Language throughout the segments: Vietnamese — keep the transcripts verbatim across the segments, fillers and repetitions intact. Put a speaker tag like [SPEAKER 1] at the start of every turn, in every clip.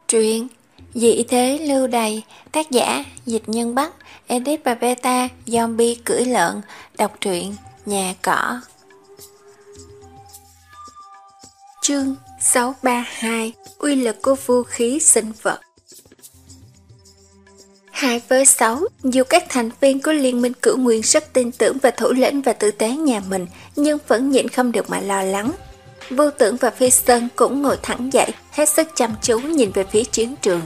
[SPEAKER 1] Truyện Dị thế lưu đày, tác giả Dịch Nhân Bắc, edit và beta Zombie cưỡi lợn, đọc truyện Nhà Cỏ. Chương sáu ba hai, uy lực của vũ khí sinh vật. Hai với sáu, dù các thành viên của Liên minh Cửu Nguyên rất tin tưởng vào thủ lĩnh và tử tế nhà mình, nhưng vẫn nhịn không được mà lo lắng. Vô Tưởng và Phi Sơn cũng ngồi thẳng dậy, hết sức chăm chú nhìn về phía chiến trường.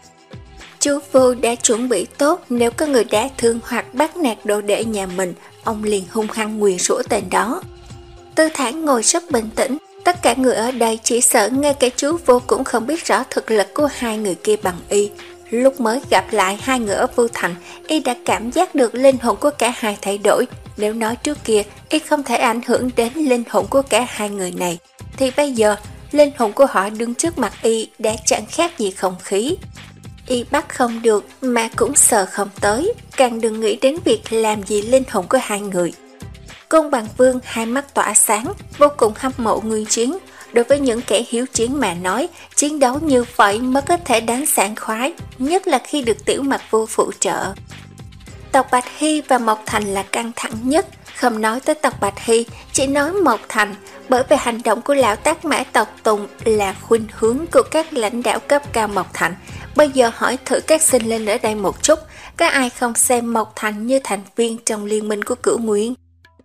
[SPEAKER 1] Chú Vô đã chuẩn bị tốt, nếu có người đả thương hoặc bắt nạt đồ đệ nhà mình, ông liền hung hăng nguyền rủa tên đó. Tư Thản ngồi rất bình tĩnh, tất cả người ở đây chỉ sợ ngay cả chú Vô cũng không biết rõ thực lực của hai người kia bằng y. Lúc mới gặp lại hai người ở Vô Thành, y đã cảm giác được linh hồn của cả hai thay đổi. Nếu nói trước kia y không thể ảnh hưởng đến linh hồn của cả hai người này, thì bây giờ linh hồn của họ đứng trước mặt y đã chẳng khác gì không khí. Y bắt không được mà cũng sờ không tới, càng đừng nghĩ đến việc làm gì linh hồn của hai người. Côn Bằng Vương hai mắt tỏa sáng, vô cùng hâm mộ Nguyên Chiến. Đối với những kẻ hiếu chiến mà nói, chiến đấu như vậy mới có thể đánh sảng khoái, nhất là khi được Tiểu Mặc Vô phụ trợ. Tộc Bạch Hy và Mộc Thành là căng thẳng nhất, không nói tới tộc Bạch Hy, chỉ nói Mộc Thành, bởi vì hành động của lão Tác Mã tộc Tùng là khuynh hướng của các lãnh đạo cấp cao Mộc Thành. Bây giờ hỏi thử các sinh linh ở đây một chút, có ai không xem Mộc Thành như thành viên trong liên minh của Cửu Nguyên?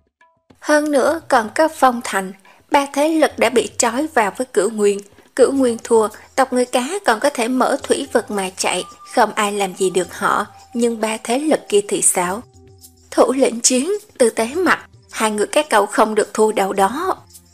[SPEAKER 1] Hơn nữa còn có Phong Thành, ba thế lực đã bị trói vào với Cửu Nguyên. Cửu Nguyên thua, tộc người cá còn có thể mở thủy vực mà chạy, không ai làm gì được họ, nhưng ba thế lực kia thì sao? Thủ lĩnh Chiến, Tư Tế Mặt, hai người các cậu không được thua đâu đó.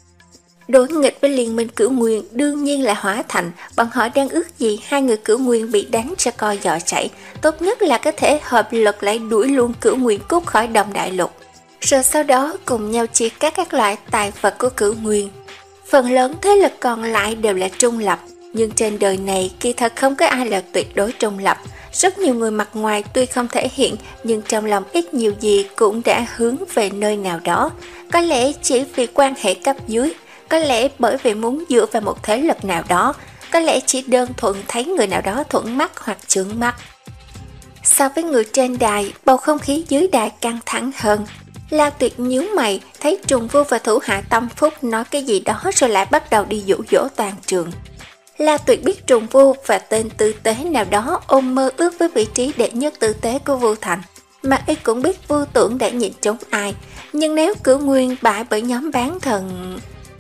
[SPEAKER 1] Đối nghịch với liên minh Cửu Nguyên đương nhiên là Hỏa Thành, bọn họ đang ước gì hai người Cửu Nguyên bị đánh cho coi giò chạy, tốt nhất là có thể hợp lực lại đuổi luôn Cửu Nguyên cút khỏi Đông Đại Lục, rồi sau đó cùng nhau chia cắt các loại tài vật của Cửu Nguyên. Phần lớn thế lực còn lại đều là trung lập, nhưng trên đời này kỳ thật không có ai là tuyệt đối trung lập. Rất nhiều người mặt ngoài tuy không thể hiện, nhưng trong lòng ít nhiều gì cũng đã hướng về nơi nào đó. Có lẽ chỉ vì quan hệ cấp dưới, có lẽ bởi vì muốn dựa vào một thế lực nào đó, có lẽ chỉ đơn thuần thấy người nào đó thuận mắt hoặc chướng mắt. So với người trên đài, bầu không khí dưới đài căng thẳng hơn. La Tuyệt nhíu mày, thấy Trùng Vô và thủ hạ Tâm Phúc nói cái gì đó rồi lại bắt đầu đi dụ dỗ toàn trường. La Tuyệt biết Trùng Vô và tên tư tế nào đó ôm mơ ước với vị trí đệ nhất tư tế của Vô Thành, mà y cũng biết Vô Tưởng đã nhìn trúng ai, nhưng nếu Cửu Nguyên bại bởi nhóm bán thần...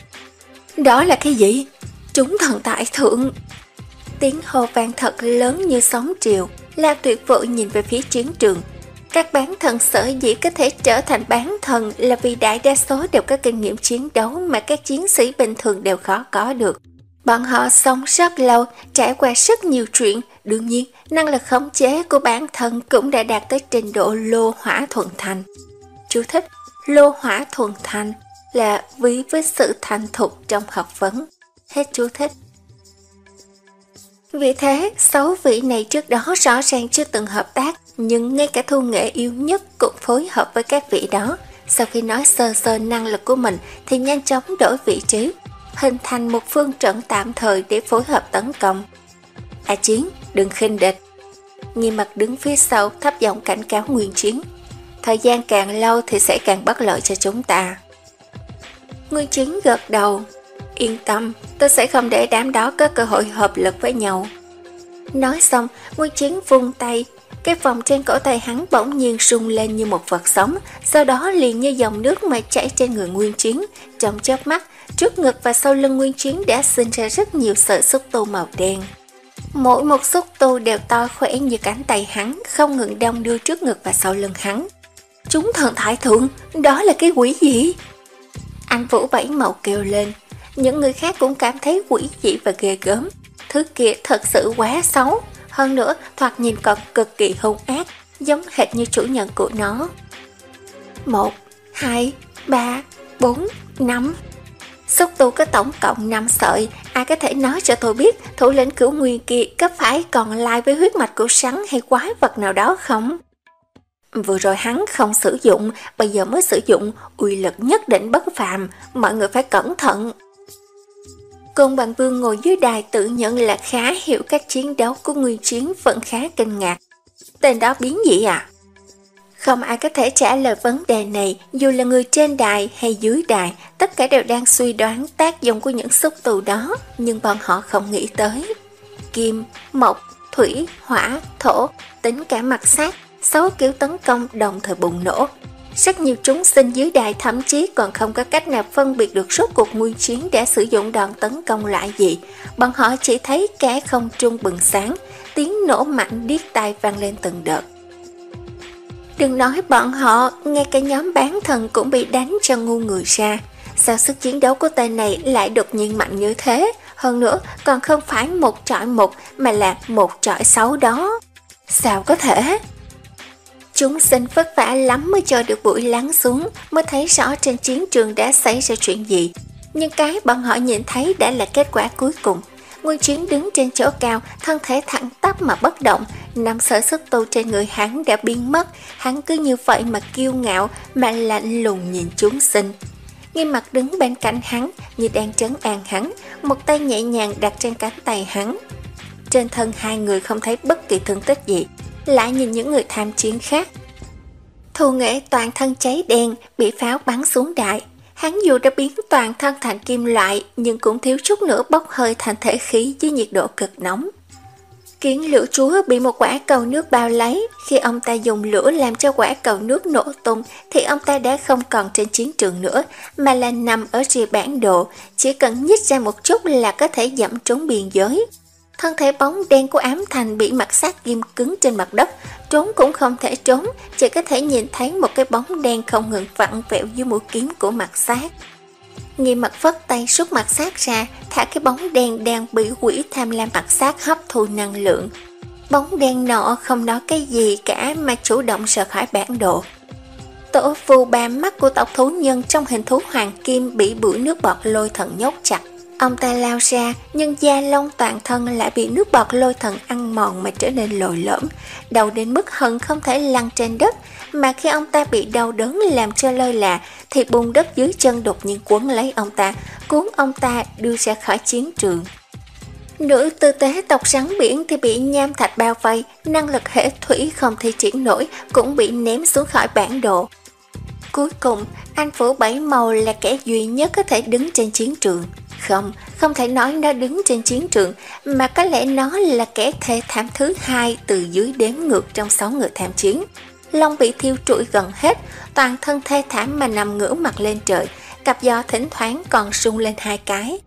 [SPEAKER 1] Đó là cái gì? Chúng thần tại thượng! Tiếng hô vang thật lớn như sóng triều. La Tuyệt vội nhìn về phía chiến trường. Các bán thần sở dĩ có thể trở thành bán thần là vì đại đa số đều có kinh nghiệm chiến đấu mà các chiến sĩ bình thường đều khó có được. Bọn họ sống rất lâu, trải qua rất nhiều chuyện, đương nhiên năng lực khống chế của bản thân cũng đã đạt tới trình độ lô hỏa thuần thành. Chú thích: lô hỏa thuần thành là ví với sự thành thục trong học vấn. Hết chú thích. Vì thế, sáu vị này trước đó rõ ràng chưa từng hợp tác, nhưng ngay cả Thu Nghệ yêu nhất cũng phối hợp với các vị đó. Sau khi nói sơ sơ năng lực của mình thì nhanh chóng đổi vị trí, hình thành một phương trận tạm thời để phối hợp tấn công. A Chiến, đừng khinh địch. Nghiêm Mặt đứng phía sau thấp giọng cảnh cáo Nguyên Chiến. Thời gian càng lâu thì sẽ càng bất lợi cho chúng ta. Nguyên Chiến gật đầu. Yên tâm, tôi sẽ không để đám đó có cơ hội hợp lực với nhau. Nói xong, Nguyên Chiến vung tay, cái vòng trên cổ tay hắn bỗng nhiên rung lên như một vật sống, sau đó liền như dòng nước mà chảy trên người Nguyên Chiến. Trong chớp mắt, trước ngực và sau lưng Nguyên Chiến đã sinh ra rất nhiều sợi xúc tu màu đen. Mỗi một xúc tu đều to khỏe như cánh tay hắn, không ngừng đong đưa trước ngực và sau lưng hắn. Chúng thần thái thượng, đó là cái quỷ gì? Anh Vũ Bảy Màu kêu lên. Những người khác cũng cảm thấy quỷ dị và ghê gớm. Thứ kia thật sự quá xấu. Hơn nữa, thoạt nhìn còn cực kỳ hung ác, giống hệt như chủ nhân của nó. Một, hai, ba, bốn, năm. Xúc tu có tổng cộng năm sợi. Ai có thể nói cho tôi biết thủ lĩnh Cửu Nguyên kia có phải còn lai với huyết mạch của rắn hay quái vật nào đó không? Vừa rồi hắn không sử dụng, bây giờ mới sử dụng, uy lực nhất định bất phàm, mọi người phải cẩn thận. Côn Bằng Vương ngồi dưới đài tự nhận là khá hiểu cách chiến đấu của Nguyên Chiến, vẫn khá kinh ngạc. Tên đó biến dị à? Không ai có thể trả lời vấn đề này, dù là người trên đài hay dưới đài, tất cả đều đang suy đoán tác dụng của những xúc tu đó, nhưng bọn họ không nghĩ tới. Kim, mộc, thủy, hỏa, thổ, tính cả mặt sát, sáu kiểu tấn công đồng thời bùng nổ. Rất nhiều chúng sinh dưới đài thậm chí còn không có cách nào phân biệt được rốt cuộc Nguyên Chiến đã sử dụng đòn tấn công loại gì. Bọn họ chỉ thấy cả không trung bừng sáng, tiếng nổ mạnh điếc tai vang lên từng đợt. Đừng nói bọn họ, ngay cả nhóm bán thần cũng bị đánh cho ngu người ra. Sao sức chiến đấu của tên này lại đột nhiên mạnh như thế? Hơn nữa còn không phải một trọi một mà là một trọi sáu đó. Sao có thể? Chúng sinh vất vả lắm mới cho được buổi lắng xuống, mới thấy rõ trên chiến trường đã xảy ra chuyện gì. Nhưng cái bọn họ nhìn thấy đã là kết quả cuối cùng. Nguyên Chiến đứng trên chỗ cao, thân thể thẳng tắp mà bất động, năm sợi xúc tu trên người hắn đã biến mất, hắn cứ như vậy mà kiêu ngạo, mà lạnh lùng nhìn chúng sinh. Nghiêm Mặt đứng bên cạnh hắn, như đang trấn an hắn, một tay nhẹ nhàng đặt trên cánh tay hắn. Trên thân hai người không thấy bất kỳ thương tích gì, lại nhìn những người tham chiến khác. Thu Nghệ toàn thân cháy đen, bị pháo bắn xuống đại. Hắn dù đã biến toàn thân thành kim loại, nhưng cũng thiếu chút nữa bốc hơi thành thể khí dưới nhiệt độ cực nóng. Kiến Lửa Chúa bị một quả cầu nước bao lấy. Khi ông ta dùng lửa làm cho quả cầu nước nổ tung, thì ông ta đã không còn trên chiến trường nữa, mà là nằm ở rìa bản đồ, chỉ cần nhích ra một chút là có thể dẫm trốn biên giới. Thân thể bóng đen của Ám Thành bị mặt sát ghim cứng trên mặt đất, trốn cũng không thể trốn, chỉ có thể nhìn thấy một cái bóng đen không ngừng vặn vẹo dưới mũi kiếm của mặt sát. Nghiêm Mặt phất tay rút mặt sát ra, thả cái bóng đen đang bị quỷ tham lam mặt sát hấp thu năng lượng. Bóng đen nọ không nói cái gì cả mà chủ động rời khỏi bản đồ. Tổ phù ba mắt của tộc thú nhân trong hình thú hoàng kim bị bụi nước bọt lôi thần nhốt chặt. Ông ta lao ra, nhưng da lông toàn thân lại bị nước bọt lôi thần ăn mòn mà trở nên lồi lõm, đau đến mức hận không thể lăn trên đất. Mà khi ông ta bị đau đớn làm cho lơi là, thì bùn đất dưới chân đột nhiên cuốn lấy ông ta, cuốn ông ta đưa ra khỏi chiến trường. Nữ tư tế tộc rắn biển thì bị nham thạch bao vây, năng lực hệ thủy không thi triển nổi, cũng bị ném xuống khỏi bản đồ. Cuối cùng, anh Phủ Bảy Màu là kẻ duy nhất có thể đứng trên chiến trường. Không, không thể nói nó đứng trên chiến trường, mà có lẽ nó là kẻ thê thảm thứ hai từ dưới đếm ngược trong sáu người tham chiến. Lông bị thiêu trụi gần hết, toàn thân thê thảm mà nằm ngửa mặt lên trời, cặp giò thỉnh thoảng còn sung lên hai cái.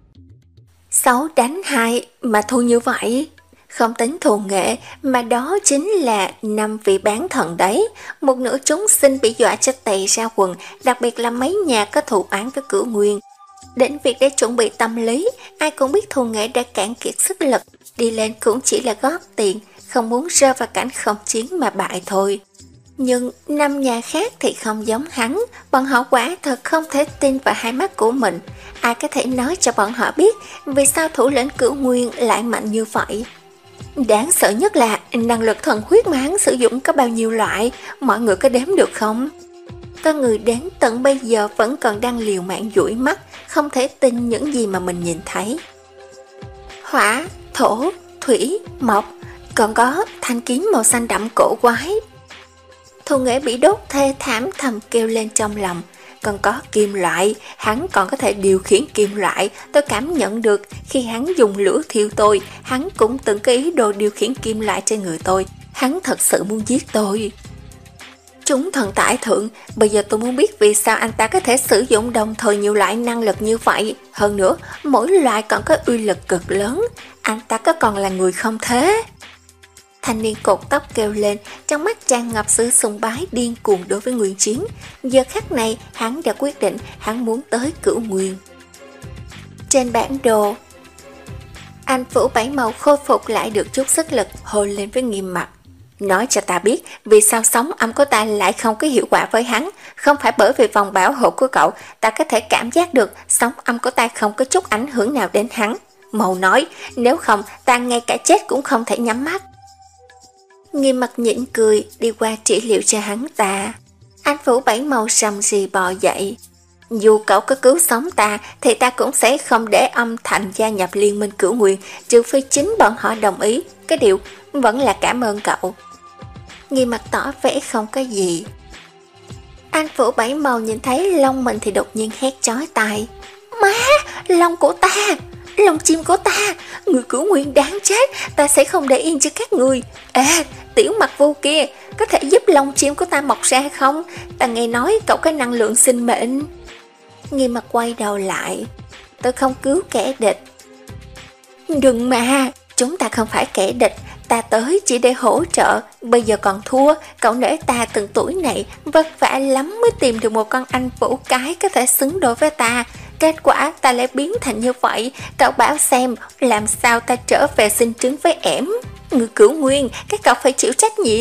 [SPEAKER 1] Sáu đánh hai mà thua như vậy, không tính Thu Nghệ, mà đó chính là năm vị bán thần đấy. Một nửa chúng sinh bị dọa cho tè ra quần, đặc biệt là mấy nhà có thù oán với Cửu Nguyên. Đến việc để chuẩn bị tâm lý, ai cũng biết Thu Nghệ đã cạn kiệt sức lực, đi lên cũng chỉ là góp tiền, không muốn rơi vào cảnh không chiến mà bại thôi. Nhưng năm nhà khác thì không giống hắn, bọn họ quả thật không thể tin vào hai mắt của mình. Ai có thể nói cho bọn họ biết vì sao thủ lĩnh Cửu Nguyên lại mạnh như vậy? Đáng sợ nhất là năng lực thần huyết mà hắn sử dụng có bao nhiêu loại, mọi người có đếm được không? Có người đến tận bây giờ vẫn còn đang liều mạng dụi mắt, không thể tin những gì mà mình nhìn thấy. Hỏa, thổ, thủy, mộc, còn có thanh kiếm màu xanh đậm cổ quái. Thu Nghệ bị đốt thê thảm thầm kêu lên trong lòng. Còn có kim loại, hắn còn có thể điều khiển kim loại. Tôi cảm nhận được khi hắn dùng lửa thiêu tôi, hắn cũng từng có ý đồ điều khiển kim loại trên người tôi. Hắn thật sự muốn giết tôi. Chúng thần tải thượng, bây giờ tôi muốn biết vì sao anh ta có thể sử dụng đồng thời nhiều loại năng lực như vậy. Hơn nữa, mỗi loại còn có uy lực cực lớn. Anh ta có còn là người không thế? Thanh niên cột tóc kêu lên, trong mắt tràn ngập sự sùng bái điên cuồng đối với Nguyên Chiến. Giờ khắc này, hắn đã quyết định hắn muốn tới Cửu Nguyên. Trên bản đồ, anh Phủ Bảy Màu khôi phục lại được chút sức lực, hôn lên với Nghiêm Mặt. Nói cho ta biết vì sao sóng âm của ta lại không có hiệu quả với hắn. Không phải bởi vì vòng bảo hộ của cậu, ta có thể cảm giác được sóng âm của ta không có chút ảnh hưởng nào đến hắn. Mau nói, nếu không ta ngay cả chết cũng không thể nhắm mắt. Nghiêm Mặt nhịn cười, đi qua trị liệu cho hắn ta. Anh Phủ Bảy Màu sầm rì bò dậy. Dù cậu có cứu sống ta thì ta cũng sẽ không để âm Thành gia nhập liên minh cửu nguyên, trừ phi chính bọn họ đồng ý. Cái điều vẫn là cảm ơn cậu. Nghiêm mặt tỏ vẻ không có gì. Anh Vũ Bảy Màu nhìn thấy lông mình thì đột nhiên hét chói tai. Má, lông của ta, lông chim của ta, người cửu nguyên đáng chết, ta sẽ không để yên cho các người. À, tiểu mặt vu kia, có thể giúp lông chim của ta mọc ra không? Ta nghe nói cậu có năng lượng sinh mệnh. Nghiêm mặt quay đầu lại. Tôi không cứu kẻ địch. Đừng mà, chúng ta không phải kẻ địch. Ta tới chỉ để hỗ trợ. Bây giờ còn thua. Cậu nể ta từng tuổi này vất vả lắm mới tìm được một con anh vũ cái có thể xứng đôi với ta. Kết quả ta lại biến thành như vậy. Cậu bảo xem làm sao ta trở về sinh trứng với ẻm. Người cửu nguyên, các cậu phải chịu trách nhiệm.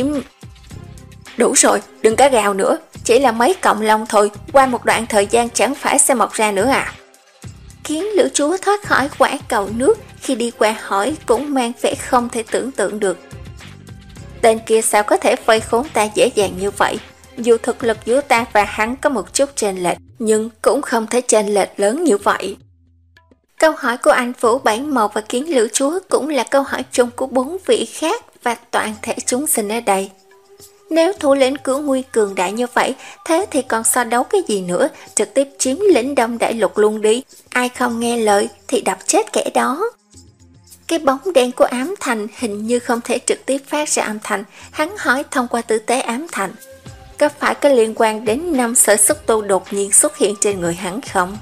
[SPEAKER 1] Đủ rồi, đừng có gào nữa. Chỉ là mấy cọng lông thôi, qua một đoạn thời gian chẳng phải sẽ mọc ra nữa à? Kiến lửa chúa thoát khỏi quả cầu nước, khi đi qua hỏi cũng mang vẻ không thể tưởng tượng được. Tên kia sao có thể vây khốn ta dễ dàng như vậy? Dù thực lực giữa ta và hắn có một chút chênh lệch, nhưng cũng không thể chênh lệch lớn như vậy. Câu hỏi của anh Vũ Bảy Màu và Kiến lửa chúa cũng là câu hỏi chung của bốn vị khác và toàn thể chúng sinh ở đây. Nếu thủ lĩnh cửu nguyên cường đại như vậy, thế thì còn so đấu cái gì nữa, trực tiếp chiếm lĩnh Đông Đại Lục luôn đi. Ai không nghe lời thì đập chết kẻ đó. Cái bóng đen của ám thành hình như không thể trực tiếp phát ra âm thanh, hắn hỏi thông qua tử tế ám thành. Có phải có liên quan đến năm sợi xúc tu đột nhiên xuất hiện trên người hắn không?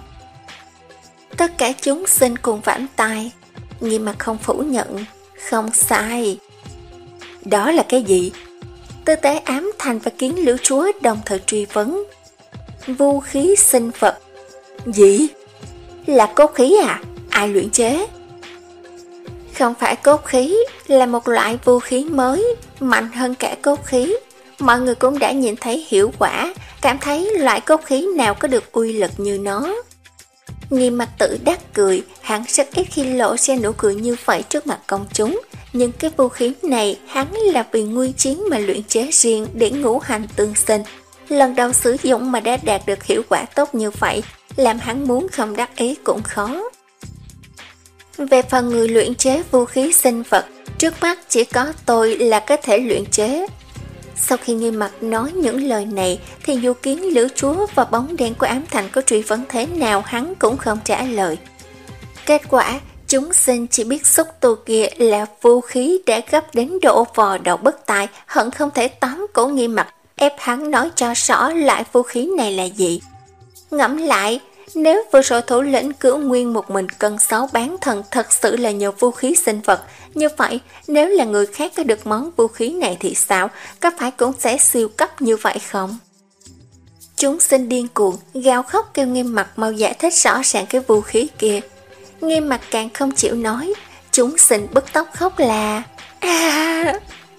[SPEAKER 1] Tất cả chúng sinh cùng vãn tai, nhưng mà không phủ nhận, không sai. Đó là cái gì? Tư tế ám thành và Kiến lửa chúa đồng thời truy vấn. Vũ khí sinh vật. Gì? Là cốt khí à? Ai luyện chế? Không phải cốt khí, là một loại vũ khí mới, mạnh hơn cả cốt khí. Mọi người cũng đã nhìn thấy hiệu quả, cảm thấy loại cốt khí nào có được uy lực như nó. Nghiêm mặt tự đắc cười, hắn rất ít khi lộ ra nụ cười như vậy trước mặt công chúng. Nhưng cái vũ khí này hắn là vì nguy chiến mà luyện chế riêng để ngũ hành tương sinh. Lần đầu sử dụng mà đã đạt được hiệu quả tốt như vậy, làm hắn muốn không đắc ý cũng khó. Về phần người luyện chế vũ khí sinh vật, trước mắt chỉ có tôi là có thể luyện chế. Sau khi Nghiêm mặt nói những lời này thì dù Kiến lửa chúa và bóng đen của ám thành có truy vấn thế nào hắn cũng không trả lời. Kết quả, chúng sinh chỉ biết xúc tu kia là vũ khí đã gấp đến độ vò đầu bất tài, hận không thể tóm cổ Nghiêm mặt, ép hắn nói cho rõ lại vũ khí này là gì. Ngẫm lại, nếu vừa rồi thủ lĩnh cửu nguyên một mình cân sáu bán thần thật sự là nhờ vũ khí sinh vật, như vậy nếu là người khác có được món vũ khí này thì sao, có phải cũng sẽ siêu cấp như vậy không? Chúng sinh điên cuồng, gào khóc kêu Nghiêm mặt mau giải thích rõ ràng cái vũ khí kia. Nghiêm mặt càng không chịu nói, chúng sinh bứt tóc khóc là à.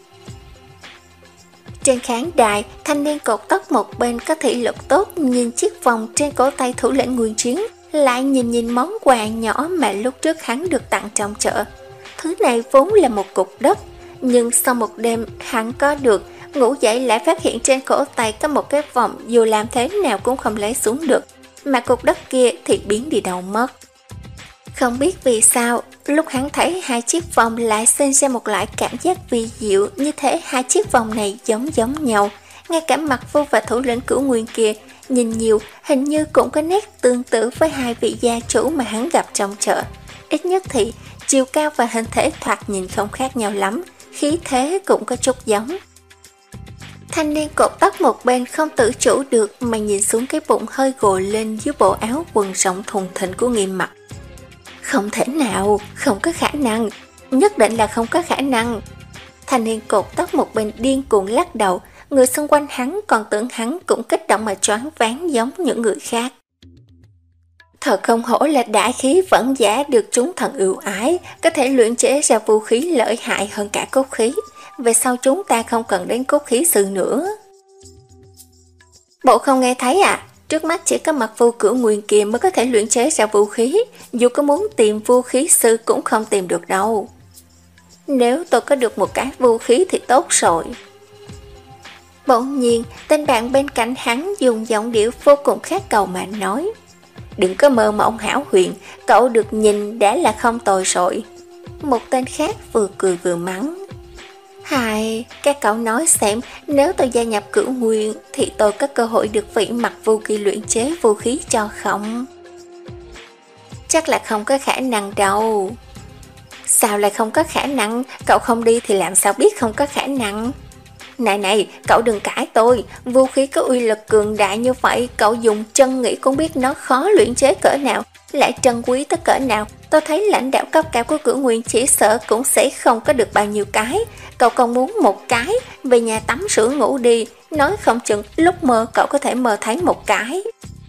[SPEAKER 1] Trên khán đài, thanh niên cột tóc một bên có thị lực tốt nhìn chiếc vòng trên cổ tay thủ lĩnh Nguyên Chiến, lại nhìn nhìn món quà nhỏ mà lúc trước hắn được tặng trong chợ. Thứ này vốn là một cục đất, nhưng sau một đêm hắn có được, ngủ dậy lại phát hiện trên cổ tay có một cái vòng dù làm thế nào cũng không lấy xuống được, mà cục đất kia thì biến đi đâu mất. Không biết vì sao, lúc hắn thấy hai chiếc vòng lại sinh ra một loại cảm giác vi diệu, như thể hai chiếc vòng này giống giống nhau. Ngay cả mặt Vu và thủ lĩnh cửu nguyên kia, nhìn nhiều hình như cũng có nét tương tự với hai vị gia chủ mà hắn gặp trong chợ. Ít nhất thì chiều cao và hình thể thoạt nhìn không khác nhau lắm, khí thế cũng có chút giống. Thanh niên cột tóc một bên không tự chủ được mà nhìn xuống cái bụng hơi gồ lên dưới bộ áo quần rộng thùng thình của Nghiêm mặt. Không thể nào, không có khả năng, nhất định là không có khả năng. Thanh niên cột tóc một bên điên cuồng lắc đầu, người xung quanh hắn còn tưởng hắn cũng kích động mà choáng váng giống những người khác. Thật không hổ là đại khí vẫn giả được chúng thần ưu ái, có thể luyện chế ra vũ khí lợi hại hơn cả cốt khí. Về sau chúng ta không cần đến cốt khí sư nữa. Bộ không nghe thấy à? Trước mắt chỉ có mặt Vu cửu nguyên kia mới có thể luyện chế ra vũ khí, dù có muốn tìm vũ khí sư cũng không tìm được đâu. Nếu tôi có được một cái vũ khí thì tốt rồi. Bỗng nhiên, tên bạn bên cạnh hắn dùng giọng điệu vô cùng khát cầu mà nói: "Đừng có mơ mộng hão huyền, cậu được nhìn đã là không tồi rồi." Một tên khác vừa cười vừa mắng: "Hai, các cậu nói xem, nếu tôi gia nhập Cửu Nguyên thì tôi có cơ hội được vị Mặc Vô Kỳ luyện chế vũ khí cho không?" "Chắc là không có khả năng đâu." "Sao lại không có khả năng? Cậu không đi thì làm sao biết không có khả năng?" "Này này, cậu đừng cãi tôi, vũ khí có uy lực cường đại như vậy, cậu dùng chân nghĩ cũng biết nó khó luyện chế cỡ nào, lại trân quý tới cỡ nào. Tôi thấy lãnh đạo cấp cao của Cửu Nguyên chỉ sợ cũng sẽ không có được bao nhiêu cái. Cậu còn muốn một cái, về nhà tắm rửa ngủ đi, nói không chừng lúc mơ cậu có thể mơ thấy một cái."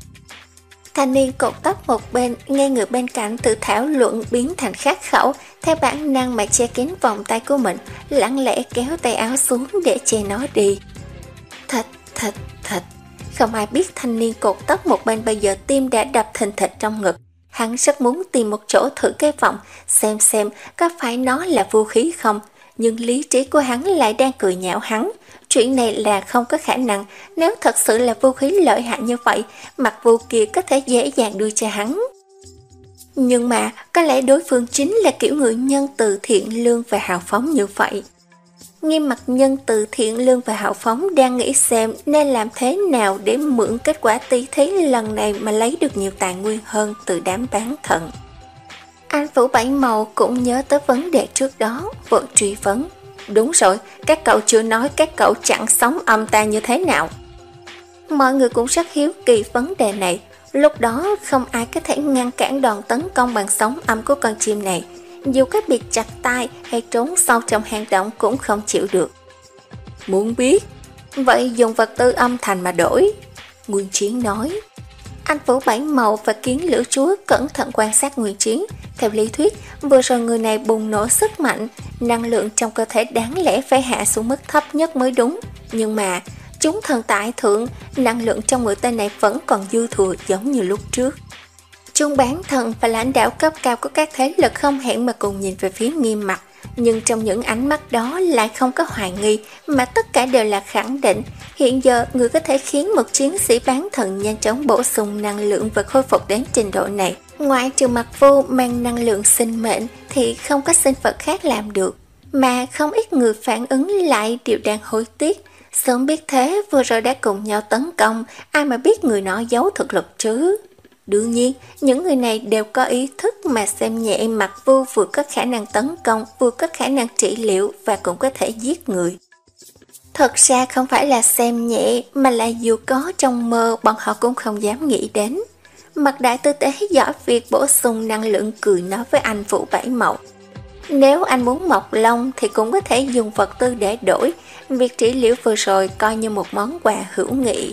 [SPEAKER 1] Thanh niên cột tóc một bên, nghe người bên cạnh tự thảo luận biến thành khát khẩu, theo bản năng mà che kín vòng tay của mình, lặng lẽ kéo tay áo xuống để che nó đi. Thật, thật, thật, không ai biết thanh niên cột tóc một bên bây giờ tim đã đập thình thịch trong ngực. Hắn rất muốn tìm một chỗ thử cái vòng, xem xem có phải nó là vũ khí không, nhưng lý trí của hắn lại đang cười nhạo hắn. Chuyện này là không có khả năng, nếu thật sự là vũ khí lợi hại như vậy, Mặc Vô Kỳ có thể dễ dàng đưa cho hắn. Nhưng mà có lẽ đối phương chính là kiểu người nhân từ thiện lương và hào phóng như vậy. Nghiêm Mặt nhân từ thiện lương và hào phóng đang nghĩ xem nên làm thế nào để mượn kết quả tỷ thí lần này mà lấy được nhiều tài nguyên hơn từ đám bán thận. Anh Vũ Bảy Màu cũng nhớ tới vấn đề trước đó, vội truy vấn: "Đúng rồi, các cậu chưa nói các cậu chặn sóng âm ta như thế nào?" Mọi người cũng rất hiếu kỳ vấn đề này. Lúc đó không ai có thể ngăn cản đòn tấn công bằng sóng âm của con chim này, dù có bị chặt tay hay trốn sâu trong hang động cũng không chịu được. "Muốn biết? Vậy dùng vật tư âm thanh mà đổi." Nguyên Chiến nói. Anh Vũ Bảy Màu và Kiến Lửa Chúa cẩn thận quan sát Nguyên Chiến. Theo lý thuyết, vừa rồi người này bùng nổ sức mạnh, năng lượng trong cơ thể đáng lẽ phải hạ xuống mức thấp nhất mới đúng. Nhưng mà, chúng thần tại thượng, năng lượng trong người tên này vẫn còn dư thừa giống như lúc trước. Chúng bán thần và lãnh đạo cấp cao của các thế lực không hẹn mà cùng nhìn về phía Nghiêm Mặt, nhưng trong những ánh mắt đó lại không có hoài nghi, mà tất cả đều là khẳng định. Hiện giờ, người có thể khiến một chiến sĩ bán thần nhanh chóng bổ sung năng lượng và khôi phục đến trình độ này, ngoại trừ Mặc Vô mang năng lượng sinh mệnh thì không có sinh vật khác làm được. Mà không ít người phản ứng lại đều đang hối tiếc. Sớm biết thế, vừa rồi đã cùng nhau tấn công, ai mà biết người nó giấu thực lực chứ. Đương nhiên, những người này đều có ý thức mà xem nhẹ Mặc Vô vừa có khả năng tấn công, vừa có khả năng trị liệu và cũng có thể giết người. Thật ra không phải là xem nhẹ, mà là dù có trong mơ bọn họ cũng không dám nghĩ đến. Mặt Đại Tư Tế giỏi việc bổ sung năng lượng, cười nói với anh Vũ Bảy Màu: "Nếu anh muốn mọc lông thì cũng có thể dùng vật tư để đổi, việc trị liệu vừa rồi coi như một món quà hữu nghị."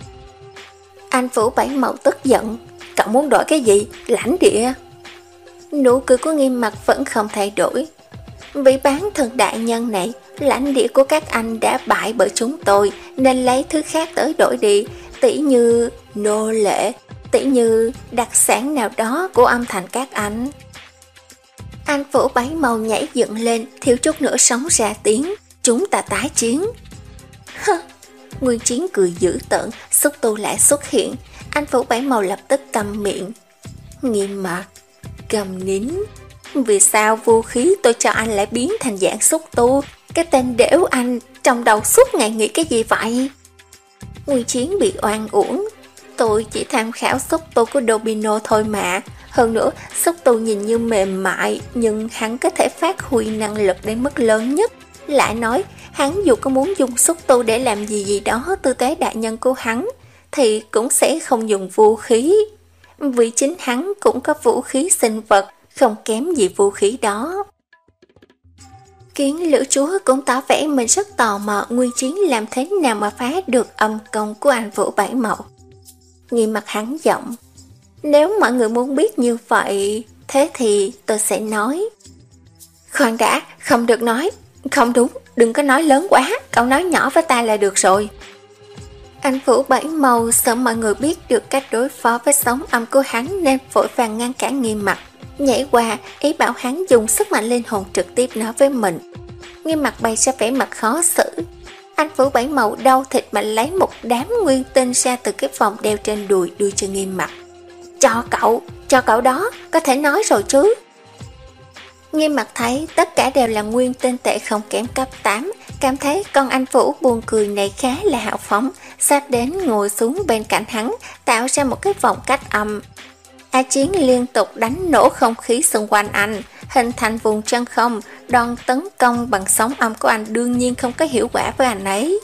[SPEAKER 1] Anh Vũ Bảy Màu tức giận: "Cậu muốn đổi cái gì? Lãnh địa?" Nụ cười của Nghiêm Mặt vẫn không thay đổi: "Vị bán thần đại nhân này, lãnh địa của các anh đã bại bởi chúng tôi, nên lấy thứ khác tới đổi đi, tỉ như nô lệ, tỉ như đặc sản nào đó của âm thành các anh." Anh Vũ Bảy Màu nhảy dựng lên, thiếu chút nữa sống ra tiếng: "Chúng ta tái chiến." Hơ! Nguyên Chiến cười dữ tợn, xúc tu lại xuất hiện. Anh Vũ Bảy Màu lập tức câm miệng. Nghiêm Mặt, cầm nín. Vì sao vũ khí tôi cho anh lại biến thành dạng xúc tu? Cái tên đểu anh trong đầu suốt ngày nghĩ cái gì vậy? Nguyên Chiến bị oan uổng. Tôi chỉ tham khảo xúc tu của Dobino thôi mà. Hơn nữa, xúc tu nhìn như mềm mại, nhưng hắn có thể phát huy năng lực đến mức lớn nhất. Lại nói, hắn dù có muốn dùng xúc tu để làm gì gì đó tư tế đại nhân của hắn, thì cũng sẽ không dùng vũ khí. Vì chính hắn cũng có vũ khí sinh vật, không kém gì vũ khí đó. Kiến Lửa Chúa cũng tỏ vẻ mình rất tò mò Nguyên Chiến làm thế nào mà phá được âm công của anh Vũ Bảy Màu. Nghiêm Mặt hắn giọng: "Nếu mọi người muốn biết như vậy, thế thì tôi sẽ nói." "Khoan đã, không được nói." "Không đúng, đừng có nói lớn quá, cậu nói nhỏ với ta là được rồi." Anh Vũ Bảy Màu sợ mọi người biết được cách đối phó với sóng âm của hắn nên vội vàng ngăn cản Nghiêm Mặt, nhảy qua ý bảo hắn dùng sức mạnh linh hồn trực tiếp nói với mình. Nghiêm Mặt bày ra vẻ mặt khó xử: Anh Vũ Bảy Màu đau thịt mà lấy một đám nguyên tinh ra từ cái vòng đeo trên đùi đưa cho Nghiêm Mặc. Cho cậu, cho cậu đó, có thể nói rồi chứ. Nghiêm Mặc thấy tất cả đều là nguyên tinh tệ không kém cấp tám, cảm thấy con anh Vũ buồn cười này khá là hào phóng, sát đến ngồi xuống bên cạnh hắn, tạo ra một cái vòng cách âm. A Chiến liên tục đánh nổ không khí xung quanh anh, hình thành vùng chân không, đòn tấn công bằng sóng âm của anh đương nhiên không có hiệu quả với anh ấy.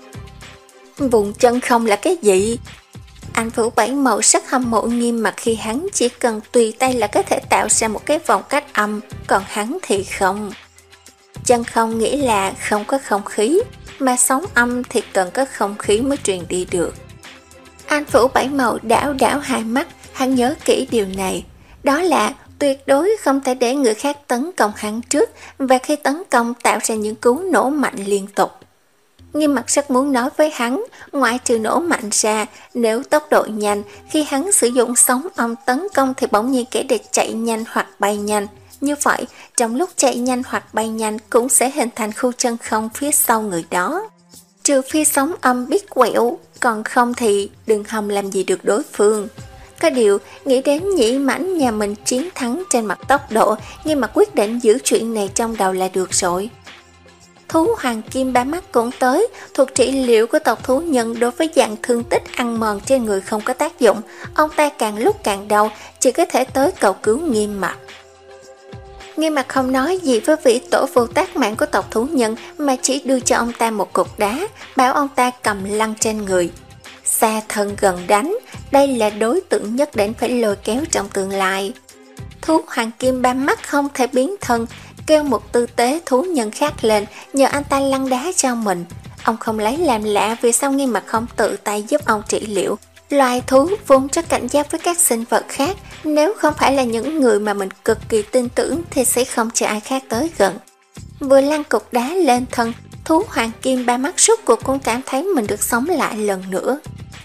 [SPEAKER 1] Vùng chân không là cái gì? Anh Vũ Bảy Màu rất hâm mộ Nghiêm Mặc khi hắn chỉ cần tùy tay là có thể tạo ra một cái vòng cách âm, còn hắn thì không. Chân không nghĩa là không có không khí, mà sóng âm thì cần có không khí mới truyền đi được. Anh Vũ Bảy Màu đảo đảo hai mắt, hắn nhớ kỹ điều này, đó là tuyệt đối không thể để người khác tấn công hắn trước, và khi tấn công tạo ra những cú nổ mạnh liên tục. Nghiêm Mặc rất muốn nói với hắn, ngoại trừ nổ mạnh ra, nếu tốc độ nhanh, khi hắn sử dụng sóng âm tấn công thì bỗng nhiên kẻ địch chạy nhanh hoặc bay nhanh. Như vậy, trong lúc chạy nhanh hoặc bay nhanh cũng sẽ hình thành khu chân không phía sau người đó. Trừ phi sóng âm biết quẹo, còn không thì đừng hòng làm gì được đối phương. Có điều, nghĩ đến nhĩ mãnh nhà mình chiến thắng trên mặt tốc độ, nhưng mà quyết định giữ chuyện này trong đầu là được rồi. Thú hoàng kim ba mắt cũng tới, thuộc trị liệu của tộc thú nhân đối với dạng thương tích ăn mòn trên người không có tác dụng, ông ta càng lúc càng đau, chỉ có thể tới cầu cứu Nghiêm Mặc. Nghiêm Mặc không nói gì với vị tổ vô tác mạng của tộc thú nhân, mà chỉ đưa cho ông ta một cục đá, bảo ông ta cầm lăn trên người. Xa thân gần đánh, đây là đối tượng nhất định phải lôi kéo trong tương lai. Thú hoàng kim ba mắt không thể biến thân, kêu một tư tế thú nhân khác lên, nhờ anh ta lăn đá cho mình. Ông không lấy làm lạ vì sao Nghiêm Mặc không tự tay giúp ông trị liệu. Loài thú vốn rất cảnh giác với các sinh vật khác, nếu không phải là những người mà mình cực kỳ tin tưởng thì sẽ không cho ai khác tới gần. Vừa lăn cục đá lên thân, thú hoàng kim ba mắt rốt cuộc cũng cảm thấy mình được sống lại lần nữa.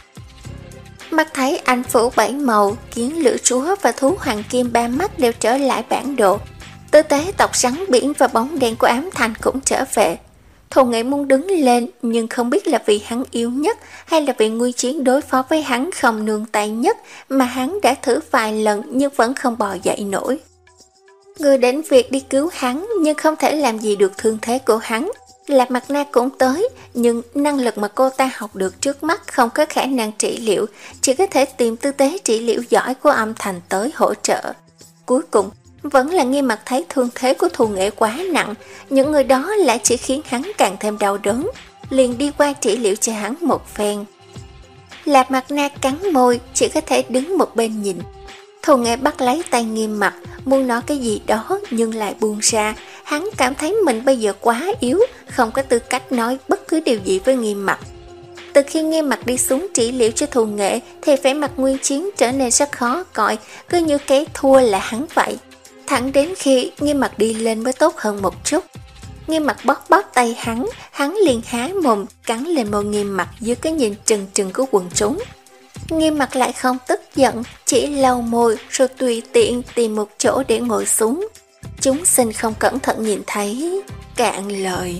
[SPEAKER 1] Mắt thấy anh Vũ Bảy Màu, kiến lửa chúa và thú hoàng kim ba mắt đều trở lại bản đồ. Tư tế tộc rắn biển và bóng đen của ám thành cũng trở về. Thù Nghệ muốn đứng lên, nhưng không biết là vì hắn yếu nhất hay là vì nguy chiến đối phó với hắn không nương tay nhất mà hắn đã thử vài lần nhưng vẫn không bò dậy nổi. Người đến việc đi cứu hắn nhưng không thể làm gì được thương thế của hắn. Lạc Mặt Na cũng tới, nhưng năng lực mà cô ta học được trước mắt không có khả năng trị liệu, chỉ có thể tìm tư tế trị liệu giỏi của âm thành tới hỗ trợ. Cuối cùng, vẫn là Nghiêm Mặc thấy thương thế của Thù Nghệ quá nặng, những người đó lại chỉ khiến hắn càng thêm đau đớn, liền đi qua trị liệu cho hắn một phen. Lạc Mặt Na cắn môi, chỉ có thể đứng một bên nhìn. Thù Nghệ bắt lấy tay Nghiêm Mặc, muốn nói cái gì đó nhưng lại buông ra. Hắn cảm thấy mình bây giờ quá yếu, không có tư cách nói bất cứ điều gì với Nghiêm Mặc. Từ khi Nghiêm Mặc đi xuống trị liệu cho Thù Nghệ thì vẻ mặt nguyên chiến trở nên rất khó coi, cứ như cái thua là hắn vậy. Thẳng đến khi Nghiêm Mặc đi lên mới tốt hơn một chút. Nghiêm Mặc bóp bóp tay hắn, hắn liền há mồm cắn lên môi Nghiêm Mặc dưới cái nhìn trừng trừng của quần chúng. Nghiêm Mặc lại không tức giận, chỉ lau môi rồi tùy tiện tìm một chỗ để ngồi xuống. Chúng sinh không cẩn thận nhìn thấy, cạn lời.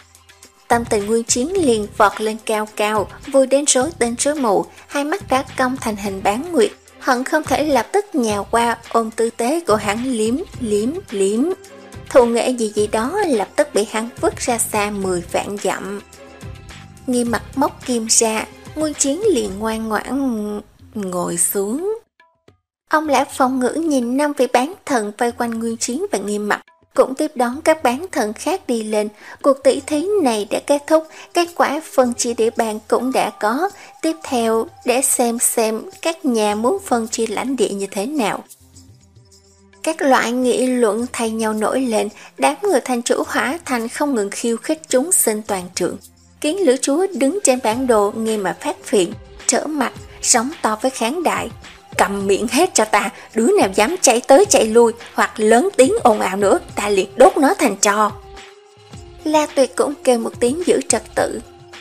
[SPEAKER 1] Tâm tình nguyên chiến liền vọt lên cao cao, vui đến rối tinh rối mù, hai mắt đã cong thành hình bán nguyệt, hận không thể lập tức nhào qua ôm tư tế của hắn liếm, liếm, liếm. Thù Nghệ gì gì đó lập tức bị hắn vứt ra xa mười vạn dặm. Nghiêm Mặc móc kim ra, nguyên chiến liền ngoan ngoãn ngồi xuống. Ông lão phòng ngữ nhìn năm vị bán thần vây quanh nguyên chiến và Nghiêm Mặc, cũng tiếp đón các bán thần khác đi lên. Cuộc tỷ thí này đã kết thúc, kết quả phân chia địa bàn cũng đã có. Tiếp theo để xem xem các nhà muốn phân chia lãnh địa như thế nào. Các loại nghị luận thay nhau nổi lên, đám người thành chủ Hỏa Thành không ngừng khiêu khích chúng sinh toàn trường. Kiến lửa chúa đứng trên bản đồ nghe mà phát phiện, trở mặt, sóng to với khán đại. Cầm miệng hết cho ta, đứa nào dám chạy tới chạy lui hoặc lớn tiếng ồn ào nữa, ta liền đốt nó thành tro. La Tuyệt cũng kêu một tiếng giữ trật tự.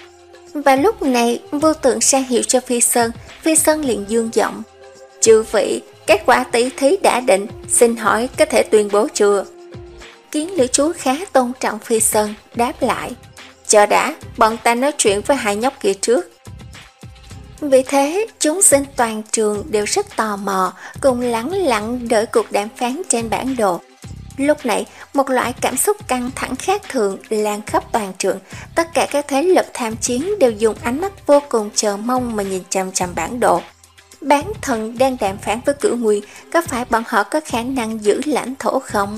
[SPEAKER 1] Và lúc này vô tượng ra hiệu cho Phi Sơn, Phi Sơn liền dương giọng. Chư vị, kết quả tỷ thí đã định, xin hỏi có thể tuyên bố chưa? Kiến lửa chúa khá tôn trọng Phi Sơn, đáp lại. Chờ đã, bọn ta nói chuyện với hai nhóc kia trước. Vì thế, chúng sinh toàn trường đều rất tò mò, cùng lắng lặng đợi cuộc đàm phán trên bản đồ. Lúc này, một loại cảm xúc căng thẳng khác thường lan khắp toàn trường. Tất cả các thế lực tham chiến đều dùng ánh mắt vô cùng chờ mong mà nhìn chằm chằm bản đồ. Bán thần đang đàm phán với Cửu Nguyên, có phải bọn họ có khả năng giữ lãnh thổ không?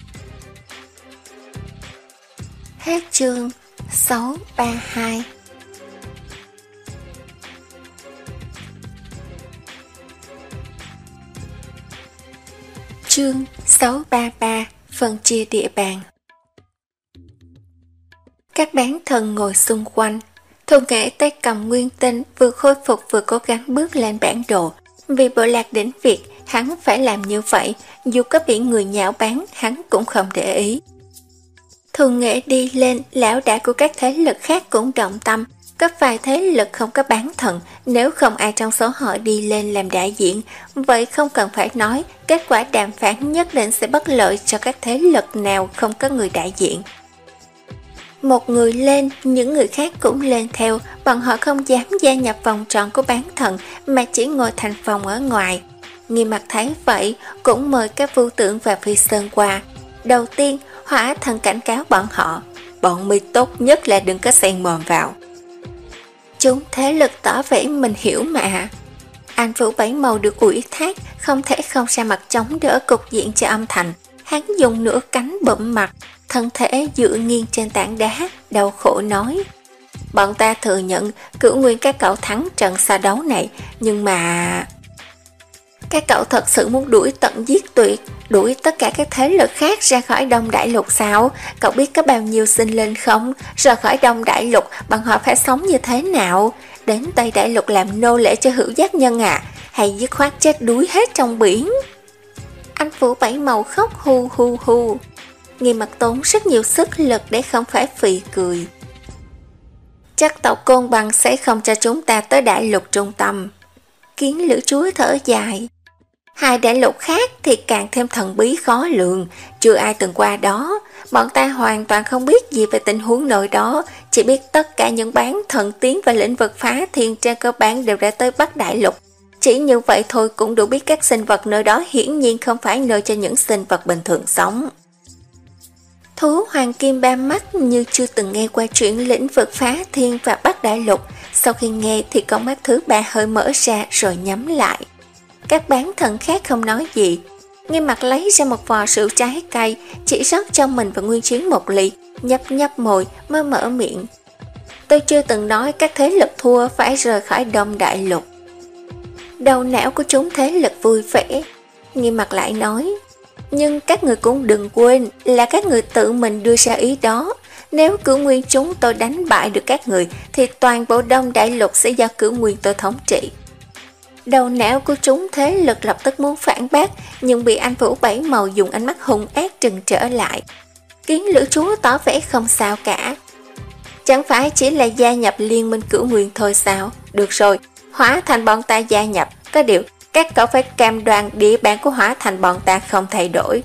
[SPEAKER 1] Hết chương sáu ba hai. Chương sáu ba ba, phân chia địa bàn. Các bán thần ngồi xung quanh. Thu Nghệ tay cầm nguyên tinh, vừa khôi phục vừa cố gắng bước lên bản đồ. Vì bộ lạc đỉnh Việt, hắn phải làm như vậy, dù có bị người nhạo báng, hắn cũng không để ý. Thu Nghệ đi lên, lão đại của các thế lực khác cũng động tâm. Có vài thế lực không có bán thần, nếu không ai trong số họ đi lên làm đại diện, vậy không cần phải nói, kết quả đàm phán nhất định sẽ bất lợi cho các thế lực nào không có người đại diện. Một người lên, những người khác cũng lên theo, bọn họ không dám gia nhập vòng tròn của bán thần mà chỉ ngồi thành phòng ở ngoài. Nghiêm Mặt thấy vậy, cũng mời các Vu Tượng và Phi Sơn qua. Đầu tiên, Hỏa Thần cảnh cáo bọn họ, bọn mi tốt nhất là đừng có xen mồm vào. Chúng thế lực tỏ vẻ mình hiểu mà. Anh Vũ Bảy Màu được ủy thác, không thể không ra mặt chống đỡ cục diện cho âm thành. Hắn dùng nửa cánh bụm mặt, thân thể dựa nghiêng trên tảng đá, đau khổ nói. Bọn ta thừa nhận Cửu Nguyên các cậu thắng trận so đấu này, nhưng mà... Các cậu thật sự muốn đuổi tận giết tuyệt, đuổi tất cả các thế lực khác ra khỏi Đông Đại Lục sao? Cậu biết có bao nhiêu sinh linh không? Ra khỏi Đông Đại Lục, bọn họ phải sống như thế nào? Đến Tây Đại Lục làm nô lệ cho hữu giác nhân à? Hay dứt khoát chết đuối hết trong biển? Anh Vũ Bảy Màu khóc hu hu hu. Nghiêm Mặt tốn rất nhiều sức lực để không phải phì cười. Chắc tộc Côn Bằng sẽ không cho chúng ta tới Đại Lục trung tâm. Kiến Lữ Chúa thở dài. Hai đại lục khác thì càng thêm thần bí khó lường, chưa ai từng qua đó. Bọn ta hoàn toàn không biết gì về tình huống nơi đó, chỉ biết tất cả những bán thần tiến và lĩnh vực phá thiên trên cơ bản đều đã tới Bắc Đại Lục. Chỉ như vậy thôi cũng đủ biết các sinh vật nơi đó hiển nhiên không phải nơi cho những sinh vật bình thường sống. Thú Hoàng Kim ba mắt như chưa từng nghe qua chuyện lĩnh vực phá thiên và Bắc Đại Lục. Sau khi nghe thì con mắt thứ ba hơi mở ra rồi nhắm lại. Các bán thần khác không nói gì. Nghiêm Mặt lấy ra một vò rượu trái cây, chỉ rót cho mình và Nguyên Chiến một ly, nhấp nhấp môi mới mở miệng. Tôi chưa từng nói các thế lực thua phải rời khỏi Đông Đại Lục. Đầu não của chúng thế lực vui vẻ. Nghiêm Mặt lại nói, nhưng các người cũng đừng quên là các người tự mình đưa ra ý đó. Nếu Cửu Nguyên chúng tôi đánh bại được các người thì toàn bộ Đông Đại Lục sẽ do Cửu Nguyên tôi thống trị. Đầu não của chúng thế lực lập tức muốn phản bác, nhưng bị anh Vũ Bảy Màu dùng ánh mắt hung ác trừng trở lại. Kiến Lữ Chúa tỏ vẻ không sao cả. Chẳng phải chỉ là gia nhập liên minh Cửu Nguyên thôi sao? Được rồi, Hỏa Thành bọn ta gia nhập, có điều các cậu phải cam đoan địa bàn của Hỏa Thành bọn ta không thay đổi.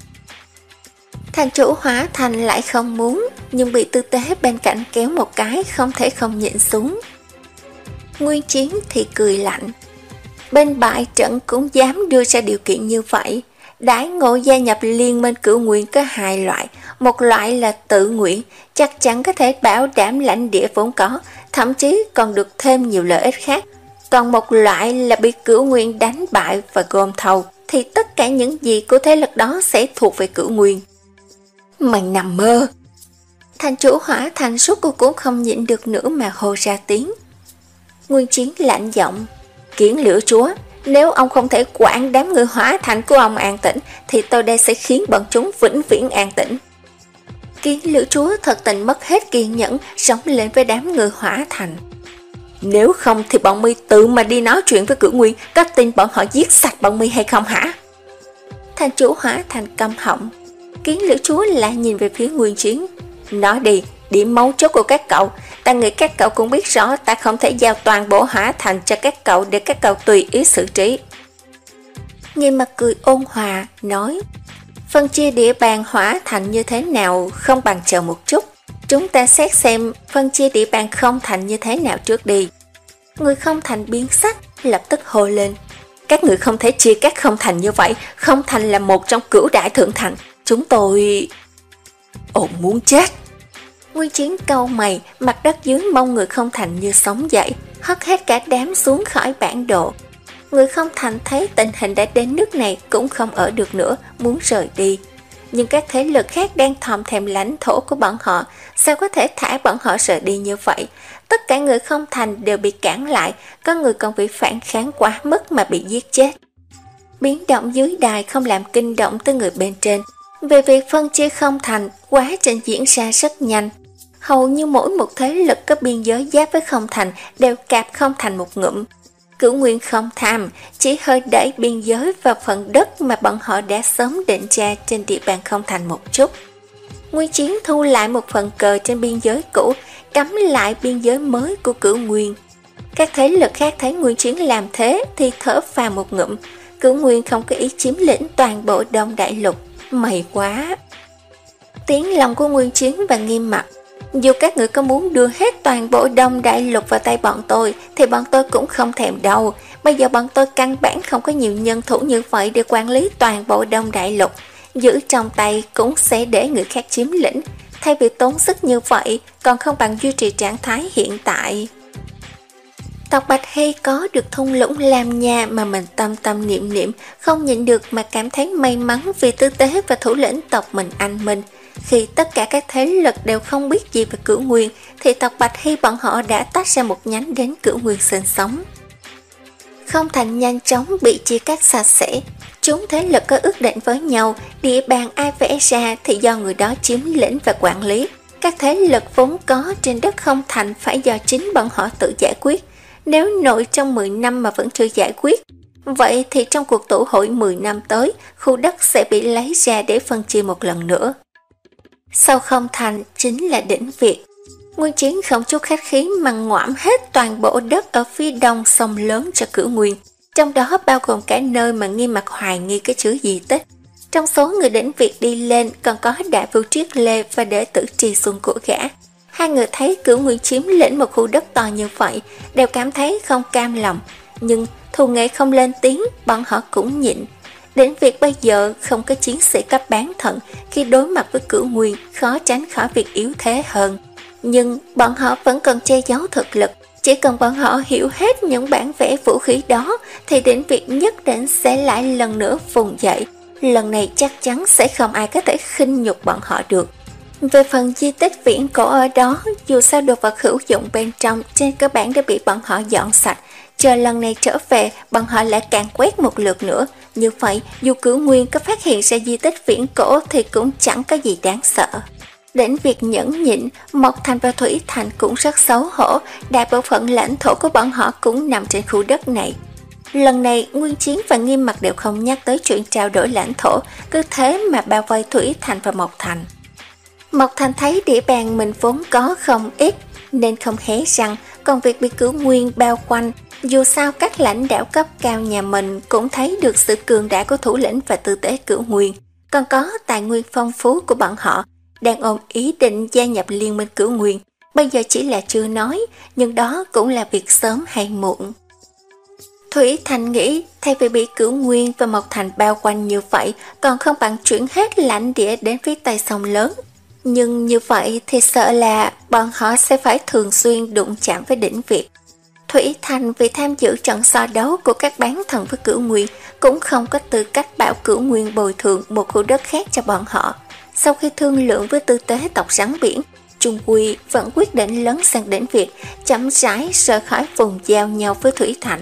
[SPEAKER 1] Thành chủ Hỏa Thành lại không muốn, nhưng bị tư tế bên cạnh kéo một cái, không thể không nhịn xuống. Nguyên Chiến thì cười lạnh. Bên bại trận cũng dám đưa ra điều kiện như vậy. Đãi ngộ gia nhập liên minh Cửu Nguyên có hai loại. Một loại là tự nguyện, chắc chắn có thể bảo đảm lãnh địa vốn có, thậm chí còn được thêm nhiều lợi ích khác. Còn một loại là bị Cửu Nguyên đánh bại và gom thầu, thì tất cả những gì của thế lực đó sẽ thuộc về Cửu Nguyên. Mày nằm mơ. Thành chủ Hỏa Thành suốt cuộc cũng không nhịn được nữa mà hô ra tiếng. Nguyên Chiến lạnh giọng. Kiến Lữ Chúa, nếu ông không thể quản đám người Hỏa Thành của ông an tĩnh, thì tôi đây sẽ khiến bọn chúng vĩnh viễn an tĩnh. Kiến Lữ Chúa thật tình mất hết kiên nhẫn, sống lên với đám người Hỏa Thành. Nếu không thì bọn mi tự mà đi nói chuyện với Cửu Nguyên, có tin bọn họ giết sạch bọn mi hay không hả? Thành chủ Hỏa Thành câm họng. Kiến Lữ Chúa lại nhìn về phía Nguyên Chiến. Nói đi, điểm mấu chốt của các cậu. Ta nghĩ các cậu cũng biết rõ ta không thể giao toàn bộ Hỏa Thành cho các cậu để các cậu tùy ý xử trí. Nghiêm Mặt cười ôn hòa, nói, phân chia địa bàn Hỏa Thành như thế nào không bằng chờ một chút. Chúng ta xét xem phân chia địa bàn không thành như thế nào trước đi. Người không thành biến sắc, lập tức hô lên. Các người không thể chia các không thành như vậy, không thành là một trong cửu đại thượng thành. Chúng tôi... Ồ, muốn chết. Nguyên Chiến cau mày, mặt đất dưới mông người không thành như sóng dậy, hất hết cả đám xuống khỏi bản đồ. Người không thành thấy tình hình đã đến nước này cũng không ở được nữa, muốn rời đi. Nhưng các thế lực khác đang thòm thèm lãnh thổ của bọn họ, sao có thể thả bọn họ rời đi như vậy? Tất cả người không thành đều bị cản lại, có người còn bị phản kháng quá mức mà bị giết chết. Biến động dưới đài không làm kinh động tới người bên trên. Về việc phân chia không thành, quá trình diễn ra rất nhanh. Hầu như mỗi một thế lực có biên giới giáp với không thành đều cạp không thành một ngụm. Cửu Nguyên không tham, chỉ hơi đẩy biên giới vào phần đất mà bọn họ đã sớm định ra trên địa bàn không thành một chút. Nguyên Chiến thu lại một phần cờ trên biên giới cũ, cắm lại biên giới mới của Cửu Nguyên. Các thế lực khác thấy Nguyên Chiến làm thế thì thở phào một ngụm. Cửu Nguyên không có ý chiếm lĩnh toàn bộ Đông Đại Lục. May quá. Tiếng lòng của Nguyên Chiến và Nghiêm Mặc. Dù các người có muốn đưa hết toàn bộ Đông Đại Lục vào tay bọn tôi thì bọn tôi cũng không thèm đâu. Bây giờ bọn tôi căn bản không có nhiều nhân thủ như vậy để quản lý toàn bộ Đông Đại Lục. Giữ trong tay cũng sẽ để người khác chiếm lĩnh. Thay vì tốn sức như vậy, còn không bằng duy trì trạng thái hiện tại. Tộc Bạch Hy có được thung lũng làm nhà mà mình tâm tâm niệm niệm, không nhịn được mà cảm thấy may mắn vì tư tế và thủ lĩnh tộc mình anh minh. Khi tất cả các thế lực đều không biết gì về Cửu Nguyên, thì tộc Bạch Hy bọn họ đã tách ra một nhánh đến Cửu Nguyên sinh sống. Không thành nhanh chóng bị chia cắt sạch sẽ. Chúng thế lực có ước định với nhau, địa bàn ai vẽ ra thì do người đó chiếm lĩnh và quản lý. Các thế lực vốn có trên đất không thành phải do chính bọn họ tự giải quyết. Nếu nội trong mười năm mà vẫn chưa giải quyết, vậy thì trong cuộc tụ hội mười năm tới, khu đất sẽ bị lấy ra để phân chia một lần nữa. Sau không thành chính là đỉnh Việt. Nguyên Chiến không chút khách khí mà ngoạm hết toàn bộ đất ở phía đông sông lớn cho Cửu Nguyên, trong đó bao gồm cả nơi mà Nghiêm Mặc hoài nghi cái chữ di tích. Trong số người đỉnh Việt đi lên còn có Đại Vưu Triết Lê và đệ tử Trì Xuân của gã. Hai người thấy Cửu Nguyên chiếm lĩnh một khu đất to như vậy đều cảm thấy không cam lòng, nhưng Thù Nghệ không lên tiếng, bọn họ cũng nhịn. Đến việc bây giờ không có chiến sĩ cấp bán thận, khi đối mặt với Cửu Nguyên khó tránh khỏi việc yếu thế hơn. Nhưng bọn họ vẫn còn che giấu thực lực, chỉ cần bọn họ hiểu hết những bản vẽ vũ khí đó thì đến việc nhất định sẽ lại lần nữa vùng dậy. Lần này chắc chắn sẽ không ai có thể khinh nhục bọn họ được. Về phần di tích viễn cổ ở đó, dù sao đồ vật hữu dụng bên trong trên cơ bản đã bị bọn họ dọn sạch. Chờ lần này trở về, bọn họ lại càng quét một lượt nữa. Như vậy, dù Cửu Nguyên có phát hiện ra di tích viễn cổ thì cũng chẳng có gì đáng sợ. Đến việc nhẫn nhịn, Mộc Thành và Thủy Thành cũng rất xấu hổ, đại bộ phận lãnh thổ của bọn họ cũng nằm trên khu đất này. Lần này, Nguyên Chiến và Nghiêm Mặc đều không nhắc tới chuyện trao đổi lãnh thổ, cứ thế mà bao vây Thủy Thành và Mộc Thành. Mộc Thành thấy địa bàn mình vốn có không ít, nên không hé răng, còn việc bị Cửu Nguyên bao quanh, dù sao các lãnh đạo cấp cao nhà mình cũng thấy được sự cường đại của thủ lĩnh và tư tế Cửu Nguyên, còn có tài nguyên phong phú của bọn họ, đang ôm ý định gia nhập liên minh Cửu Nguyên. Bây giờ chỉ là chưa nói, nhưng đó cũng là việc sớm hay muộn. Thủy Thành nghĩ thay vì bị Cửu Nguyên và Mộc Thành bao quanh như vậy, còn không bằng chuyển hết lãnh địa đến phía tây sông lớn. Nhưng như vậy thì sợ là bọn họ sẽ phải thường xuyên đụng chạm với đỉnh Việt. Thủy Thành vì tham dự trận so đấu của các bán thần với Cửu Nguyên cũng không có tư cách bảo Cửu Nguyên bồi thường một khu đất khác cho bọn họ. Sau khi thương lượng với tư tế tộc rắn biển, Trung Quy vẫn quyết định lấn sang đỉnh Việt, chậm rãi rời khỏi vùng giao nhau với Thủy Thành.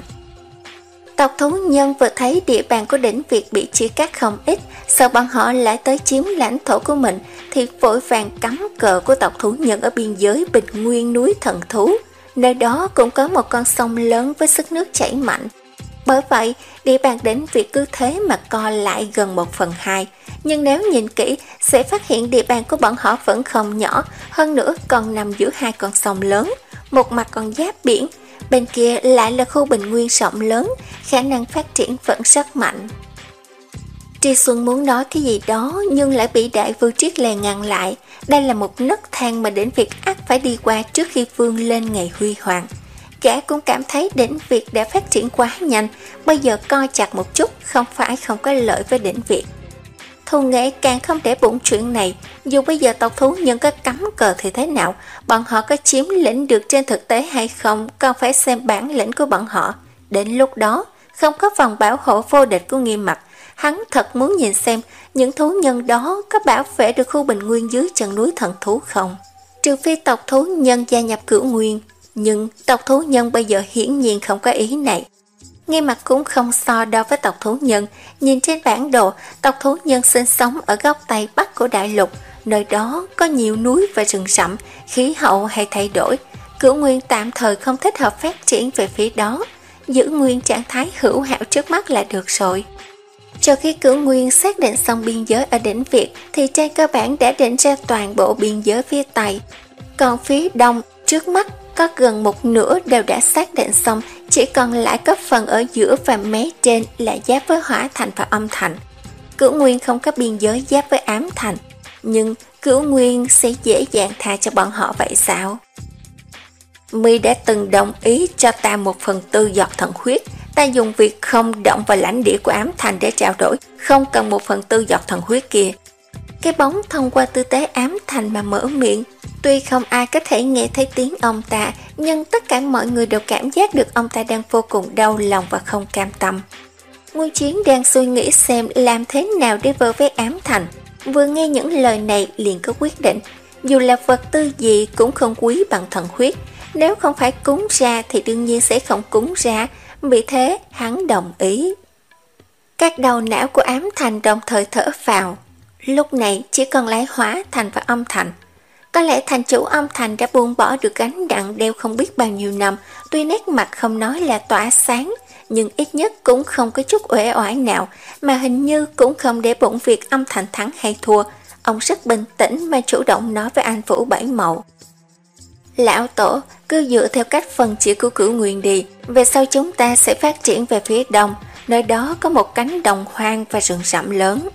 [SPEAKER 1] Tộc thú nhân vừa thấy địa bàn của đỉnh Việt bị chia cắt không ít, sợ bọn họ lại tới chiếm lãnh thổ của mình, thì vội vàng cắm cờ của tộc thú nhân ở biên giới Bình Nguyên núi Thần Thú. Nơi đó cũng có một con sông lớn với sức nước chảy mạnh. Bởi vậy, địa bàn đỉnh Việt cứ thế mà co lại gần một phần hai. Nhưng nếu nhìn kỹ, sẽ phát hiện địa bàn của bọn họ vẫn không nhỏ, hơn nữa còn nằm giữa hai con sông lớn, một mặt còn giáp biển, bên kia lại là khu bình nguyên rộng lớn, khả năng phát triển vẫn rất mạnh. Tri Xuân muốn nói cái gì đó nhưng lại bị Đại Vương Triết Lê ngăn lại. Đây là một nấc thang mà Đỉnh Việt ắt phải đi qua trước khi vươn lên ngày huy hoàng. Gã cũng cảm thấy Đỉnh Việt đã phát triển quá nhanh, bây giờ co chặt một chút không phải không có lợi với Đỉnh Việt. Thù Nghệ càng không để bụng chuyện này, dù bây giờ tộc thú nhân có cắm cờ thì thế nào, bọn họ có chiếm lĩnh được trên thực tế hay không còn phải xem bản lĩnh của bọn họ. Đến lúc đó, không có vòng bảo hộ vô địch của Nghiêm Mặt, hắn thật muốn nhìn xem những thú nhân đó có bảo vệ được khu bình nguyên dưới chân núi thần thú không. Trừ phi tộc thú nhân gia nhập Cửu Nguyên, nhưng tộc thú nhân bây giờ hiển nhiên không có ý này. Nghiêm Mặt cũng không so đo với tộc thú nhân, nhìn trên bản đồ, tộc thú nhân sinh sống ở góc Tây Bắc của đại lục, nơi đó có nhiều núi và rừng rậm, khí hậu hay thay đổi. Cửu Nguyên tạm thời không thích hợp phát triển về phía đó, giữ nguyên trạng thái hữu hảo trước mắt là được rồi. Sau khi Cửu Nguyên xác định xong biên giới ở Đỉnh Việt thì trên cơ bản đã định ra toàn bộ biên giới phía Tây. Còn phía Đông, trước mắt có gần một nửa đều đã xác định xong, chỉ còn lại có phần ở giữa và mé trên là giáp với Hỏa Thành và Âm Thành. Cửu Nguyên không có biên giới giáp với Ám Thành, nhưng Cửu Nguyên sẽ dễ dàng tha cho bọn họ vậy sao? My đã từng đồng ý cho ta một phần tư giọt thần huyết, ta dùng việc không động vào lãnh địa của Ám Thành để trao đổi, không cần một phần tư giọt thần huyết kia. Cái bóng thông qua tư tế Ám Thành mà mở miệng, tuy không ai có thể nghe thấy tiếng ông ta, nhưng tất cả mọi người đều cảm giác được ông ta đang vô cùng đau lòng và không cam tâm. Nguyên Chiến đang suy nghĩ xem làm thế nào để vơ vét Ám Thành, vừa nghe những lời này liền có quyết định, dù là vật tư gì cũng không quý bằng thần huyết, nếu không phải cúng ra thì đương nhiên sẽ không cúng ra, vì thế hắn đồng ý. Các đầu não của Ám Thành đồng thời thở phào, lúc này chỉ còn lại Hỏa Thành và Âm Thành. Có lẽ thành chủ Âm Thành đã buông bỏ được gánh nặng đeo không biết bao nhiêu năm, tuy nét mặt không nói là tỏa sáng, nhưng ít nhất cũng không có chút uể oải nào, mà hình như cũng không để bụng việc Âm Thành thắng hay thua. Ông rất bình tĩnh mà chủ động nói với An Vũ Bảy Mậu. Lão Tổ, cứ dựa theo cách phân chia của Cửu Nguyên đi, về sau chúng ta sẽ phát triển về phía đông, nơi đó có một cánh đồng hoang và rừng rậm lớn.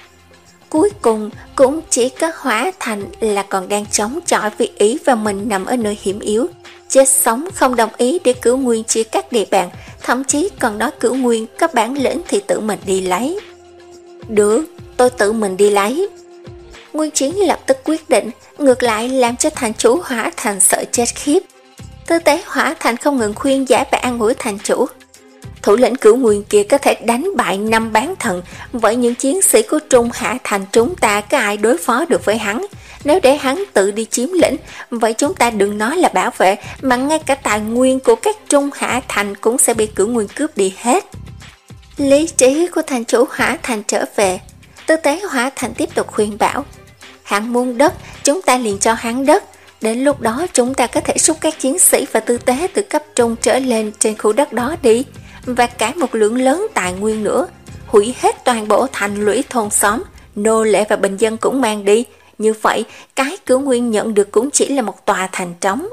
[SPEAKER 1] Cuối cùng cũng chỉ có Hỏa Thành là còn đang chống chọi vì ý và mình nằm ở nơi hiểm yếu, chết sống không đồng ý để Cửu Nguyên chia cắt địa bàn, thậm chí còn nói Cửu Nguyên có bản lĩnh thì tự mình đi lấy. Được, tôi tự mình đi lấy. Nguyên Chiến lập tức quyết định, ngược lại làm cho thành chủ Hỏa Thành sợ chết khiếp. Tư tế Hỏa Thành không ngừng khuyên giải và an ủi thành chủ. Thủ lĩnh Cửu Nguyên kia có thể đánh bại năm bán thần, với những chiến sĩ của Trung Hạ Thành chúng ta có ai đối phó được với hắn. Nếu để hắn tự đi chiếm lĩnh, vậy chúng ta đừng nói là bảo vệ, mà ngay cả tài nguyên của các Trung Hạ Thành cũng sẽ bị Cửu Nguyên cướp đi hết. Lý trí của thành chủ Hỏa Thành trở về, tư tế Hỏa Thành tiếp tục khuyên bảo. Hắn muốn đất, chúng ta liền cho hắn đất. Đến lúc đó chúng ta có thể rút các chiến sĩ và tư tế từ cấp trung trở lên trên khu đất đó đi, và cả một lượng lớn tài nguyên nữa, hủy hết toàn bộ thành lũy thôn xóm, nô lệ và bình dân cũng mang đi. Như vậy, cái Cửu Nguyên nhận được cũng chỉ là một tòa thành trống.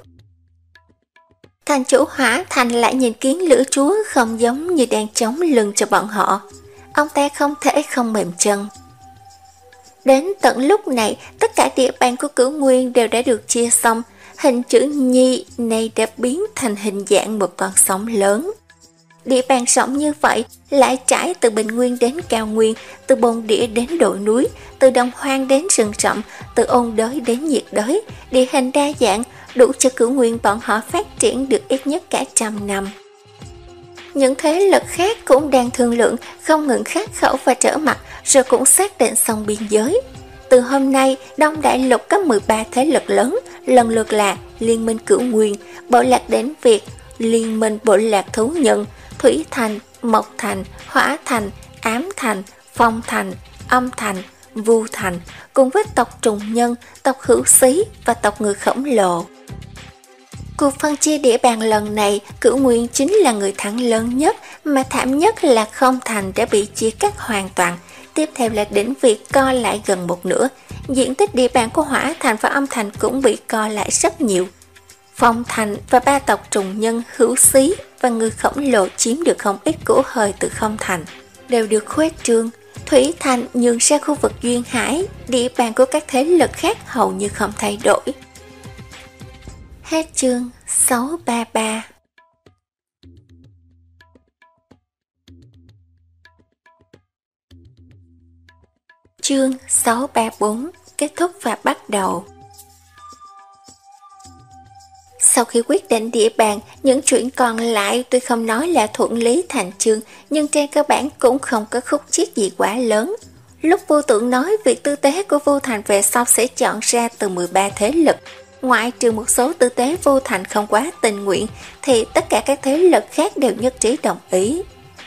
[SPEAKER 1] Thành chủ Hỏa Thành lại nhìn Kiến Lửa Chúa không giống như đang chống lưng cho bọn họ. Ông ta không thể không mềm chân. Đến tận lúc này, tất cả địa bàn của Cửu Nguyên đều đã được chia xong, hình chữ nhi này đã biến thành hình dạng một con sóng lớn. Địa bàn rộng như vậy lại trải từ bình nguyên đến cao nguyên, từ bồn địa đến đồi núi, từ đồng hoang đến rừng rậm, từ ôn đới đến nhiệt đới, địa hình đa dạng, đủ cho Cửu Nguyên bọn họ phát triển được ít nhất cả trăm năm. Những thế lực khác cũng đang thương lượng, không ngừng khát khẩu và trở mặt, rồi cũng xác định xong biên giới. Từ hôm nay, Đông Đại Lục có mười ba thế lực lớn, lần lượt là Liên minh Cửu Nguyên, Bộ lạc Đến Việt, Liên minh Bộ lạc Thú Nhân, Thủy Thành, Mộc Thành, Hỏa Thành, Ám Thành, Phong Thành, Âm Thành, Vu Thành, cùng với tộc Trùng Nhân, tộc Hữu Xí và tộc Người Khổng Lồ. Cuộc phân chia địa bàn lần này, Cửu Nguyên chính là người thắng lớn nhất, mà thảm nhất là Không Thành đã bị chia cắt hoàn toàn. Tiếp theo là Đỉnh Việt co lại gần một nửa, diện tích địa bàn của Hỏa Thành và Âm Thành cũng bị co lại rất nhiều. Phong Thành và ba tộc Trùng Nhân, Hữu Xí và Người Khổng Lồ chiếm được không ít của hơi từ Không Thành, đều được khuếch trương. Thủy Thành nhường ra khu vực duyên hải, địa bàn của các thế lực khác hầu như không thay đổi. Hết chương sáu ba ba. Chương sáu ba bốn kết thúc và bắt đầu. Sau khi quyết định địa bàn, những chuyện còn lại tuy không nói là thuận lý thành chương, nhưng trên cơ bản cũng không có khúc chiết gì quá lớn. Lúc Vô Tượng nói việc tư tế của Vô Thành về sau sẽ chọn ra từ mười ba thế lực, ngoại trừ một số tư tế Vô Thành không quá tình nguyện, thì tất cả các thế lực khác đều nhất trí đồng ý.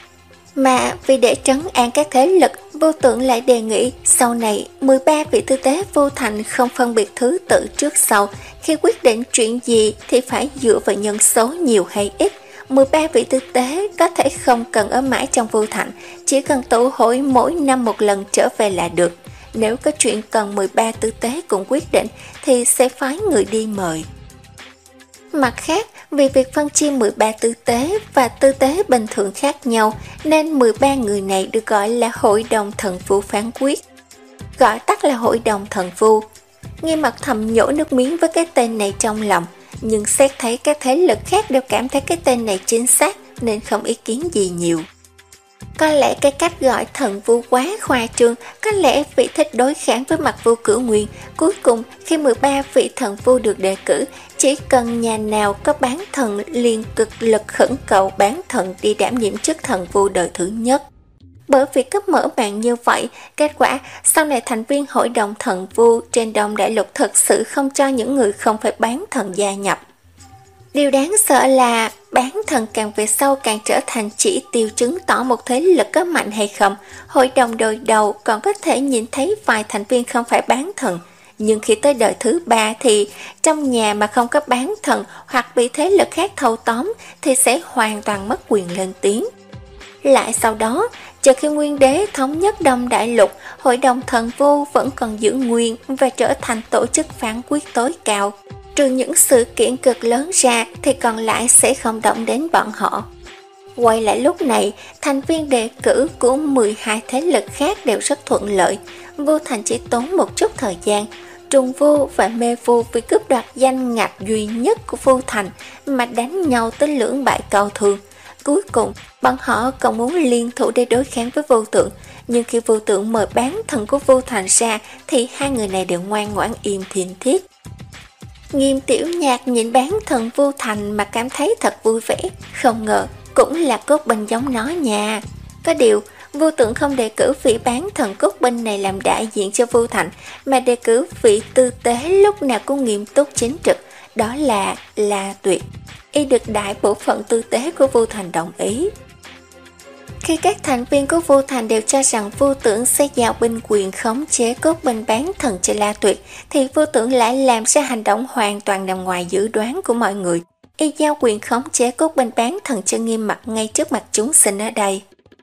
[SPEAKER 1] Mà vì để trấn an các thế lực, Vô Tượng lại đề nghị sau này mười ba vị tư tế Vô Thành không phân biệt thứ tự trước sau, khi quyết định chuyện gì thì phải dựa vào nhân số nhiều hay ít. mười ba vị tư tế có thể không cần ở mãi trong Vô Thành, chỉ cần tụ hội mỗi năm một lần trở về là được. Nếu có chuyện cần mười ba tư tế cùng quyết định thì sẽ phái người đi mời. Mặt khác, vì việc phân chia mười ba tư tế và tư tế bình thường khác nhau, nên mười ba người này được gọi là Hội đồng Thần Vu phán quyết, gọi tắt là Hội đồng Thần Vu. Nghiêm Mặt thầm nhổ nước miếng với cái tên này trong lòng, nhưng xét thấy các thế lực khác đều cảm thấy cái tên này chính xác nên không ý kiến gì nhiều. Có lẽ cái cách gọi thần vu quá khoa trương, có lẽ vì thích đối kháng với Mặt Vu Cửu Nguyên. Cuối cùng khi mười ba vị thần vu được đề cử, chỉ cần nhà nào có bán thần liền cực lực khẩn cầu bán thần đi đảm nhiệm chức thần vu đời thứ nhất. Bởi vì cấp mở màn như vậy, kết quả sau này thành viên hội đồng thần vu trên Đông Đại Lục thật sự không cho những người không phải bán thần gia nhập. Điều đáng sợ là bán thần càng về sau càng trở thành chỉ tiêu chứng tỏ một thế lực có mạnh hay không. Hội đồng đời đầu còn có thể nhìn thấy vài thành viên không phải bán thần, nhưng khi tới đời thứ ba thì trong nhà mà không có bán thần hoặc bị thế lực khác thâu tóm thì sẽ hoàn toàn mất quyền lên tiếng. Lại sau đó, chờ khi Nguyên Đế thống nhất Đông Đại Lục, Hội đồng Thần Vu vẫn còn giữ nguyên và trở thành tổ chức phán quyết tối cao. Trừ những sự kiện cực lớn ra thì còn lại sẽ không động đến bọn họ. Quay lại lúc này, thành viên đề cử của mười hai thế lực khác đều rất thuận lợi. Vô Thành chỉ tốn một chút thời gian. Trùng Vu và Mê Vu vì cướp đoạt danh ngạch duy nhất của Vô Thành mà đánh nhau tới lưỡng bại cầu thường. Cuối cùng, bọn họ còn muốn liên thủ để đối kháng với Vô Tượng, nhưng khi Vô Tượng mời bán thần của Vô Thành ra thì hai người này đều ngoan ngoãn im thiên thiết. Nghiêm Tiểu Nhạc nhìn bán thần Vô Thành mà cảm thấy thật vui vẻ, không ngờ cũng là cốt binh giống nó nha. Có điều, Vô Tượng không đề cử vị bán thần cốt binh này làm đại diện cho Vô Thành, mà đề cử vị tư tế lúc nào cũng nghiêm túc chính trực, đó là La Tuyệt. Y được đại bộ phận tư tế của Vô Thành đồng ý. Khi các thành viên của Vô Thành đều cho rằng Vô Tượng sẽ giao binh quyền khống chế cốt binh bán thần cho La Tuyệt, thì Vô Tượng lại làm ra hành động hoàn toàn nằm ngoài dự đoán của mọi người. Y giao quyền khống chế cốt binh bán thần cho Nghiêm Mặt ngay trước mặt chúng sinh ở đây.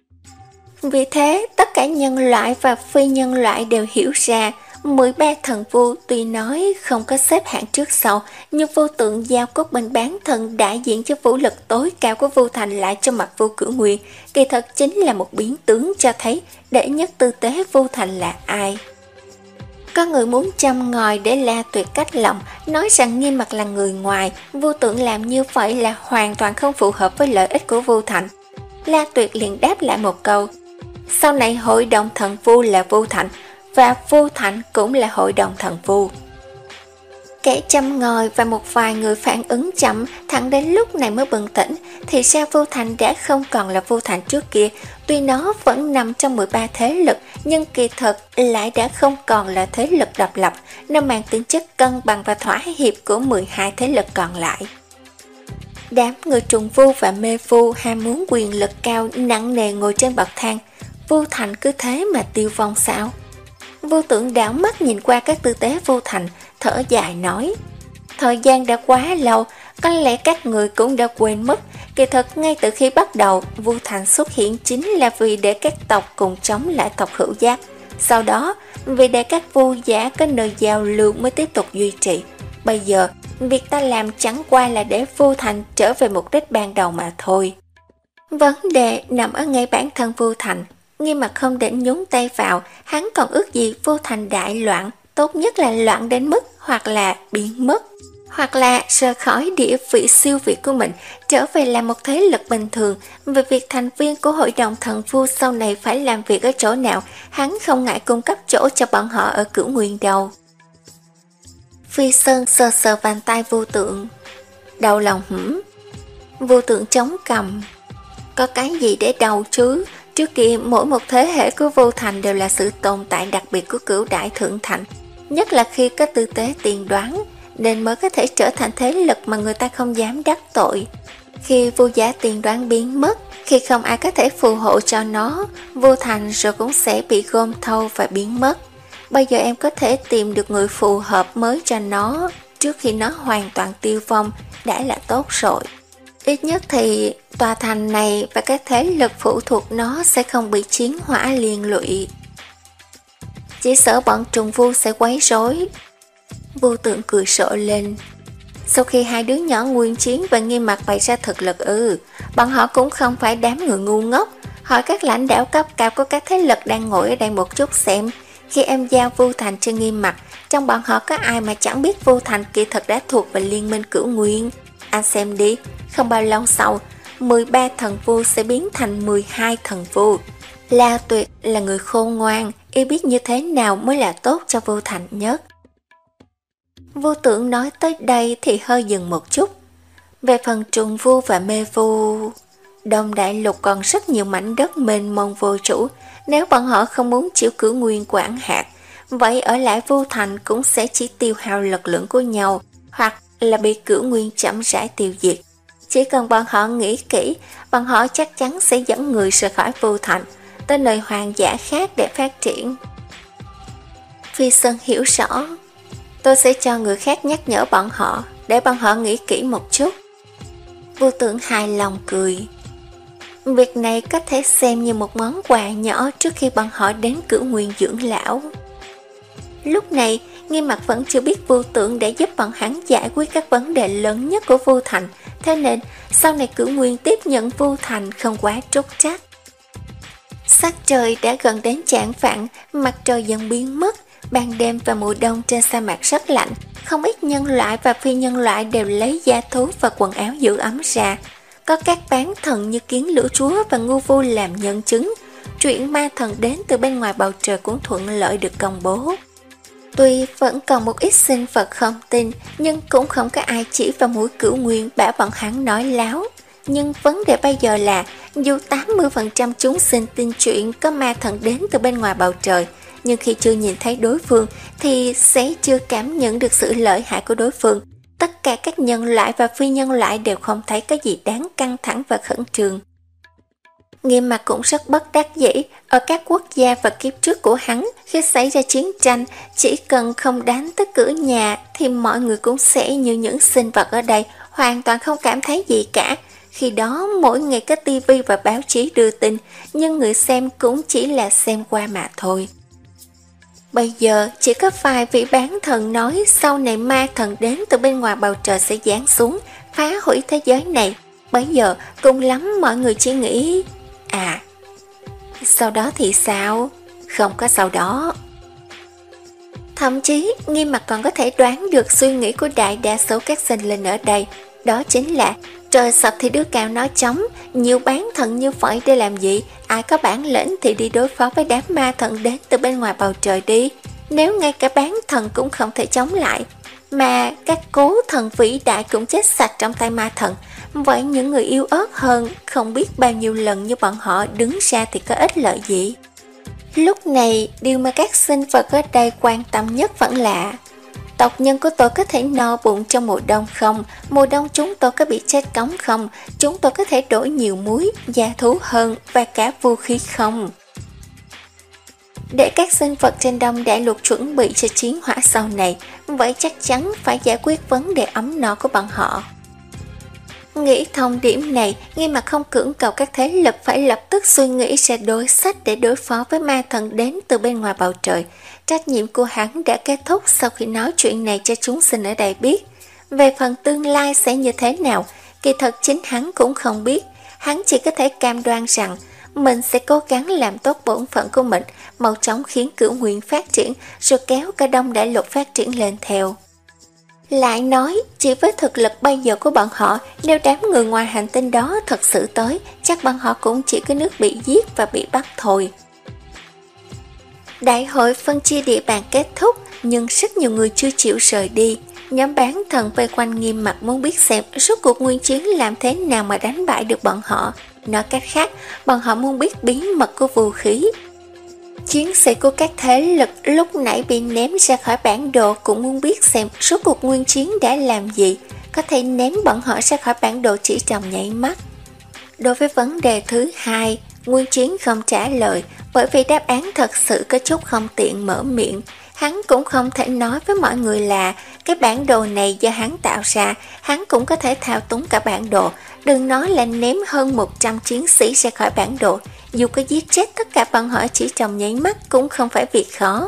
[SPEAKER 1] Vì thế, tất cả nhân loại và phi nhân loại đều hiểu ra, mười ba thần vu tuy nói không có xếp hạng trước sau, nhưng Vô Tượng giao cốt binh bán thần đại diện cho vũ lực tối cao của Vô Thành lại cho Mặt Vu Cửu Nguyên, kỳ thật chính là một biến tướng cho thấy đệ nhất tư tế Vô Thành là ai. Có người muốn châm ngòi để La Tuyệt cách lòng, nói rằng Nghiêm Mặt là người ngoài, Vô Tượng làm như vậy là hoàn toàn không phù hợp với lợi ích của Vô Thành. La Tuyệt liền đáp lại một câu: sau này hội đồng thần vu là Vô Thành, và Vô Thành cũng là hội đồng thần vu. Kẻ châm ngòi và một vài người phản ứng chậm, thẳng đến lúc này mới bừng tỉnh, thì ra Vô Thành đã không còn là Vô Thành trước kia. Tuy nó vẫn nằm trong mười ba thế lực, nhưng kỳ thực lại đã không còn là thế lực độc lập, nó mang tính chất cân bằng và thỏa hiệp của mười hai thế lực còn lại. Đám người Trùng Vu và Mê Vu ham muốn quyền lực cao nặng nề ngồi trên bậc thang. Vô Thành cứ thế mà tiêu vong sao? Vô Tượng đảo mắt nhìn qua các tư tế Vô Thành, thở dài nói: thời gian đã quá lâu, có lẽ các người cũng đã quên mất, kỳ thật ngay từ khi bắt đầu, Vô Thành xuất hiện chính là vì để các tộc cùng chống lại tộc Hữu Giác. Sau đó, vì để các vô giả có nơi giao lưu mới tiếp tục duy trì. Bây giờ, việc ta làm chẳng qua là để Vô Thành trở về mục đích ban đầu mà thôi. Vấn đề nằm ở ngay bản thân Vô Thành. Nghiêm Mặt không định nhúng tay vào, hắn còn ước gì Vô Thành đại loạn, tốt nhất là loạn đến mức hoặc là biến mất, hoặc là rời khỏi địa vị siêu việt của mình, trở về làm một thế lực bình thường. Về việc thành viên của hội đồng thần vu sau này phải làm việc ở chỗ nào, hắn không ngại cung cấp chỗ cho bọn họ ở Cửu Nguyên đâu. Phi Sơn sờ sờ bàn tay Vô Tượng, đau lòng hửm. Vô Tượng chống cằm, có cái gì để đau chứ? Trước kia mỗi một thế hệ của Vô Thành đều là sự tồn tại đặc biệt của Cửu Đại Thượng Thành, nhất là khi có tư tế tiên đoán, nên mới có thể trở thành thế lực mà người ta không dám đắc tội. Khi Vô Giá tiên đoán biến mất, khi không ai có thể phù hộ cho nó, Vô Thành rồi cũng sẽ bị gom thâu và biến mất. Bây giờ em có thể tìm được người phù hợp mới cho nó trước khi nó hoàn toàn tiêu vong đã là tốt rồi. Ít nhất thì tòa thành này và các thế lực phụ thuộc nó sẽ không bị chiến hỏa liên lụy. Chỉ sợ bọn trùng vu sẽ quấy rối. Vô Tượng cười rộ lên. Sau khi hai đứa nhỏ Nguyên Chiến và Nghiêm Mặt bày ra thực lực, ừ, bọn họ cũng không phải đám người ngu ngốc. Hỏi các lãnh đạo cấp cao của các thế lực đang ngồi ở đây một chút xem. Khi em giao Vô Thành cho Nghiêm Mặt, trong bọn họ có ai mà chẳng biết Vô Thành kỳ thật đã thuộc về Liên minh Cửu Nguyên. Anh xem đi, không bao lâu sau, mười ba thần vu sẽ biến thành mười hai thần vu. La Tuyệt là người khôn ngoan, y biết như thế nào mới là tốt cho Vô Thành nhất. Vô Tượng nói tới đây thì hơi dừng một chút. Về phần trùng vu và mê vu, Đông Đại Lục còn rất nhiều mảnh đất mênh mông vô chủ. Nếu bọn họ không muốn chịu Cửu Nguyên quản hạt, vậy ở lại Vô Thành cũng sẽ chỉ tiêu hao lực lượng của nhau, hoặc là bị Cửu Nguyên chậm rãi tiêu diệt. Chỉ cần bọn họ nghĩ kỹ, bọn họ chắc chắn sẽ dẫn người rời khỏi Vô Thành tới nơi hoang dã khác để phát triển. Phi Sơn hiểu rõ. Tôi sẽ cho người khác nhắc nhở bọn họ, để bọn họ nghĩ kỹ một chút. Vô Tượng hài lòng cười. Việc này có thể xem như một món quà nhỏ trước khi bọn họ đến Cửu Nguyên dưỡng lão. Lúc này, Nghiêm Mặt vẫn chưa biết Vô Tượng để giúp bọn hắn giải quyết các vấn đề lớn nhất của Vô Thành, thế nên sau này Cửu Nguyên tiếp nhận Vô Thành không quá trốt trách. Sắc trời đã gần đến chạng vạng, mặt trời dần biến mất. Ban đêm và mùa đông trên sa mạc rất lạnh, không ít nhân loại và phi nhân loại đều lấy da thú và quần áo giữ ấm ra. Có các bán thần như Kiến Lửa Chúa và Ngưu Vu làm nhân chứng. Chuyện ma thần đến từ bên ngoài bầu trời cũng thuận lợi được công bố. Tuy vẫn còn một ít sinh vật không tin, nhưng cũng không có ai chỉ vào mũi Cửu Nguyên bảo bọn hắn nói láo. Nhưng vấn đề bây giờ là, dù tám mươi phần trăm chúng sinh tin chuyện có ma thần đến từ bên ngoài bầu trời, nhưng khi chưa nhìn thấy đối phương thì sẽ chưa cảm nhận được sự lợi hại của đối phương. Tất cả các nhân loại và phi nhân loại đều không thấy có gì đáng căng thẳng và khẩn trương. Nghiêm Mặt cũng rất bất đắc dĩ. Ở các quốc gia và kiếp trước của hắn, khi xảy ra chiến tranh, chỉ cần không đánh tới cửa nhà thì mọi người cũng sẽ như những sinh vật ở đây, hoàn toàn không cảm thấy gì cả. Khi đó mỗi ngày có tivi và báo chí đưa tin, nhưng người xem cũng chỉ là xem qua mà thôi. Bây giờ chỉ có vài vị bán thần nói sau này ma thần đến từ bên ngoài bầu trời sẽ giáng xuống, phá hủy thế giới này. Bây giờ cùng lắm mọi người chỉ nghĩ, à, sau đó thì sao? Không có sau đó. Thậm chí Nghiêm Mặt còn có thể đoán được suy nghĩ của đại đa số các sinh linh ở đây. Đó chính là trời sập thì đứa cao nói trống, nhiều bán thần như vậy để làm gì? Ai có bản lĩnh thì đi đối phó với đám ma thần đến từ bên ngoài bầu trời đi. Nếu ngay cả bán thần cũng không thể chống lại, mà các cố thần vĩ đại cũng chết sạch trong tay ma thần, vậy những người yếu ớt hơn không biết bao nhiêu lần như bọn họ đứng ra thì có ích lợi gì? Lúc này, điều mà các sinh vật ở đây quan tâm nhất vẫn là tộc nhân của tôi có thể no bụng trong mùa đông không? Mùa đông chúng tôi có bị chết cống không? Chúng tôi có thể đổi nhiều muối, gia thú hơn và cả vũ khí không? Để các sinh vật trên Đông Đại Lục chuẩn bị cho chiến hỏa sau này, vậy chắc chắn phải giải quyết vấn đề ấm no của bọn họ. Nghĩ thông điểm này, Nghiêm Mặt không cưỡng cầu các thế lực phải lập tức suy nghĩ ra đối sách để đối phó với ma thần đến từ bên ngoài bầu trời. Trách nhiệm của hắn đã kết thúc sau khi nói chuyện này cho chúng sinh ở đây biết. Về phần tương lai sẽ như thế nào, kỳ thật chính hắn cũng không biết. Hắn chỉ có thể cam đoan rằng mình sẽ cố gắng làm tốt bổn phận của mình, mau chóng khiến Cửu Nguyên phát triển, rồi kéo cả Đông Đại Lục phát triển lên theo. Lại nói, chỉ với thực lực bây giờ của bọn họ, nếu đám người ngoài hành tinh đó thật sự tới, chắc bọn họ cũng chỉ có nước bị giết và bị bắt thôi. Đại hội phân chia địa bàn kết thúc, nhưng rất nhiều người chưa chịu rời đi. Nhóm bán thần vây quanh nghiêm mặt muốn biết xem rốt cuộc Nguyên Chiến làm thế nào mà đánh bại được bọn họ. Nói cách khác, bọn họ muốn biết bí mật của vũ khí. Chiến sĩ của các thế lực lúc nãy bị ném ra khỏi bản đồ cũng muốn biết xem rốt cuộc Nguyên Chiến đã làm gì, có thể ném bọn họ ra khỏi bản đồ chỉ trong nháy mắt. Đối với vấn đề thứ hai, Nguyên Chiến không trả lời, bởi vì đáp án thật sự có chút không tiện mở miệng. Hắn cũng không thể nói với mọi người là cái bản đồ này do hắn tạo ra, hắn cũng có thể thao túng cả bản đồ, đừng nói là ném hơn một trăm chiến sĩ ra khỏi bản đồ, dù có giết chết tất cả bọn họ chỉ trong nháy mắt cũng không phải việc khó.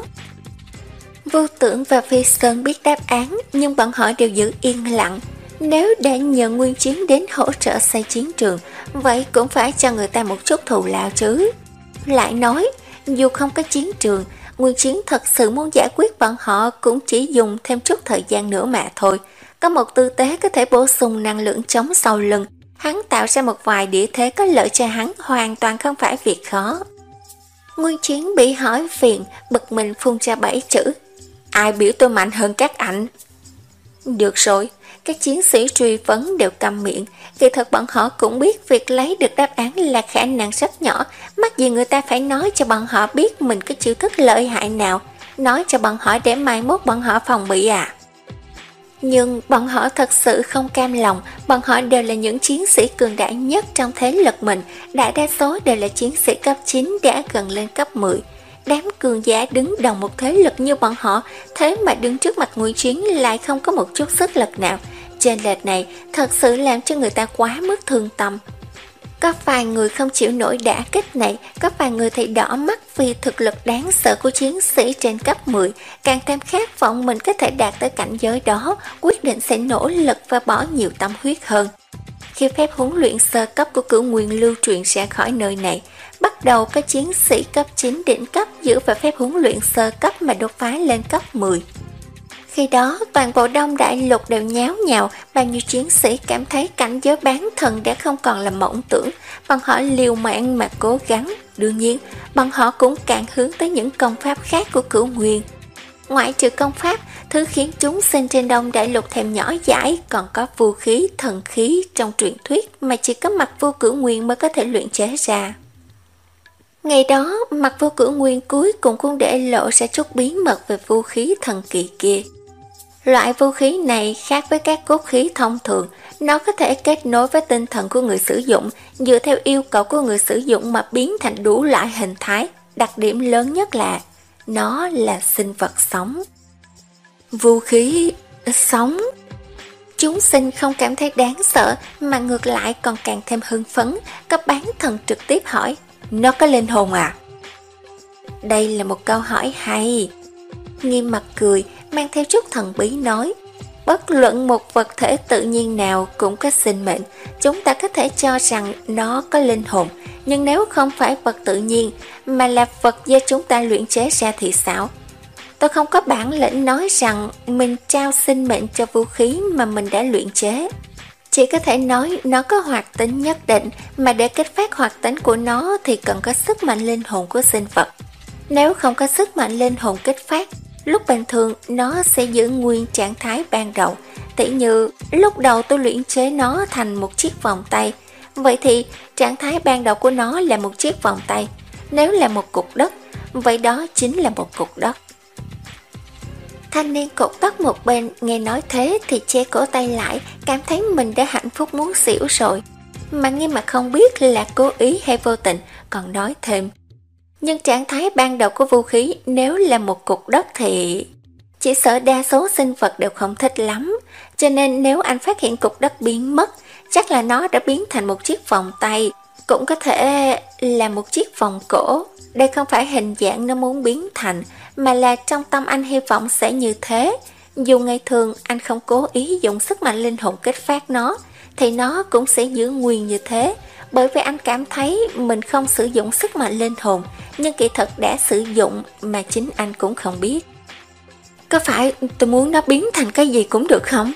[SPEAKER 1] Vô Tưởng và Phi Sơn biết đáp án, nhưng bọn họ đều giữ yên lặng. Nếu đã nhờ Nguyên Chiến đến hỗ trợ xây chiến trường, vậy cũng phải cho người ta một chút thù lao chứ. Lại nói, dù không có chiến trường, Nguyên Chiến thật sự muốn giải quyết bọn họ cũng chỉ dùng thêm chút thời gian nữa mà thôi. Có một tư tế có thể bổ sung năng lượng chống sau lưng, hắn tạo ra một vài địa thế có lợi cho hắn hoàn toàn không phải việc khó. Nguyên Chiến bị hỏi phiền, bực mình phun ra bảy chữ: ai biểu tôi mạnh hơn các anh? Được rồi, các chiến sĩ truy vấn đều câm miệng. Kỳ thật bọn họ cũng biết việc lấy được đáp án là khả năng rất nhỏ, mắc gì người ta phải nói cho bọn họ biết mình có chiêu thức lợi hại nào, nói cho bọn họ để mai mốt bọn họ phòng bị à. Nhưng bọn họ thật sự không cam lòng, bọn họ đều là những chiến sĩ cường đại nhất trong thế lực mình, đại đa số đều là chiến sĩ cấp chín đã gần lên cấp mười. Đám cường giả đứng đầu một thế lực như bọn họ, thế mà đứng trước mặt Nguyên Chiến lại không có một chút sức lực nào. Chênh lệch này thật sự làm cho người ta quá mức thương tâm. Có vài người không chịu nổi đả kích này, có vài người thì đỏ mắt vì thực lực đáng sợ của chiến sĩ trên cấp mười, càng thêm khát vọng mình có thể đạt tới cảnh giới đó, quyết định sẽ nỗ lực và bỏ nhiều tâm huyết hơn. Khi phép huấn luyện sơ cấp của Cửu Nguyên lưu truyền ra khỏi nơi này, bắt đầu có chiến sĩ cấp chín đỉnh cấp dựa vào phép huấn luyện sơ cấp mà đột phá lên cấp mười. Khi đó, toàn bộ Đông Đại Lục đều nháo nhào, bao nhiêu chiến sĩ cảm thấy cảnh giới bán thần đã không còn là mộng tưởng, bọn họ liều mạng mà cố gắng. Đương nhiên, bọn họ cũng càng hướng tới những công pháp khác của Cửu Nguyên. Ngoại trừ công pháp, thứ khiến chúng sinh trên Đông Đại Lục thèm nhỏ dãi còn có vũ khí, thần khí trong truyền thuyết mà chỉ có Mặc Vô Cửu Nguyên mới có thể luyện chế ra. Ngày đó, Mặc Vô Cửu Nguyên cuối cùng cũng để lộ ra chút bí mật về vũ khí thần kỳ kia. Loại vũ khí này khác với các cốt khí thông thường, nó có thể kết nối với tinh thần của người sử dụng, dựa theo yêu cầu của người sử dụng mà biến thành đủ loại hình thái. Đặc điểm lớn nhất là nó là sinh vật sống. Vũ khí sống. Chúng sinh không cảm thấy đáng sợ mà ngược lại còn càng thêm hưng phấn. Cấp bán thần trực tiếp hỏi: nó có linh hồn à? Đây là một câu hỏi hay. Nghiêm mặt cười, mang theo chút thần bí nói: bất luận một vật thể tự nhiên nào cũng có sinh mệnh, chúng ta có thể cho rằng nó có linh hồn, nhưng nếu không phải vật tự nhiên mà là vật do chúng ta luyện chế ra thì sao? Tôi không có bản lĩnh nói rằng mình trao sinh mệnh cho vũ khí mà mình đã luyện chế. Chỉ có thể nói nó có hoạt tính nhất định, mà để kích phát hoạt tính của nó thì cần có sức mạnh linh hồn của sinh vật. Nếu không có sức mạnh linh hồn kích phát, lúc bình thường nó sẽ giữ nguyên trạng thái ban đầu. Tỉ như lúc đầu tôi luyện chế nó thành một chiếc vòng tay, vậy thì trạng thái ban đầu của nó là một chiếc vòng tay. Nếu là một cục đất, vậy đó chính là một cục đất. Thanh niên cột tóc một bên nghe nói thế thì che cổ tay lại, cảm thấy mình đã hạnh phúc muốn xỉu rồi. Mà Nghiêm Mặt không biết là cố ý hay vô tình, còn nói thêm: nhưng trạng thái ban đầu của vũ khí nếu là một cục đất thì chỉ sợ đa số sinh vật đều không thích lắm. Cho nên nếu anh phát hiện cục đất biến mất, chắc là nó đã biến thành một chiếc vòng tay, cũng có thể là một chiếc vòng cổ. Đây không phải hình dạng nó muốn biến thành, mà là trong tâm anh hy vọng sẽ như thế. Dù ngày thường anh không cố ý dùng sức mạnh linh hồn kích phát nó, thì nó cũng sẽ giữ nguyên như thế, bởi vì anh cảm thấy mình không sử dụng sức mạnh linh hồn, nhưng kỳ thật đã sử dụng mà chính anh cũng không biết. Có phải tôi muốn nó biến thành cái gì cũng được không?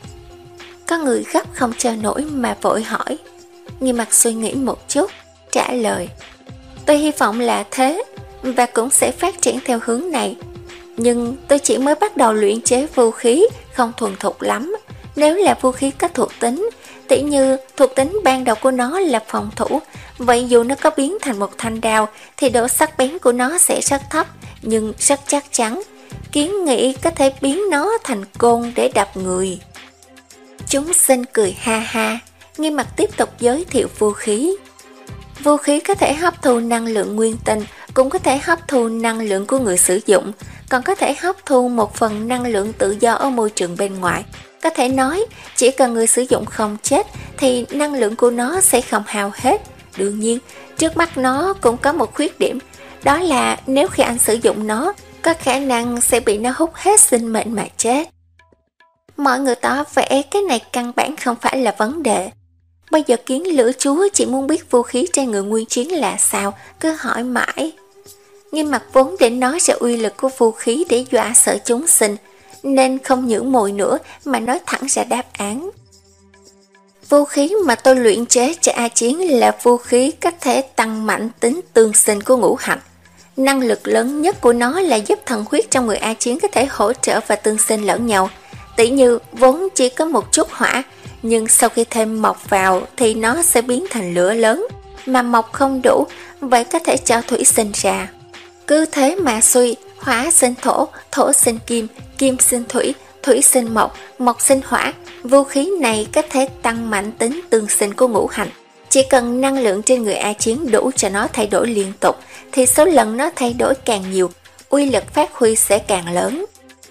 [SPEAKER 1] Có người gấp không chờ nổi mà vội hỏi. Nghiêm Mặc suy nghĩ một chút, trả lời: tôi hy vọng là thế, và cũng sẽ phát triển theo hướng này. Nhưng tôi chỉ mới bắt đầu luyện chế vũ khí, không thuần thục lắm. Nếu là vũ khí có thuộc tính, tỉ như thuộc tính ban đầu của nó là phòng thủ, vậy dù nó có biến thành một thanh đao thì độ sắc bén của nó sẽ rất thấp, nhưng rất chắc chắn. Kiến nghị có thể biến nó thành côn để đập người. Chúng sinh cười ha ha. Nghiêm Mặc tiếp tục giới thiệu vũ khí. Vũ khí có thể hấp thu năng lượng nguyên tinh, cũng có thể hấp thu năng lượng của người sử dụng, còn có thể hấp thu một phần năng lượng tự do ở môi trường bên ngoài. Có thể nói, chỉ cần người sử dụng không chết thì năng lượng của nó sẽ không hao hết. Đương nhiên, trước mắt nó cũng có một khuyết điểm, đó là nếu khi anh sử dụng nó, có khả năng sẽ bị nó hút hết sinh mệnh mà chết. Mọi người tỏ vẻ cái này căn bản không phải là vấn đề. Bây giờ Kiến Lửa Chúa chỉ muốn biết vũ khí trên người nguyên chiến là sao, cứ hỏi mãi. Nghiêm Mặc vốn định nói ra uy lực của vũ khí để dọa sợ chúng sinh, nên không nhưỡng mồi nữa mà nói thẳng ra đáp án. Vũ khí mà tôi luyện chế cho A Chiến là vũ khí có thể tăng mạnh tính tương sinh của ngũ hành. Năng lực lớn nhất của nó là giúp thần huyết trong người A Chiến có thể hỗ trợ và tương sinh lẫn nhau. Tỉ như vốn chỉ có một chút hỏa, nhưng sau khi thêm mộc vào thì nó sẽ biến thành lửa lớn, mà mộc không đủ, vậy có thể cho thủy sinh ra. Cứ thế mà suy, hỏa sinh thổ, thổ sinh kim, kim sinh thủy, thủy sinh mộc, mộc sinh hỏa. Vũ khí này có thể tăng mạnh tính tương sinh của ngũ hành. Chỉ cần năng lượng trên người A Chiến đủ cho nó thay đổi liên tục, thì số lần nó thay đổi càng nhiều, uy lực phát huy sẽ càng lớn.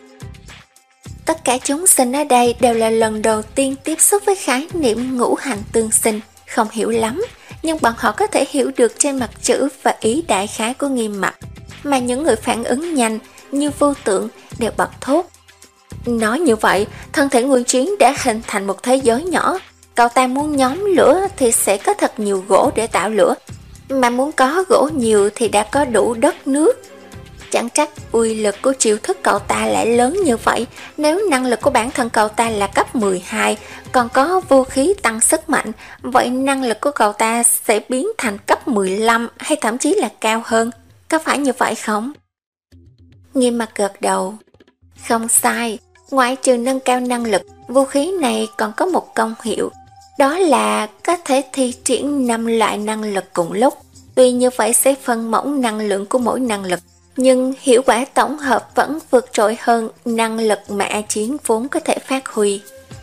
[SPEAKER 1] Tất cả chúng sinh ở đây đều là lần đầu tiên tiếp xúc với khái niệm ngũ hành tương sinh, không hiểu lắm, nhưng bọn họ có thể hiểu được trên mặt chữ và ý đại khái của Nghiêm Mặc, mà những người phản ứng nhanh như Vô Tượng đều bật thốt. Nói như vậy, thân thể nguyên chiến đã hình thành một thế giới nhỏ. Cậu ta muốn nhóm lửa thì sẽ có thật nhiều gỗ để tạo lửa, mà muốn có gỗ nhiều thì đã có đủ đất nước. Chẳng trách uy lực của chiêu thức cậu ta lại lớn như vậy. Nếu năng lực của bản thân cậu ta là cấp mười hai, còn có vũ khí tăng sức mạnh, vậy năng lực của cậu ta sẽ biến thành cấp mười lăm hay thậm chí là cao hơn. Có phải như vậy không? Nghiêm Mặc gật đầu. Không sai, ngoại trừ nâng cao năng lực, vũ khí này còn có một công hiệu, đó là có thể thi triển năm loại năng lực cùng lúc. Tuy như vậy sẽ phân mỏng năng lượng của mỗi năng lực, nhưng hiệu quả tổng hợp vẫn vượt trội hơn năng lực mà A Chiến vốn có thể phát huy.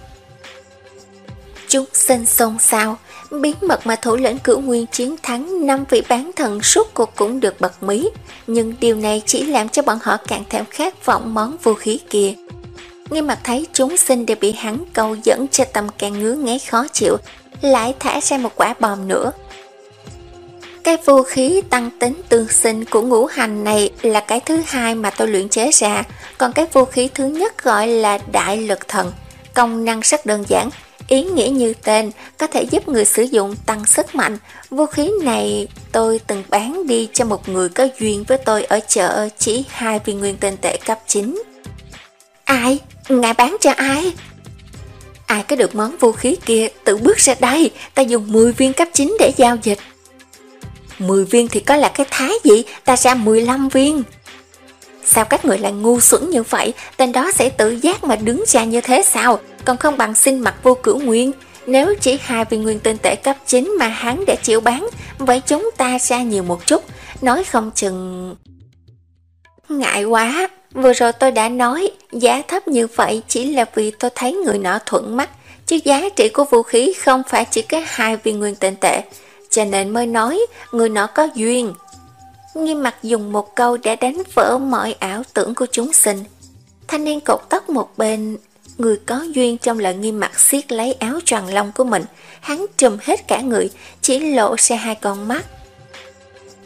[SPEAKER 1] Chúng sinh xôn xao, bí mật mà thủ lĩnh Cửu Nguyên chiến thắng năm vị bán thần suốt cuộc cũng được bật mí, nhưng điều này chỉ làm cho bọn họ càng thêm khát vọng món vũ khí kia. Nghiêm Mặc thấy chúng sinh đều bị hắn câu dẫn cho tâm càng ngứa ngáy khó chịu, lại thả ra một quả bom nữa. Cái vũ khí tăng tính tương sinh của ngũ hành này là cái thứ hai mà tôi luyện chế ra, còn cái vũ khí thứ nhất gọi là đại lực thần. Công năng rất đơn giản, ý nghĩa như tên, có thể giúp người sử dụng tăng sức mạnh. Vũ khí này tôi từng bán đi cho một người có duyên với tôi ở chợ, chỉ hai viên nguyên tinh tệ cấp chín. Ai? Ngài bán cho ai? Ai có được món vũ khí kia tự bước ra đây, ta dùng mười viên cấp chín để giao dịch. mười viên thì có là cái thái gì, ta ra mười lăm viên. Sao các người lại ngu xuẩn như vậy, tên đó sẽ tự giác mà đứng ra như thế sao, còn không bằng xin mặc Vô Cửu Nguyên. Nếu chỉ hai viên nguyên tinh tệ cấp chín mà hắn đã chịu bán, vậy chúng ta ra nhiều một chút, nói không chừng... Ngại quá, vừa rồi tôi đã nói, giá thấp như vậy chỉ là vì tôi thấy người nọ thuận mắt, chứ giá trị của vũ khí không phải chỉ có hai viên nguyên tinh tệ, cho nên mới nói người nọ có duyên. Nghiêm Mặc dùng một câu để đánh vỡ mọi ảo tưởng của chúng sinh. Thanh niên cột tóc một bên, người có duyên trong lời Nghiêm Mặc siết lấy áo choàng lông của mình, hắn trùm hết cả người, chỉ lộ ra hai con mắt.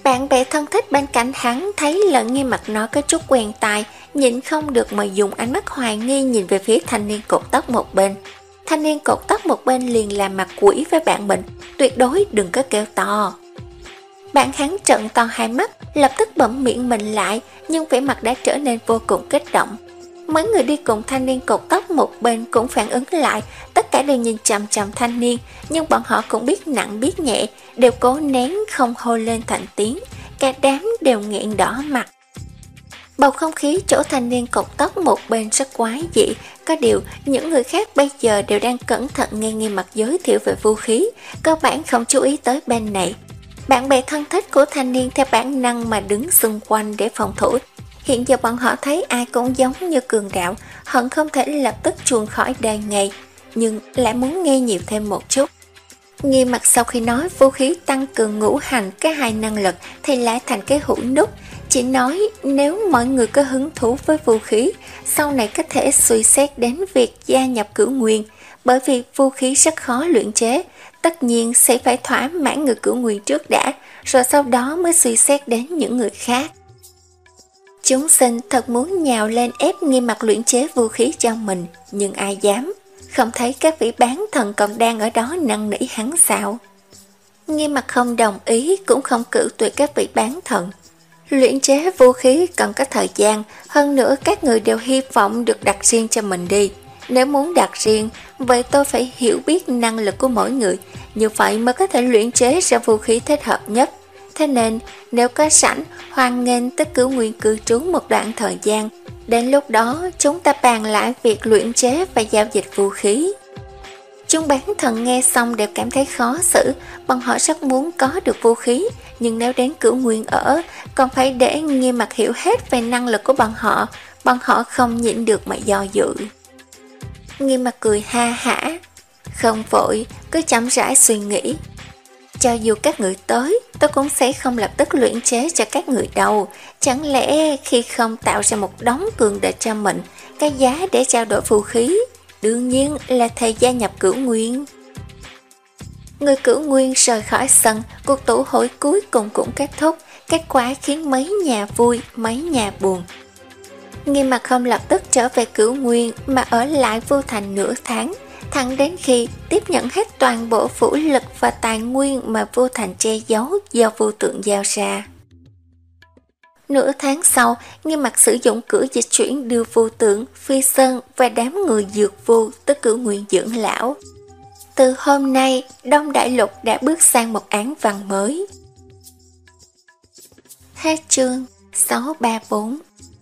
[SPEAKER 1] Bạn bè thân thích bên cạnh hắn thấy lần nghe mặt nó có chút quen tai, nhịn không được mà dùng ánh mắt hoài nghi nhìn về phía thanh niên cột tóc một bên. Thanh niên cột tóc một bên liền làm mặt quỷ với bạn mình, tuyệt đối đừng có kêu to. Bạn hắn trợn to hai mắt, lập tức bậm miệng mình lại, nhưng vẻ mặt đã trở nên vô cùng kích động. Mấy người đi cùng thanh niên cột tóc một bên cũng phản ứng lại, tất cả đều nhìn chằm chằm thanh niên, nhưng bọn họ cũng biết nặng biết nhẹ, đều cố nén không hô lên thành tiếng, cả đám đều nghẹn đỏ mặt. Bầu không khí chỗ thanh niên cột tóc một bên rất quái dị, có điều những người khác bây giờ đều đang cẩn thận nghe Nghiêm Mặc giới thiệu về vũ khí, cơ bản không chú ý tới bên này. Bạn bè thân thích của thanh niên theo bản năng mà đứng xung quanh để phòng thủ. Hiện giờ bọn họ thấy ai cũng giống như cường đạo, hận không thể lập tức chuồn khỏi đời ngay, nhưng lại muốn nghe nhiều thêm một chút. Nghiêm Mặc sau khi nói vũ khí tăng cường ngũ hành cái hai năng lực thì lại thành cái hũ nút, chỉ nói nếu mọi người có hứng thú với vũ khí, sau này có thể suy xét đến việc gia nhập Cửu Nguyên, bởi vì vũ khí rất khó luyện chế, tất nhiên sẽ phải thỏa mãn người Cửu Nguyên trước đã, rồi sau đó mới suy xét đến những người khác. Chúng sinh thật muốn nhào lên ép Nghiêm Mặc luyện chế vũ khí cho mình, nhưng ai dám, không thấy các vị bán thần còn đang ở đó năn nỉ hắn sao? Nghiêm Mặc không đồng ý cũng không cự tuyệt các vị bán thần. Luyện chế vũ khí cần có thời gian, hơn nữa các người đều hy vọng được đặt riêng cho mình đi. Nếu muốn đặt riêng, vậy tôi phải hiểu biết năng lực của mỗi người, như vậy mới có thể luyện chế ra vũ khí thích hợp nhất. Thế nên, nếu có sẵn, hoan nghênh tới Cửu Nguyên cư trú một đoạn thời gian. Đến lúc đó, chúng ta bàn lại việc luyện chế và giao dịch vũ khí. Chúng bán thần nghe xong đều cảm thấy khó xử, bọn họ rất muốn có được vũ khí, nhưng nếu đến Cửu Nguyên ở, còn phải để Nghiêm Mặc hiểu hết về năng lực của bọn họ, bọn họ không nhịn được mà do dự. Nghiêm Mặc cười ha hả, không vội, cứ chậm rãi suy nghĩ. Cho dù các người tới, tôi cũng sẽ không lập tức luyện chế cho các người đâu. Chẳng lẽ khi không tạo ra một đống cường địch cho mình, cái giá để trao đổi vũ khí, đương nhiên là thầy gia nhập Cửu Nguyên. Người Cửu Nguyên rời khỏi sân, cuộc tụ hội cuối cùng cũng kết thúc, kết quả khiến mấy nhà vui, mấy nhà buồn. Nghiêm Mặc không lập tức trở về Cửu Nguyên mà ở lại Vô Thành nửa tháng, thẳng đến khi tiếp nhận hết toàn bộ vũ lực và tài nguyên mà Vô Thành che giấu do Vô Tượng giao ra. Nửa tháng sau, Nghiêm Mặc sử dụng cửa dịch chuyển đưa Vô Tượng, Phi Sơn và đám người dược vô tới Cửu Nguyên dưỡng lão. Từ hôm nay, Đông Đại Lục đã bước sang một án văn mới. Hết chương sáu ba bốn.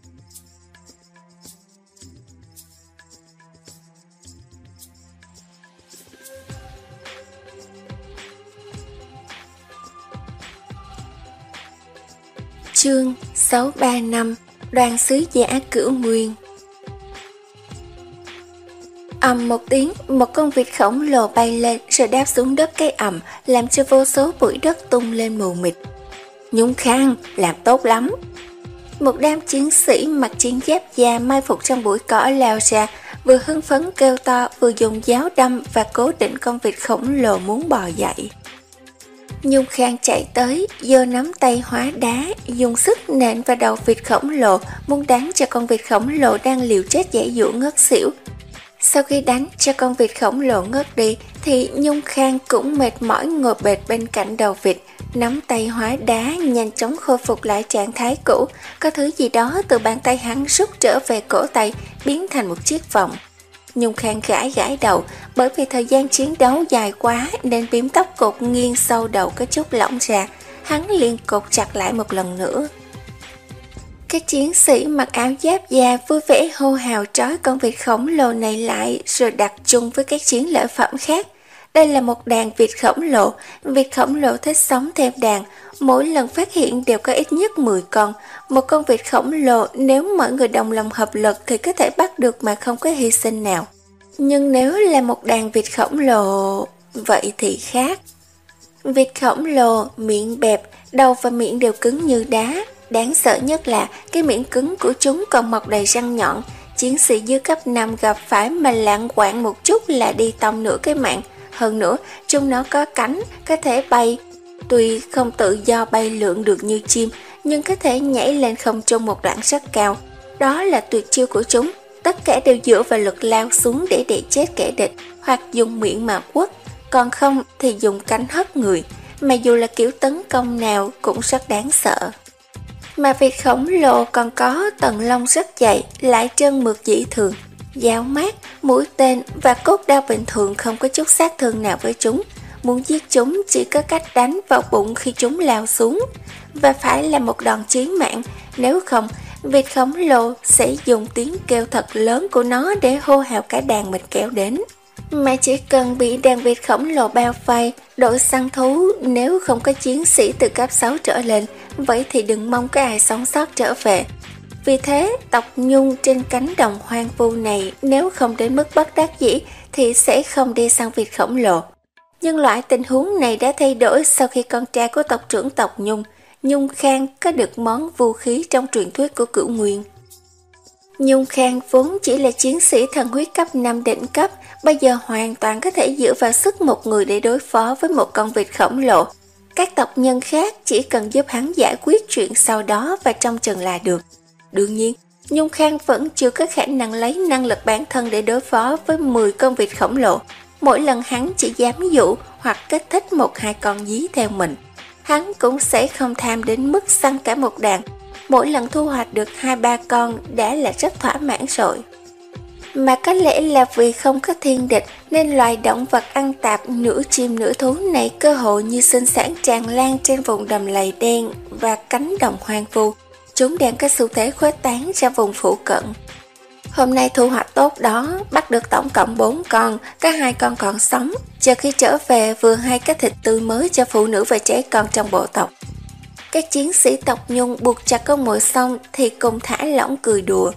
[SPEAKER 1] Chương sáu ba năm. Đoàn sứ giả Cửu Nguyên. Ầm một tiếng, một con vịt khổng lồ bay lên rồi đáp xuống đất cái ầm, làm cho vô số bụi đất tung lên mù mịt. Nhung Khang, làm tốt lắm. Một đám chiến sĩ mặc chiến giáp da mai phục trong bụi cỏ lao ra, vừa hưng phấn kêu to, vừa dùng giáo đâm và cố định con vịt khổng lồ muốn bò dậy. Nhung Khang chạy tới, giơ nắm tay hóa đá, dùng sức nện vào đầu vịt khổng lồ, muốn đánh cho con vịt khổng lồ đang liều chết giãy giụa ngất xỉu. Sau khi đánh cho con vịt khổng lồ ngất đi, thì Nhung Khang cũng mệt mỏi ngồi bệt bên cạnh đầu vịt, nắm tay hóa đá nhanh chóng khôi phục lại trạng thái cũ, có thứ gì đó từ bàn tay hắn rút trở về cổ tay, biến thành một chiếc vòng. Nhung Khang gãi gãi đầu, bởi vì thời gian chiến đấu dài quá nên bím tóc cột nghiêng sau đầu có chút lỏng ra, hắn liền cột chặt lại một lần nữa. Các chiến sĩ mặc áo giáp da vui vẻ hô hào trói con vịt khổng lồ này lại rồi đặt chung với các chiến lợi phẩm khác. Đây là một đàn vịt khổng lồ, vịt khổng lồ thích sống theo đàn, mỗi lần phát hiện đều có ít nhất mười con. Một con vịt khổng lồ nếu mọi người đồng lòng hợp lực thì có thể bắt được mà không có hy sinh nào. Nhưng nếu là một đàn vịt khổng lồ, vậy thì khác. Vịt khổng lồ, miệng bẹp, đầu và miệng đều cứng như đá. Đáng sợ nhất là cái miệng cứng của chúng còn mọc đầy răng nhọn. Chiến sĩ dưới cấp năm gặp phải mà lạng quạng một chút là đi tông nửa cái mạng. Hơn nữa, chúng nó có cánh, có thể bay. tuy không tự do bay lượn được như chim, nhưng có thể nhảy lên không trung một đoạn rất cao. Đó là tuyệt chiêu của chúng, tất cả đều dựa vào lực lao xuống để đẩy chết kẻ địch, hoặc dùng miệng mà quất, còn không thì dùng cánh hất người, mà dù là kiểu tấn công nào cũng rất đáng sợ. Mà vịt khổng lồ còn có tầng lông rất dày, lại trơn mượt dĩ thường. Dao mát, mũi tên và cốt đao bình thường không có chút sát thương nào với chúng. Muốn giết chúng chỉ có cách đánh vào bụng khi chúng lao xuống, và phải là một đòn chí mạng, nếu không vịt khổng lồ sẽ dùng tiếng kêu thật lớn của nó để hô hào cả đàn mình kéo đến. Mà chỉ cần bị đàn vịt khổng lồ bao vây, đội săn thú nếu không có chiến sĩ từ cấp sáu trở lên, vậy thì đừng mong có ai sống sót trở về. Vì thế, tộc Nhung trên cánh đồng hoang vu này nếu không đến mức bất đắc dĩ thì sẽ không đi săn vịt khổng lồ. Nhưng loại tình huống này đã thay đổi sau khi con trai của tộc trưởng tộc Nhung, Nhung Khang, có được món vũ khí trong truyền thuyết của Cửu Nguyên. Nhung Khang vốn chỉ là chiến sĩ thần huyết cấp năm đỉnh cấp, bây giờ hoàn toàn có thể dựa vào sức một người để đối phó với một con vịt khổng lồ. Các tộc nhân khác chỉ cần giúp hắn giải quyết chuyện sau đó và trông chừng là được. Đương nhiên, Nhung Khang vẫn chưa có khả năng lấy năng lực bản thân để đối phó với mười con vịt khổng lồ. Mỗi lần hắn chỉ dám dụ hoặc kích thích một hai con dí theo mình. Hắn cũng sẽ không tham đến mức săn cả một đàn. Mỗi lần thu hoạch được hai ba con đã là rất thỏa mãn rồi. Mà có lẽ là vì không có thiên địch nên loài động vật ăn tạp nửa chim nửa thú này cơ hội như sinh sản tràn lan trên vùng đầm lầy đen và cánh đồng hoang vu. Chúng đang có xu thế khuếch tán ra vùng phụ cận. Hôm nay thu hoạch tốt đó, bắt được tổng cộng bốn con, có hai con còn sống. Chờ khi trở về vừa hay cái thịt tươi mới cho phụ nữ và trẻ con trong bộ tộc. Các chiến sĩ tộc Nhung buộc chặt con mồi xong thì cùng thả lỏng cười đùa.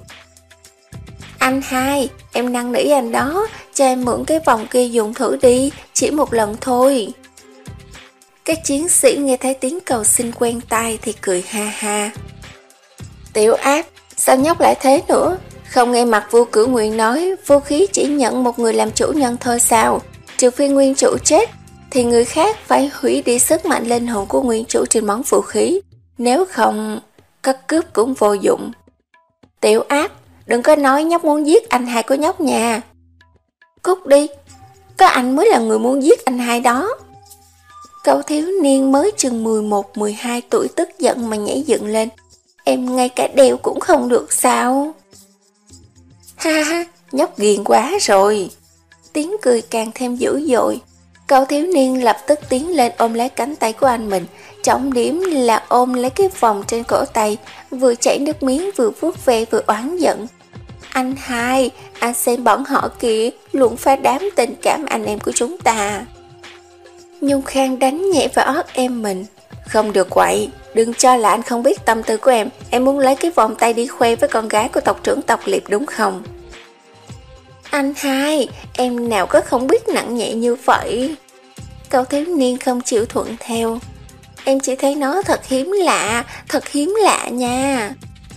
[SPEAKER 1] Anh hai, em năn nỉ anh đó, cho em mượn cái vòng kia dùng thử đi, chỉ một lần thôi. Các chiến sĩ nghe thấy tiếng cầu xin quen tai thì cười ha ha. Tiểu ác, sao nhóc lại thế nữa? Không nghe mặt vua Cửu Nguyên nói vũ khí chỉ nhận một người làm chủ nhân thôi sao? Trừ phi nguyên chủ chết thì người khác phải hủy đi sức mạnh linh hồn của nguyên chủ trên món vũ khí. Nếu không, cất cướp cũng vô dụng. Tiểu ác, đừng có nói nhóc muốn giết anh hai của nhóc nha. Cút đi, có anh mới là người muốn giết anh hai đó. Cậu thiếu niên mới chừng mười một mười hai tuổi tức giận mà nhảy dựng lên. Em ngay cả đeo cũng không được sao? Ha ha, nhóc ghiền quá rồi. Tiếng cười càng thêm dữ dội. Cậu thiếu niên lập tức tiến lên ôm lấy cánh tay của anh mình. Trọng điểm là ôm lấy cái vòng trên cổ tay, vừa chảy nước miếng vừa vuốt ve vừa oán giận. Anh hai, anh xem bọn họ kìa, luận phá đám tình cảm anh em của chúng ta. Nhung Khang đánh nhẹ vào ót em mình. Không được quậy, đừng cho là anh không biết tâm tư của em. Em muốn lấy cái vòng tay đi khoe với con gái của tộc trưởng tộc Liệp đúng không? Anh hai, em nào có không biết nặng nhẹ như vậy. Cậu thiếu niên không chịu thuận theo. Em chỉ thấy nó thật hiếm lạ, thật hiếm lạ nha.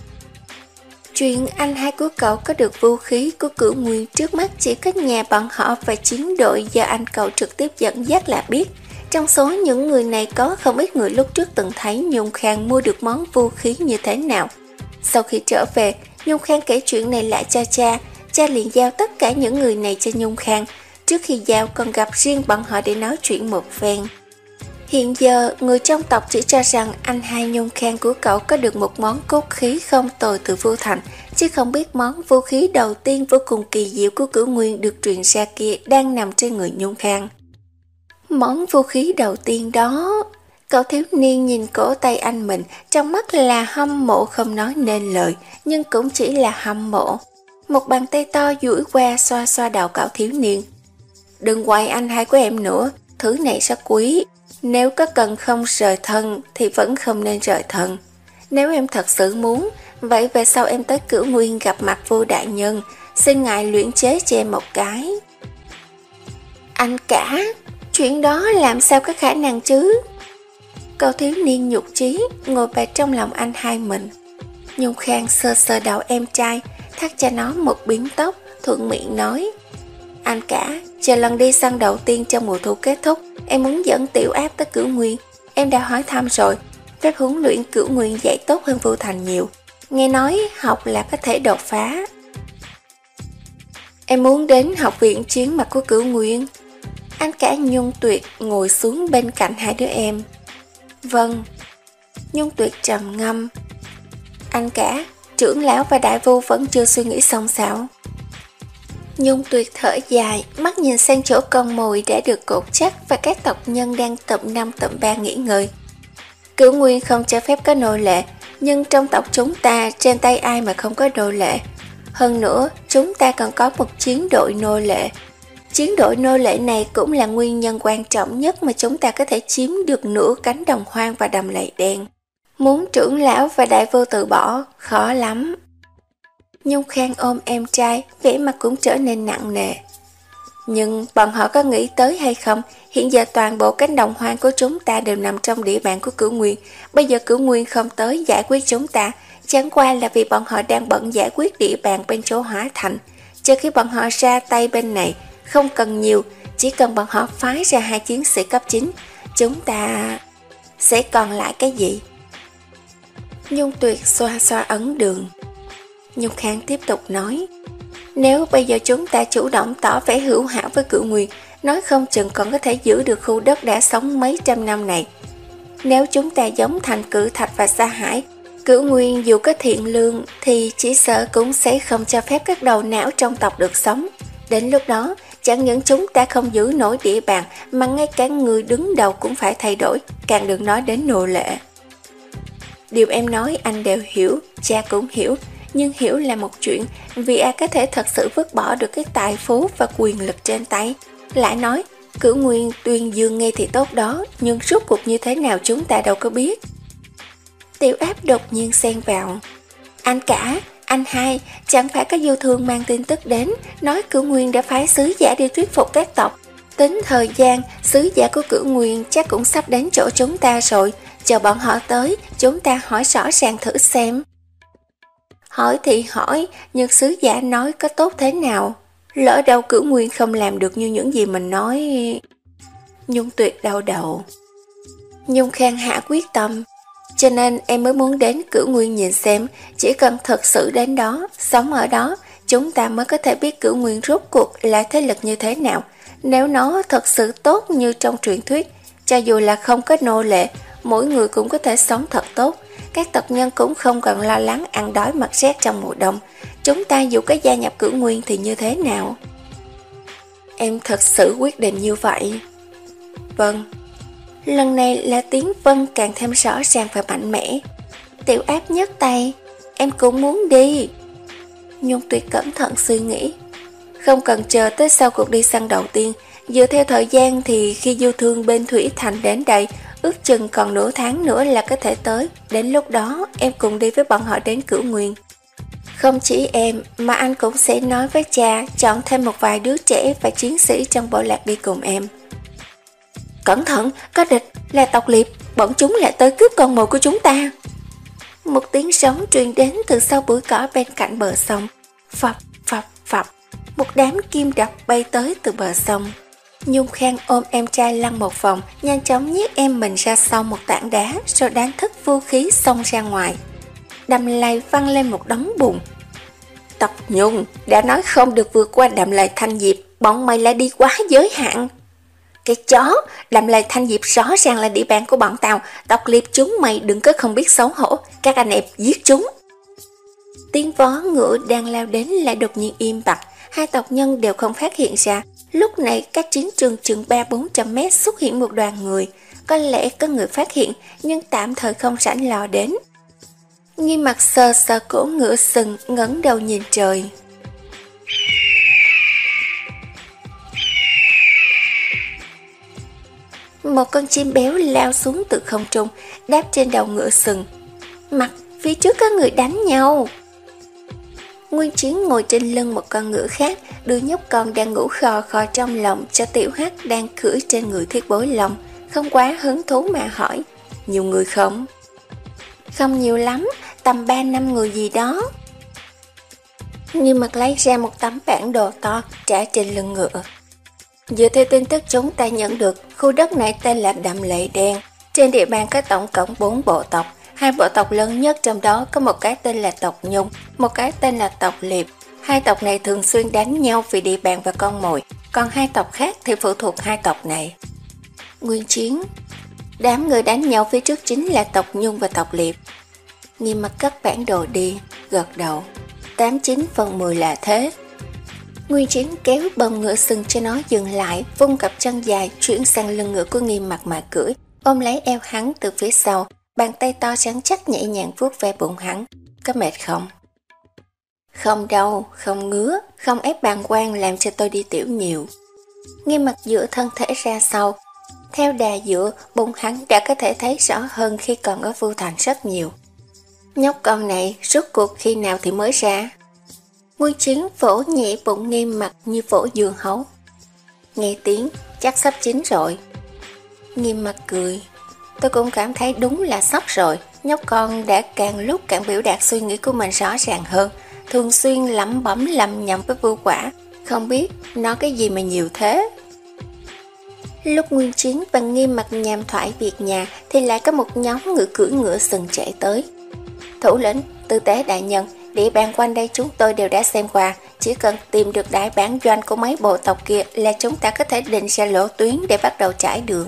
[SPEAKER 1] Chuyện anh hai của cậu có được vũ khí của Cửu Nguyên trước mắt chỉ có nhà bọn họ và chiến đội do anh cậu trực tiếp dẫn dắt là biết. Trong số những người này có không ít người lúc trước từng thấy Nhung Khang mua được món vũ khí như thế nào. Sau khi trở về, Nhung Khang kể chuyện này lại cho cha. Cha liền giao tất cả những người này cho Nhung Khang. Trước khi giao còn gặp riêng bọn họ để nói chuyện một phen. Hiện giờ, người trong tộc chỉ cho rằng anh hai Nhung Khang của cậu có được một món cốt khí không tồi từ Vô Thành, chứ không biết món vũ khí đầu tiên vô cùng kỳ diệu của Cửu Nguyên được truyền ra kia đang nằm trên người Nhung Khang. Món vũ khí đầu tiên đó, cậu thiếu niên nhìn cổ tay anh mình, trong mắt là hâm mộ không nói nên lời, nhưng cũng chỉ là hâm mộ. Một bàn tay to duỗi qua xoa xoa đầu cậu thiếu niên. Đừng quay anh hai của em nữa, thứ này rất quý. Nếu có cần không rời thân thì vẫn không nên rời thân. Nếu em thật sự muốn, vậy về sau em tới Cửu Nguyên gặp mặt vua đại nhân, xin ngài luyện chế cho em một cái. Anh cả, chuyện đó làm sao có khả năng chứ? Cậu thiếu niên nhục chí ngồi bệt trong lòng anh hai mình. Nhung Khang sờ sờ đầu em trai, thắt cho nó một bím tóc, thuận miệng nói. Anh cả, chờ lần đi săn đầu tiên trong mùa thu kết thúc, em muốn dẫn Tiểu Áp tới Cửu Nguyên. Em em đã hỏi thăm rồi, phép huấn luyện Cửu Nguyên dạy tốt hơn Vu Thành nhiều. Nghe nói học là có thể đột phá. Em muốn đến học viện chiến mặt của Cửu Nguyên. Anh cả Nhung Tuyệt ngồi xuống bên cạnh hai đứa em. Vâng. Nhung Tuyệt trầm ngâm. Anh cả, trưởng lão và đại vu vẫn chưa suy nghĩ xong sao? Nhung Tuyệt thở dài, mắt nhìn sang chỗ con mồi đã được cột chắc và các tộc nhân đang tụm năm tụm ba nghỉ ngơi. Cửu Nguyên không cho phép có nô lệ, nhưng trong tộc chúng ta trên tay ai mà không có nô lệ. Hơn nữa, chúng ta còn có một chiến đội nô lệ. Chiến đội nô lệ này cũng là nguyên nhân quan trọng nhất mà chúng ta có thể chiếm được nửa cánh đồng hoang và đầm lầy đen. Muốn trưởng lão và đại vô từ bỏ, khó lắm. Nhung Khang ôm em trai, vẻ mặt cũng trở nên nặng nề. Nhưng bọn họ có nghĩ tới hay không, hiện giờ toàn bộ cánh đồng hoang của chúng ta đều nằm trong địa bàn của Cửu Nguyên. Bây giờ Cửu Nguyên không tới giải quyết chúng ta, chẳng qua là vì bọn họ đang bận giải quyết địa bàn bên chỗ Hỏa Thành. Chờ khi bọn họ ra tay bên này, không cần nhiều, chỉ cần bọn họ phái ra hai chiến sĩ cấp chín, chúng ta sẽ còn lại cái gì? Nhung Tuyệt xoa xoa ấn đường. Nhung Khang tiếp tục nói, nếu bây giờ chúng ta chủ động tỏ vẻ hữu hảo với Cửu Nguyên, nói không chừng còn có thể giữ được khu đất đã sống mấy trăm năm này. Nếu chúng ta giống thành Cự Thạch và Sa Hải, Cửu Nguyên dù có thiện lương thì chỉ sợ cũng sẽ không cho phép các đầu não trong tộc được sống. Đến lúc đó, chẳng những chúng ta không giữ nổi địa bàn mà ngay cả người đứng đầu cũng phải thay đổi, càng đừng nói đến nô lệ. Điều em nói anh đều hiểu, cha cũng hiểu, nhưng hiểu là một chuyện, vì ai có thể thật sự vứt bỏ được cái tài phú và quyền lực trên tay. Lại nói, Cửu Nguyên tuyên dương nghe thì tốt đó, nhưng rốt cuộc như thế nào chúng ta đâu có biết. Tiểu Áp đột nhiên xen vào. Anh cả, anh hai, chẳng phải có Du Thương mang tin tức đến, nói Cửu Nguyên đã phái sứ giả đi thuyết phục các tộc. Tính thời gian, sứ giả của Cửu Nguyên chắc cũng sắp đến chỗ chúng ta rồi, chờ bọn họ tới, chúng ta hỏi rõ ràng thử xem. Hỏi thì hỏi, nhưng sứ giả nói có tốt thế nào? Lỡ đâu Cửu Nguyên không làm được như những gì mình nói. Nhung Tuyệt đau đầu. Nhung Khang hạ quyết tâm, cho nên em mới muốn đến Cửu Nguyên nhìn xem, chỉ cần thật sự đến đó, sống ở đó, chúng ta mới có thể biết Cửu Nguyên rốt cuộc là thế lực như thế nào. Nếu nó thật sự tốt như trong truyền thuyết, cho dù là không có nô lệ, mỗi người cũng có thể sống thật tốt, các tộc nhân cũng không cần lo lắng ăn đói mặc rét trong mùa đông. Chúng ta dù có gia nhập Cửu Nguyên thì như thế nào? Em thật sự quyết định như vậy. Vâng. Lần này là tiếng vâng càng thêm rõ ràng và mạnh mẽ. Tiểu Áp nhấc tay. Em cũng muốn đi. Nhung Tuyệt cẩn thận suy nghĩ. Không cần chờ tới sau cuộc đi săn đầu tiên. Dựa theo thời gian thì khi Du Thương bên Thủy Thành đến đây, ước chừng còn nửa tháng nữa là có thể tới. Đến lúc đó em cùng đi với bọn họ đến Cửu Nguyên. Không chỉ em mà anh cũng sẽ nói với cha chọn thêm một vài đứa trẻ và chiến sĩ trong bộ lạc đi cùng em. Cẩn thận, có địch, là tộc liệp, bọn chúng lại tới cướp con mồi của chúng ta. Một tiếng sóng truyền đến từ sau bụi cỏ bên cạnh bờ sông. Phập, phập, phập, một đám kim đập bay tới từ bờ sông. Nhung Khang ôm em trai lăn một vòng, nhanh chóng nhét em mình ra sau một tảng đá, rồi đánh thức vũ khí xông ra ngoài. Đầm lầy văng lên một đống bùn. Tộc Nhung đã nói không được vượt qua đầm lầy Thanh Diệp, bọn mày lại đi quá giới hạn. Cái chó, đầm lầy Thanh Diệp rõ ràng là địa bàn của bọn tao, tộc liệp chúng mày đừng có không biết xấu hổ, các anh em giết chúng. Tiếng vó ngựa đang lao đến lại đột nhiên im bặt, hai tộc nhân đều không phát hiện ra. Lúc này cách chiến trường chừng ba bốn trăm mét xuất hiện một đoàn người, có lẽ có người phát hiện nhưng tạm thời không rảnh lo đến. Nghiêm Mặt sờ sờ cổ ngựa sừng, ngẩng đầu nhìn trời. Một con chim béo lao xuống từ không trung, đáp trên đầu ngựa sừng. Mặt, phía trước có người đánh nhau. Nguyên Chiến ngồi trên lưng một con ngựa khác, đứa nhóc con đang ngủ khò khò trong lòng cho Tiểu Hắc đang cưỡi trên người Thiết Bối Long, không quá hứng thú mà hỏi, nhiều người không? Không nhiều lắm, tầm ba năm người gì đó. Nghiêm Mặt lấy ra một tấm bản đồ to trả trên lưng ngựa. Dựa theo tin tức chúng ta nhận được, khu đất này tên là Đầm Lầy Đen, Trên địa bàn có tổng cộng bốn bộ tộc, hai bộ tộc lớn nhất trong đó có một cái tên là tộc Nhung, một cái tên là tộc Liệp. Hai tộc này thường xuyên đánh nhau vì địa bàn và con mồi, còn hai tộc khác thì phụ thuộc hai tộc này. Nguyên chiến. Đám người đánh nhau phía trước chính là tộc Nhung và tộc Liệp. Nghiêm mặt cất bản đồ đi, gật đầu. Tám chín phần mười là thế. Nguyên chiến kéo bông ngựa sừng cho nó dừng lại, vung cặp chân dài chuyển sang lưng ngựa của Nghiêm mặt mà cưỡi, ôm lấy eo hắn từ phía sau, bàn tay to rắn chắc nhẹ nhàng vuốt ve bụng hắn. Có mệt không? Không đâu, không ngứa, không ép bàng quang làm cho tôi đi tiểu nhiều. Nghiêm mặt dựa thân thể ra sau. Theo đà dựa, bụng hắn đã có thể thấy rõ hơn khi còn ở Vu Thành rất nhiều. Nhóc con này rốt cuộc khi nào thì mới ra? Nguyên chiến vỗ nhẹ bụng Nghiêm mặt như vỗ dưa hấu. Nghe tiếng, chắc sắp chín rồi. Nghiêm mặt cười. Tôi cũng cảm thấy đúng là sắp rồi. Nhóc con đã càng lúc càng biểu đạt suy nghĩ của mình rõ ràng hơn, thường xuyên lẩm bẩm lầm nhầm với Vưu Quả. Không biết nói cái gì mà nhiều thế. Lúc Nguyên chiến và Nghiêm mặt nhàm thoại việc nhà thì lại có một nhóm người cưỡi ngựa sừng chạy tới. Thủ lĩnh, tư tế đại nhân, địa bàn quanh đây chúng tôi đều đã xem qua, chỉ cần tìm được đại bản doanh của mấy bộ tộc kia là chúng ta có thể định ra lỗ tuyến để bắt đầu trải đường.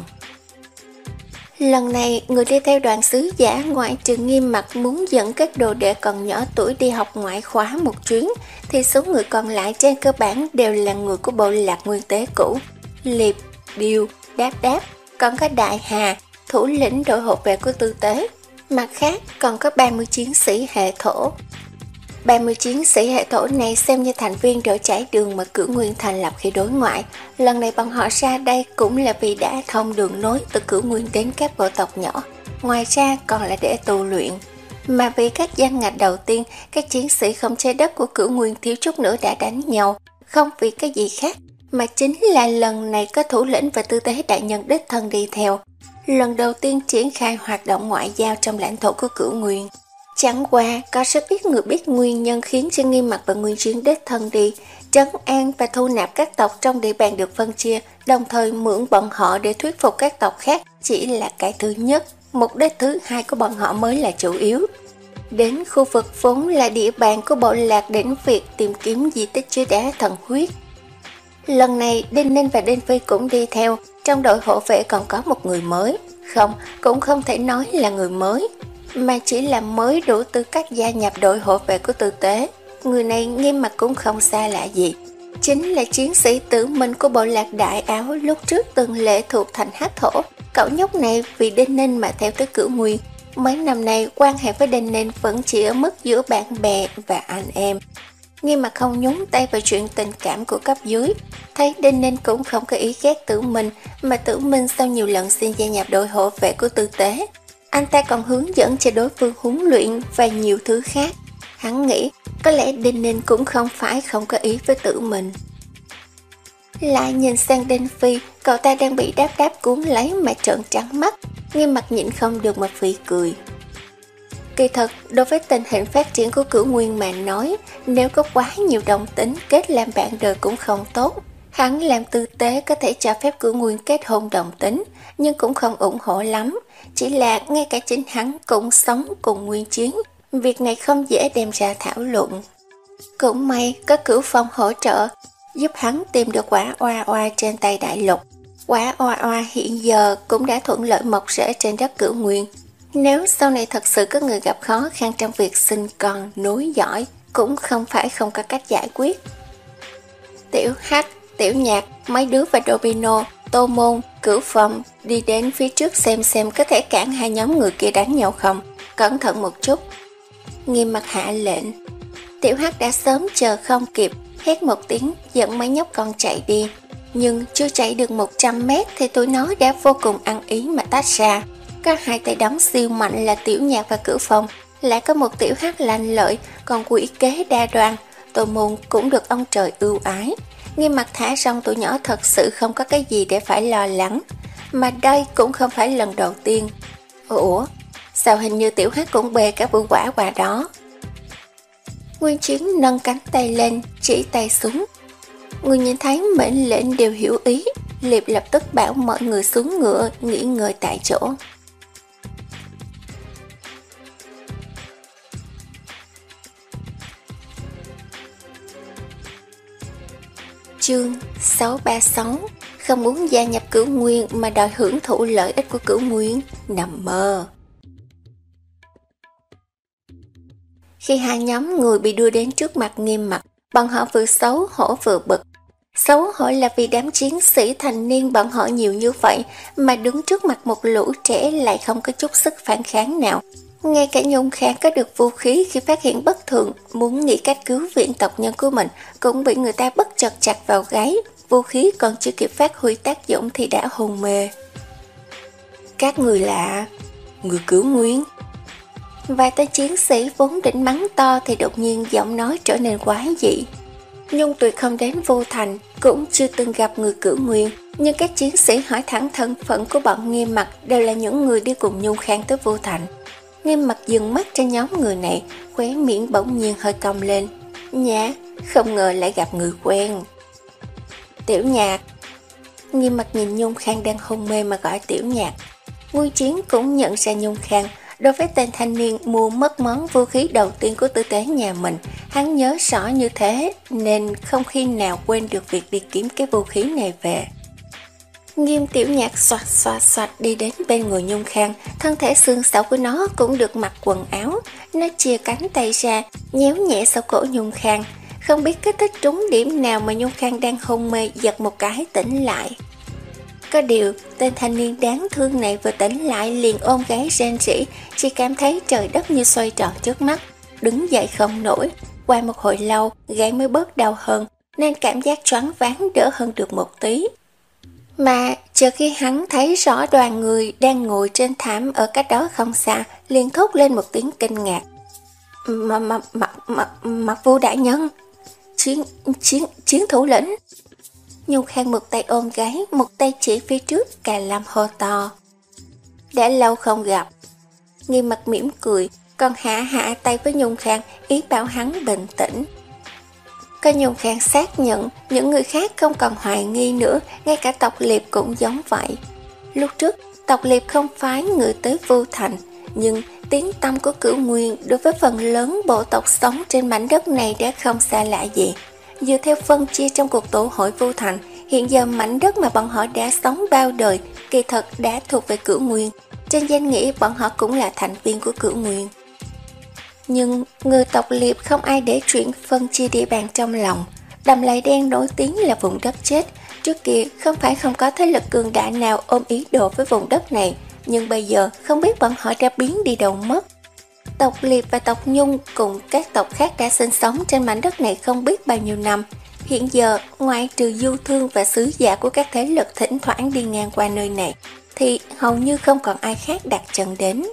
[SPEAKER 1] Lần này, người đi theo đoàn sứ giả ngoại trừ Nghiêm mặt muốn dẫn các đồ đệ còn nhỏ tuổi đi học ngoại khóa một chuyến, thì số người còn lại trên cơ bản đều là người của bộ lạc nguyên tế cũ. Liệp, Điêu, Đáp Đáp, còn có Đại Hà, thủ lĩnh đội hộ vệ của tư tế. Mặt khác còn có ba mươi chiến sĩ hệ thổ. ba mươi chiến sĩ hệ thổ này xem như thành viên đội trải đường mà Cửu Nguyên thành lập khi đối ngoại. Lần này bọn họ ra đây cũng là vì đã thông đường nối từ Cửu Nguyên đến các bộ tộc nhỏ. Ngoài ra còn là để tu luyện. Mà vì các danh ngạch đầu tiên, các chiến sĩ không trái đất của Cửu Nguyên thiếu chút nữa đã đánh nhau. Không vì cái gì khác, mà chính là lần này có thủ lĩnh và tư tế đại nhân đích thân đi theo. Lần đầu tiên triển khai hoạt động ngoại giao trong lãnh thổ của Cửu Nguyên. Chẳng qua có rất ít người biết nguyên nhân khiến cho Nghiêm mặt và Nguyên chiến đích thân đi, trấn an và thu nạp các tộc trong địa bàn được phân chia, đồng thời mượn bọn họ để thuyết phục các tộc khác chỉ là cái thứ nhất, mục đích thứ hai của bọn họ mới là chủ yếu. Đến khu vực vốn là địa bàn của bộ lạc đến việc tìm kiếm di tích chứa đá thần huyết. Lần này Đinh Ninh và Đinh Phi cũng đi theo, trong đội hộ vệ còn có một người mới. Không, cũng không thể nói là người mới, mà chỉ là mới đủ tư cách gia nhập đội hộ vệ của tư tế. Người này Nghiêm mặt cũng không xa lạ gì, chính là chiến sĩ tử minh của bộ lạc Đại Áo lúc trước từng lệ thuộc thành Hắc Thổ. Cậu nhóc này vì Đinh Ninh mà theo tới Cửu Nguyên. Mấy năm nay quan hệ với Đinh Ninh vẫn chỉ ở mức giữa bạn bè và anh em. Nghiêm mặt không nhúng tay vào chuyện tình cảm của cấp dưới. Thấy Đinh Ninh cũng không có ý ghét Tử Minh, mà Tử Minh sau nhiều lần xin gia nhập đội hộ vệ của tư tế, anh ta còn hướng dẫn cho đối phương huấn luyện và nhiều thứ khác. Hắn nghĩ có lẽ Đinh Ninh cũng không phải không có ý với Tử Minh. Lại nhìn sang Đinh Phi, cậu ta đang bị Đáp Đáp cuốn lấy mà trợn trắng mắt. Nghiêm mặt nhịn không được mà phì cười. Kỳ thật, đối với tình hình phát triển của Cửu Nguyên mà nói, nếu có quá nhiều đồng tính, kết làm bạn đời cũng không tốt. Hắn làm tư tế có thể cho phép Cửu Nguyên kết hôn đồng tính, nhưng cũng không ủng hộ lắm. Chỉ là ngay cả chính hắn cũng sống cùng Nguyên chiến, việc này không dễ đem ra thảo luận. Cũng may có Cửu Phong hỗ trợ, giúp hắn tìm được quả oa oa trên tay đại lục. Quả oa oa hiện giờ cũng đã thuận lợi mọc rễ trên đất Cửu Nguyên. Nếu sau này thật sự có người gặp khó khăn trong việc sinh con, nối dõi, cũng không phải không có cách giải quyết. Tiểu Hắc, Tiểu Nhạc, mấy đứa và Domino, Tô Môn, Cửu Phong đi đến phía trước xem xem có thể cản hai nhóm người kia đánh nhau không. Cẩn thận một chút. Nghiêm mặt hạ lệnh. Tiểu Hắc đã sớm chờ không kịp, hét một tiếng dẫn mấy nhóc con chạy đi. Nhưng chưa chạy được một trăm mét thì tụi nó đã vô cùng ăn ý mà tách ra. Có hai tay đấm siêu mạnh là Tiểu Nhạc và Cửu Phong, lại có một Tiểu Hắc lanh lợi, còn quỷ kế đa đoan. Tô Môn cũng được ông trời ưu ái. Nghiêm mặt thả xong tụi nhỏ thật sự không có cái gì để phải lo lắng. Mà đây cũng không phải lần đầu tiên. Ủa, sao hình như Tiểu Hắc cũng bê cả bữa quả quà đó? Nguyên chiến nâng cánh tay lên, chỉ tay xuống. Người nhìn thấy mệnh lệnh đều hiểu ý. Liệp lập tức bảo mọi người xuống ngựa, nghỉ ngơi tại chỗ. Chương sáu ba sáu. Không muốn gia nhập Cửu Nguyên mà đòi hưởng thụ lợi ích của Cửu Nguyên, nằm mơ. Khi hai nhóm người bị đưa đến trước mặt Nghiêm Mặc, bọn họ vừa xấu hổ vừa bực. Xấu hổ là vì đám chiến sĩ thành niên bọn họ nhiều như vậy mà đứng trước mặt một lũ trẻ lại không có chút sức phản kháng nào. Ngay cả Nhung Khang có được vũ khí khi phát hiện bất thường, muốn nghĩ cách cứu viện tộc nhân của mình cũng bị người ta bất chợt chặt vào gáy, vũ khí còn chưa kịp phát huy tác dụng thì đã hôn mê. Các người lạ, người Cửu Nguyên. Vài tên chiến sĩ vốn định mắng to thì đột nhiên giọng nói trở nên quái dị. Nhung Tuyệt không đến Vô Thành, cũng chưa từng gặp người Cửu Nguyên, nhưng các chiến sĩ hỏi thẳng thân phận của bọn Nghiêm Mặc đều là những người đi cùng Nhung Khang tới Vô Thành. Nghiêm Mặc dừng mắt trên nhóm người này, khóe miệng bỗng nhiên hơi cong lên. Nhã, không ngờ lại gặp người quen. Tiểu Nhạc. Nghiêm Mặc nhìn Nhung Khang đang hôn mê mà gọi Tiểu Nhạc. Nguyên Chiến cũng nhận ra Nhung Khang. Đối với tên thanh niên mua mất món vũ khí đầu tiên của tử tế nhà mình, hắn nhớ rõ như thế nên không khi nào quên được việc đi kiếm cái vũ khí này về. Nghiêm Tiểu Nhạc xoạt xoạt xoạt đi đến bên người Nhung Khang, thân thể xương xảo của nó cũng được mặc quần áo, nó chia cánh tay ra, nhéo nhẹ sau cổ Nhung Khang, không biết kích thích trúng điểm nào mà Nhung Khang đang hôn mê giật một cái tỉnh lại. Có điều, tên thanh niên đáng thương này vừa tỉnh lại liền ôm gáy rên rỉ, chỉ cảm thấy trời đất như xoay tròn trước mắt, đứng dậy không nổi. Qua một hồi lâu, gáy mới bớt đau hơn, nên cảm giác choáng váng đỡ hơn được một tí. Mà chờ khi hắn thấy rõ đoàn người đang ngồi trên thảm ở cách đó không xa, liền thốt lên một tiếng kinh ngạc. Mà mà mà mà Mặc Vô đại nhân, chiến chiến chiến thủ lĩnh. Nhung Khang một tay ôm gáy, một tay chỉ phía trước, cà lâm hô to. Đã lâu không gặp. Nghiêm Mặc mỉm cười, còn hạ hạ tay với Nhung Khang, ý bảo hắn bình tĩnh. Có Nhung Khang xác nhận, những người khác không còn hoài nghi nữa, ngay cả tộc Liệp cũng giống vậy. Lúc trước, tộc Liệp không phái người tới Vô Thành, nhưng tiếng tăm của Cửu Nguyên đối với phần lớn bộ tộc sống trên mảnh đất này đã không xa lạ gì. Dựa theo phân chia trong cuộc tụ hội Vô Thành, hiện giờ mảnh đất mà bọn họ đã sống bao đời kỳ thật đã thuộc về Cửu Nguyên. Trên danh nghĩa bọn họ cũng là thành viên của Cửu Nguyên. Nhưng người tộc Liệp không ai để chuyện phân chia địa bàn trong lòng. Đầm Lầy Đen nổi tiếng là vùng đất chết. Trước kia không phải không có thế lực cường đại nào ôm ý đồ với vùng đất này, nhưng bây giờ không biết bọn họ đã biến đi đâu mất. Tộc Liệp và tộc Nhung cùng các tộc khác đã sinh sống trên mảnh đất này không biết bao nhiêu năm. Hiện giờ, ngoại trừ du thương và sứ giả của các thế lực thỉnh thoảng đi ngang qua nơi này, thì hầu như không còn ai khác đặt chân đến.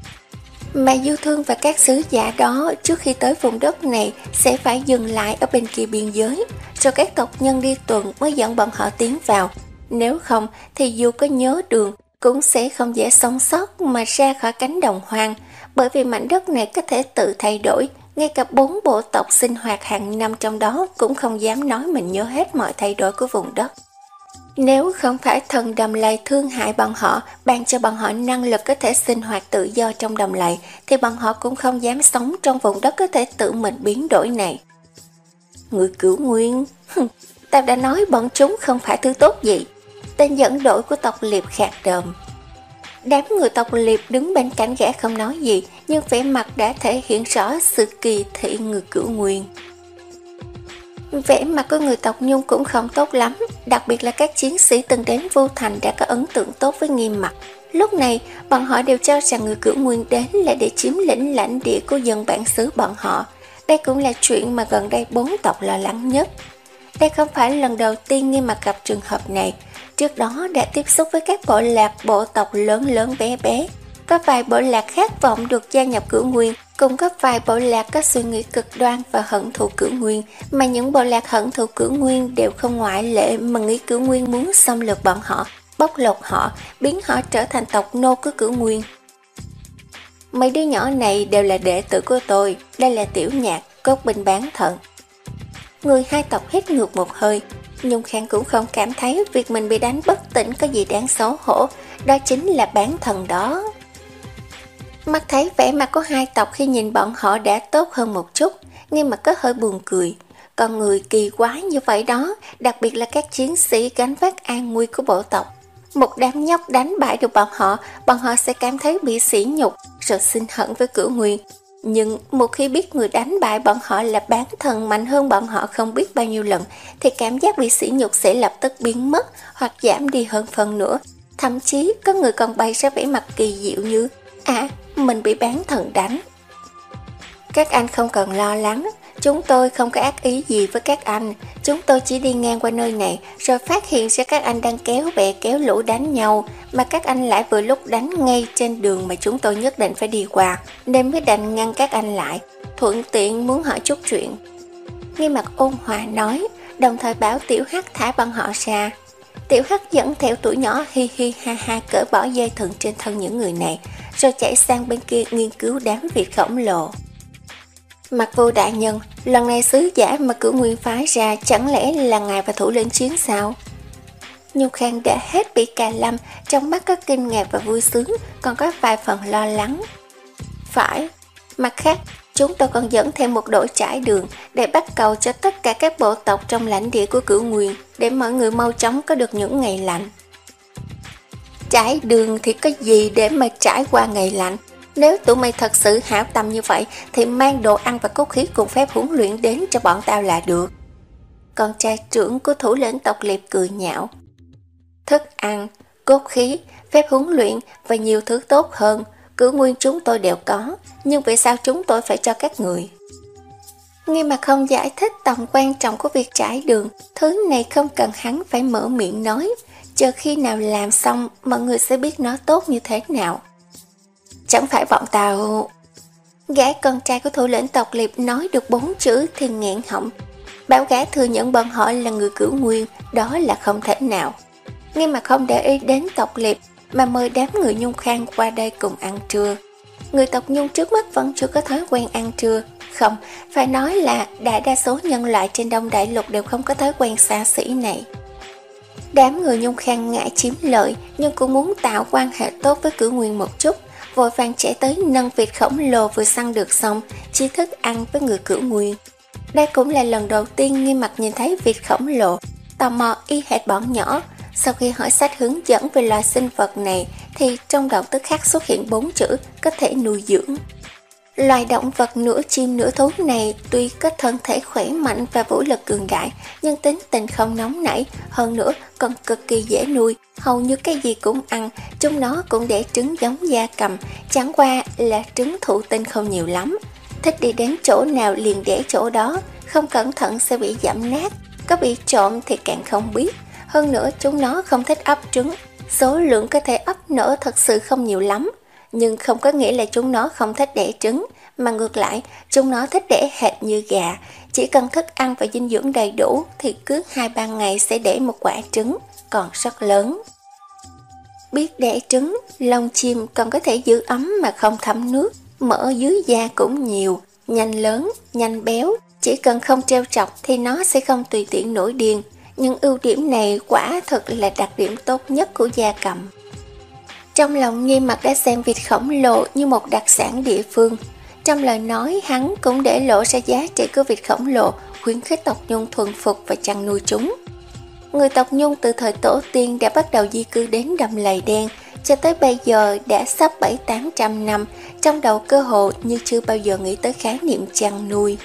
[SPEAKER 1] Mà du thương và các sứ giả đó trước khi tới vùng đất này sẽ phải dừng lại ở bên kia biên giới, rồi các tộc nhân đi tuần mới dẫn bọn họ tiến vào. Nếu không thì dù có nhớ đường cũng sẽ không dễ sống sót mà ra khỏi cánh đồng hoang, bởi vì mảnh đất này có thể tự thay đổi, ngay cả bốn bộ tộc sinh hoạt hàng năm trong đó cũng không dám nói mình nhớ hết mọi thay đổi của vùng đất. Nếu không phải thần đầm lầy thương hại bọn họ, ban cho bọn họ năng lực có thể sinh hoạt tự do trong đầm lầy, thì bọn họ cũng không dám sống trong vùng đất có thể tự mình biến đổi này. Người Cửu Nguyên, tao đã nói bọn chúng không phải thứ tốt gì. Tên dẫn đội của tộc Liệp khạc đờm. Đám người tộc Liệp đứng bên cạnh gã không nói gì, nhưng vẻ mặt đã thể hiện rõ sự kỳ thị người Cửu Nguyên. Vẻ mặt của người tộc Nhung cũng không tốt lắm, đặc biệt là các chiến sĩ từng đến Vô Thành đã có ấn tượng tốt với Nghiêm Mặc. Lúc này, bọn họ đều cho rằng người Cửu Nguyên đến là để chiếm lĩnh lãnh địa của dân bản xứ bọn họ. Đây cũng là chuyện mà gần đây bốn tộc lo lắng nhất. Đây không phải lần đầu tiên Nghiêm Mặc gặp trường hợp này. Trước đó đã tiếp xúc với các bộ lạc bộ tộc lớn lớn bé bé. Có vài bộ lạc khát vọng được gia nhập Cửu Nguyên, cũng có vài bộ lạc có suy nghĩ cực đoan và hận thù Cửu Nguyên, mà những bộ lạc hận thù Cửu Nguyên đều không ngoại lệ mà nghĩ Cửu Nguyên muốn xâm lược bọn họ, bóc lột họ, biến họ trở thành tộc nô của Cửu Nguyên. Mấy đứa nhỏ này đều là đệ tử của tôi, đây là Tiểu Nhạc, cốt binh bán thận. Người hai tộc hít ngược một hơi. Nhung Khang cũng không cảm thấy việc mình bị đánh bất tỉnh có gì đáng xấu hổ, đó chính là bán thần đó. Mắt thấy vẻ mặt của hai tộc khi nhìn bọn họ đã tốt hơn một chút, nhưng mà có hơi buồn cười. con người kỳ quái như vậy đó, đặc biệt là các chiến sĩ gánh vác an nguy của bộ tộc. Một đám nhóc đánh bại được bọn họ, bọn họ sẽ cảm thấy bị sỉ nhục, rồi sinh hận với Cửu Nguyên. Nhưng một khi biết người đánh bại bọn họ là bán thần mạnh hơn bọn họ không biết bao nhiêu lần, thì cảm giác bị sỉ nhục sẽ lập tức biến mất hoặc giảm đi hơn phần nữa. Thậm chí có người còn bày ra vẻ mặt kỳ diệu như à, mình bị bán thần đánh. Các anh không cần lo lắng, chúng tôi không có ác ý gì với các anh. Chúng tôi chỉ đi ngang qua nơi này rồi phát hiện ra các anh đang kéo bè kéo lũ đánh nhau, mà các anh lại vừa lúc đánh ngay trên đường mà chúng tôi nhất định phải đi qua, nên mới đành ngăn các anh lại, thuận tiện muốn hỏi chút chuyện. Nghiêm Mặt ôn hòa nói, đồng thời bảo Tiểu Hắc thả bọn họ ra. Tiểu Hắc dẫn theo tụi nhỏ hi hi ha ha cởi bỏ dây thừng trên thân những người này, rồi chạy sang bên kia nghiên cứu đám vịt khổng lồ. Mặc Vô đại nhân, lần này sứ giả mà Cửu Nguyên phái ra chẳng lẽ là ngài và thủ lĩnh chiến sao? Nhung Khang đã hết bị cà lâm, trong mắt có kinh ngạc và vui sướng, còn có vài phần lo lắng. Phải, mặt khác, chúng tôi còn dẫn thêm một đội trải đường để bắt cầu cho tất cả các bộ tộc trong lãnh địa của Cửu Nguyên, để mọi người mau chóng có được những ngày lạnh. Trải đường thì có gì để mà trải qua ngày lạnh? Nếu tụi mày thật sự hảo tâm như vậy thì mang đồ ăn và cốt khí cùng phép huấn luyện đến cho bọn tao là được. Con trai trưởng của thủ lĩnh tộc Liệp cười nhạo. Thức ăn, cốt khí, phép huấn luyện và nhiều thứ tốt hơn, Cửu Nguyên chúng tôi đều có, nhưng vì sao chúng tôi phải cho các người? Nghiêm Mặt không giải thích tầm quan trọng của việc trải đường, thứ này không cần hắn phải mở miệng nói, chờ khi nào làm xong mọi người sẽ biết nó tốt như thế nào. Chẳng phải bọn tao... Gã con trai của thủ lĩnh tộc Liệp nói được bốn chữ thì nghẹn họng. Bảo gã thừa nhận bọn họ là người Cửu Nguyên, đó là không thể nào. Nghiêm Mặt không để ý đến tộc Liệp mà mời đám người Nhung Khang qua đây cùng ăn trưa. Người tộc Nhung trước mắt vẫn chưa có thói quen ăn trưa. Không, phải nói là đại đa số nhân loại trên Đông Đại Lục đều không có thói quen xa xỉ này. Đám người Nhung Khang ngại chiếm lợi nhưng cũng muốn tạo quan hệ tốt với Cửu Nguyên một chút, vội vàng chạy tới nâng vịt khổng lồ vừa săn được xong, chia thức ăn với người Cửu Nguyên. Đây cũng là lần đầu tiên Nghiêm Mặt nhìn thấy vịt khổng lồ, tò mò y hệt bọn nhỏ. Sau khi hỏi sách hướng dẫn về loài sinh vật này thì trong đầu tức khắc xuất hiện bốn chữ có thể nuôi dưỡng. Loài động vật nửa chim nửa thú này tuy có thân thể khỏe mạnh và vũ lực cường đại, nhưng tính tình không nóng nảy, hơn nữa còn cực kỳ dễ nuôi, hầu như cái gì cũng ăn, chúng nó cũng đẻ trứng giống gia cầm, chẳng qua là trứng thụ tinh không nhiều lắm. Thích đi đến chỗ nào liền đẻ chỗ đó, không cẩn thận sẽ bị giẫm nát, có bị trộm thì càng không biết. Hơn nữa chúng nó không thích ấp trứng, số lượng có thể ấp nở thật sự không nhiều lắm. Nhưng không có nghĩa là chúng nó không thích đẻ trứng, mà ngược lại, chúng nó thích đẻ hệt như gà. Chỉ cần thức ăn và dinh dưỡng đầy đủ thì cứ hai ba ngày sẽ đẻ một quả trứng, còn rất lớn. Biết đẻ trứng, lông chim còn có thể giữ ấm mà không thấm nước, mỡ dưới da cũng nhiều, nhanh lớn, nhanh béo. Chỉ cần không trêu chọc thì nó sẽ không tùy tiện nổi điên. Nhưng ưu điểm này quả thực là đặc điểm tốt nhất của gia cầm. Trong lòng Nghiêm Mặt đã xem vịt khổng lồ như một đặc sản địa phương. Trong lời nói hắn cũng để lộ ra giá trị của vịt khổng lồ, khuyến khích tộc Nhung thuần phục và chăn nuôi chúng. Người tộc Nhung từ thời tổ tiên đã bắt đầu di cư đến đầm lầy đen, cho tới bây giờ đã sắp bảy tám trăm năm, trong đầu cơ hồ như chưa bao giờ nghĩ tới khái niệm chăn nuôi.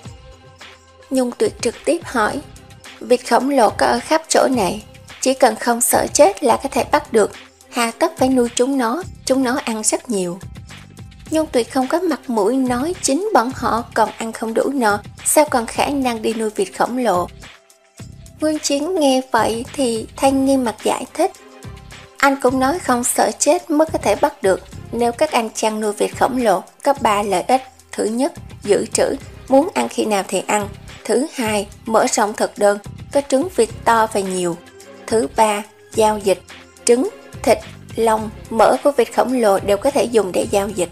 [SPEAKER 1] Nhung Tuyệt trực tiếp hỏi, vịt khổng lồ có ở khắp chỗ này, chỉ cần không sợ chết là có thể bắt được, hà tất phải nuôi chúng nó, chúng nó ăn rất nhiều. Nhung Tuyệt không có mặt mũi nói chính bọn họ còn ăn không đủ no, sao còn khả năng đi nuôi vịt khổng lồ. Vương Chiến nghe vậy thì thay Nghiêm Mặt giải thích, anh cũng nói không sợ chết mới có thể bắt được. Nếu các anh chăn nuôi vịt khổng lồ có ba lợi ích. Thứ nhất, dự trữ, muốn ăn khi nào thì ăn. Thứ hai, mở rộng thực đơn, có trứng vịt to và nhiều. Thứ ba, giao dịch, trứng, thịt, lông, mỡ của vịt khổng lồ đều có thể dùng để giao dịch.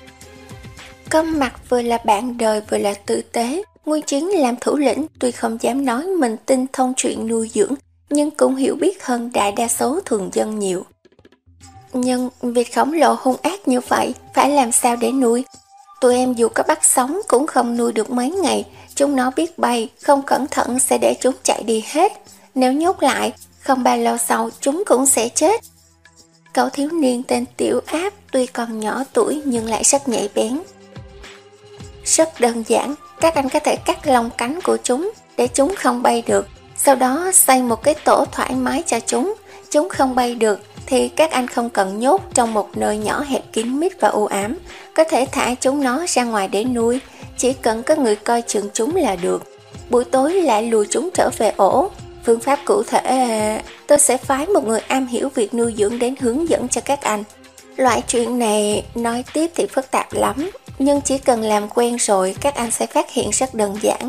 [SPEAKER 1] Có mặt vừa là bạn đời vừa là tử tế, Nguyên Chiến làm thủ lĩnh tuy không dám nói mình tinh thông chuyện nuôi dưỡng, nhưng cũng hiểu biết hơn đại đa số thường dân nhiều. Nhưng vịt khổng lồ hung ác như vậy, phải làm sao để nuôi? Tụi em dù có bắt sống cũng không nuôi được mấy ngày, Chúng nó biết bay, không cẩn thận sẽ để chúng chạy đi hết. Nếu nhốt lại, không bao lâu sau chúng cũng sẽ chết. Cậu thiếu niên tên Tiểu Áp tuy còn nhỏ tuổi nhưng lại rất nhạy bén. Rất đơn giản, các anh có thể cắt lông cánh của chúng để chúng không bay được. Sau đó xây một cái tổ thoải mái cho chúng. Chúng không bay được thì các anh không cần nhốt trong một nơi nhỏ hẹp kín mít và u ám. Có thể thả chúng nó ra ngoài để nuôi. Chỉ cần có người coi chừng chúng là được. Buổi tối lại lùi chúng trở về ổ. Phương pháp cụ thể, tôi sẽ phái một người am hiểu việc nuôi dưỡng đến hướng dẫn cho các anh. Loại chuyện này nói tiếp thì phức tạp lắm, nhưng chỉ cần làm quen rồi các anh sẽ phát hiện rất đơn giản.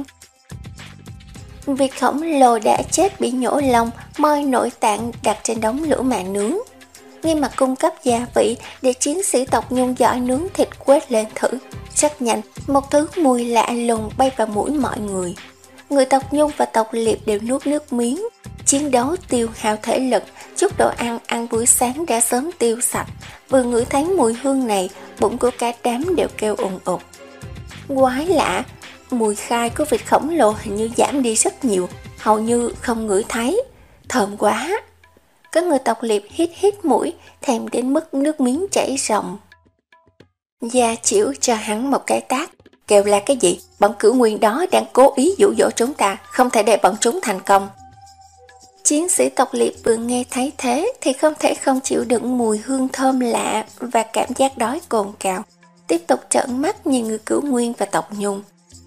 [SPEAKER 1] Vịt khổng lồ đã chết bị nhổ lông, moi nội tạng đặt trên đống lửa mạng nướng. Nghiêm Mặt cung cấp gia vị để chiến sĩ tộc Nhung giỏi nướng thịt quết lên thử. Rất nhanh, một thứ mùi lạ lùng bay vào mũi mọi người. Người tộc Nhung và tộc Liệp đều nuốt nước miếng. Chiến đấu tiêu hao thể lực, chút đồ ăn ăn buổi sáng đã sớm tiêu sạch. Vừa ngửi thấy mùi hương này, bụng của cả đám đều kêu ùn ụt. Quái lạ, mùi khai của vịt khổng lồ hình như giảm đi rất nhiều, hầu như không ngửi thấy. Thơm quá! Có người tộc Liệp hít hít mũi, thèm đến mức nước miếng chảy ròng. Gia Chiểu cho hắn một cái tát. Kêu là cái gì? Bọn cửu nguyên đó đang cố ý dụ dỗ chúng ta, không thể để bọn chúng thành công. Chiến sĩ tộc Liệp vừa nghe thấy thế thì không thể không chịu đựng mùi hương thơm lạ và cảm giác đói cồn cào. Tiếp tục trợn mắt nhìn người cửu nguyên và tộc Nhung.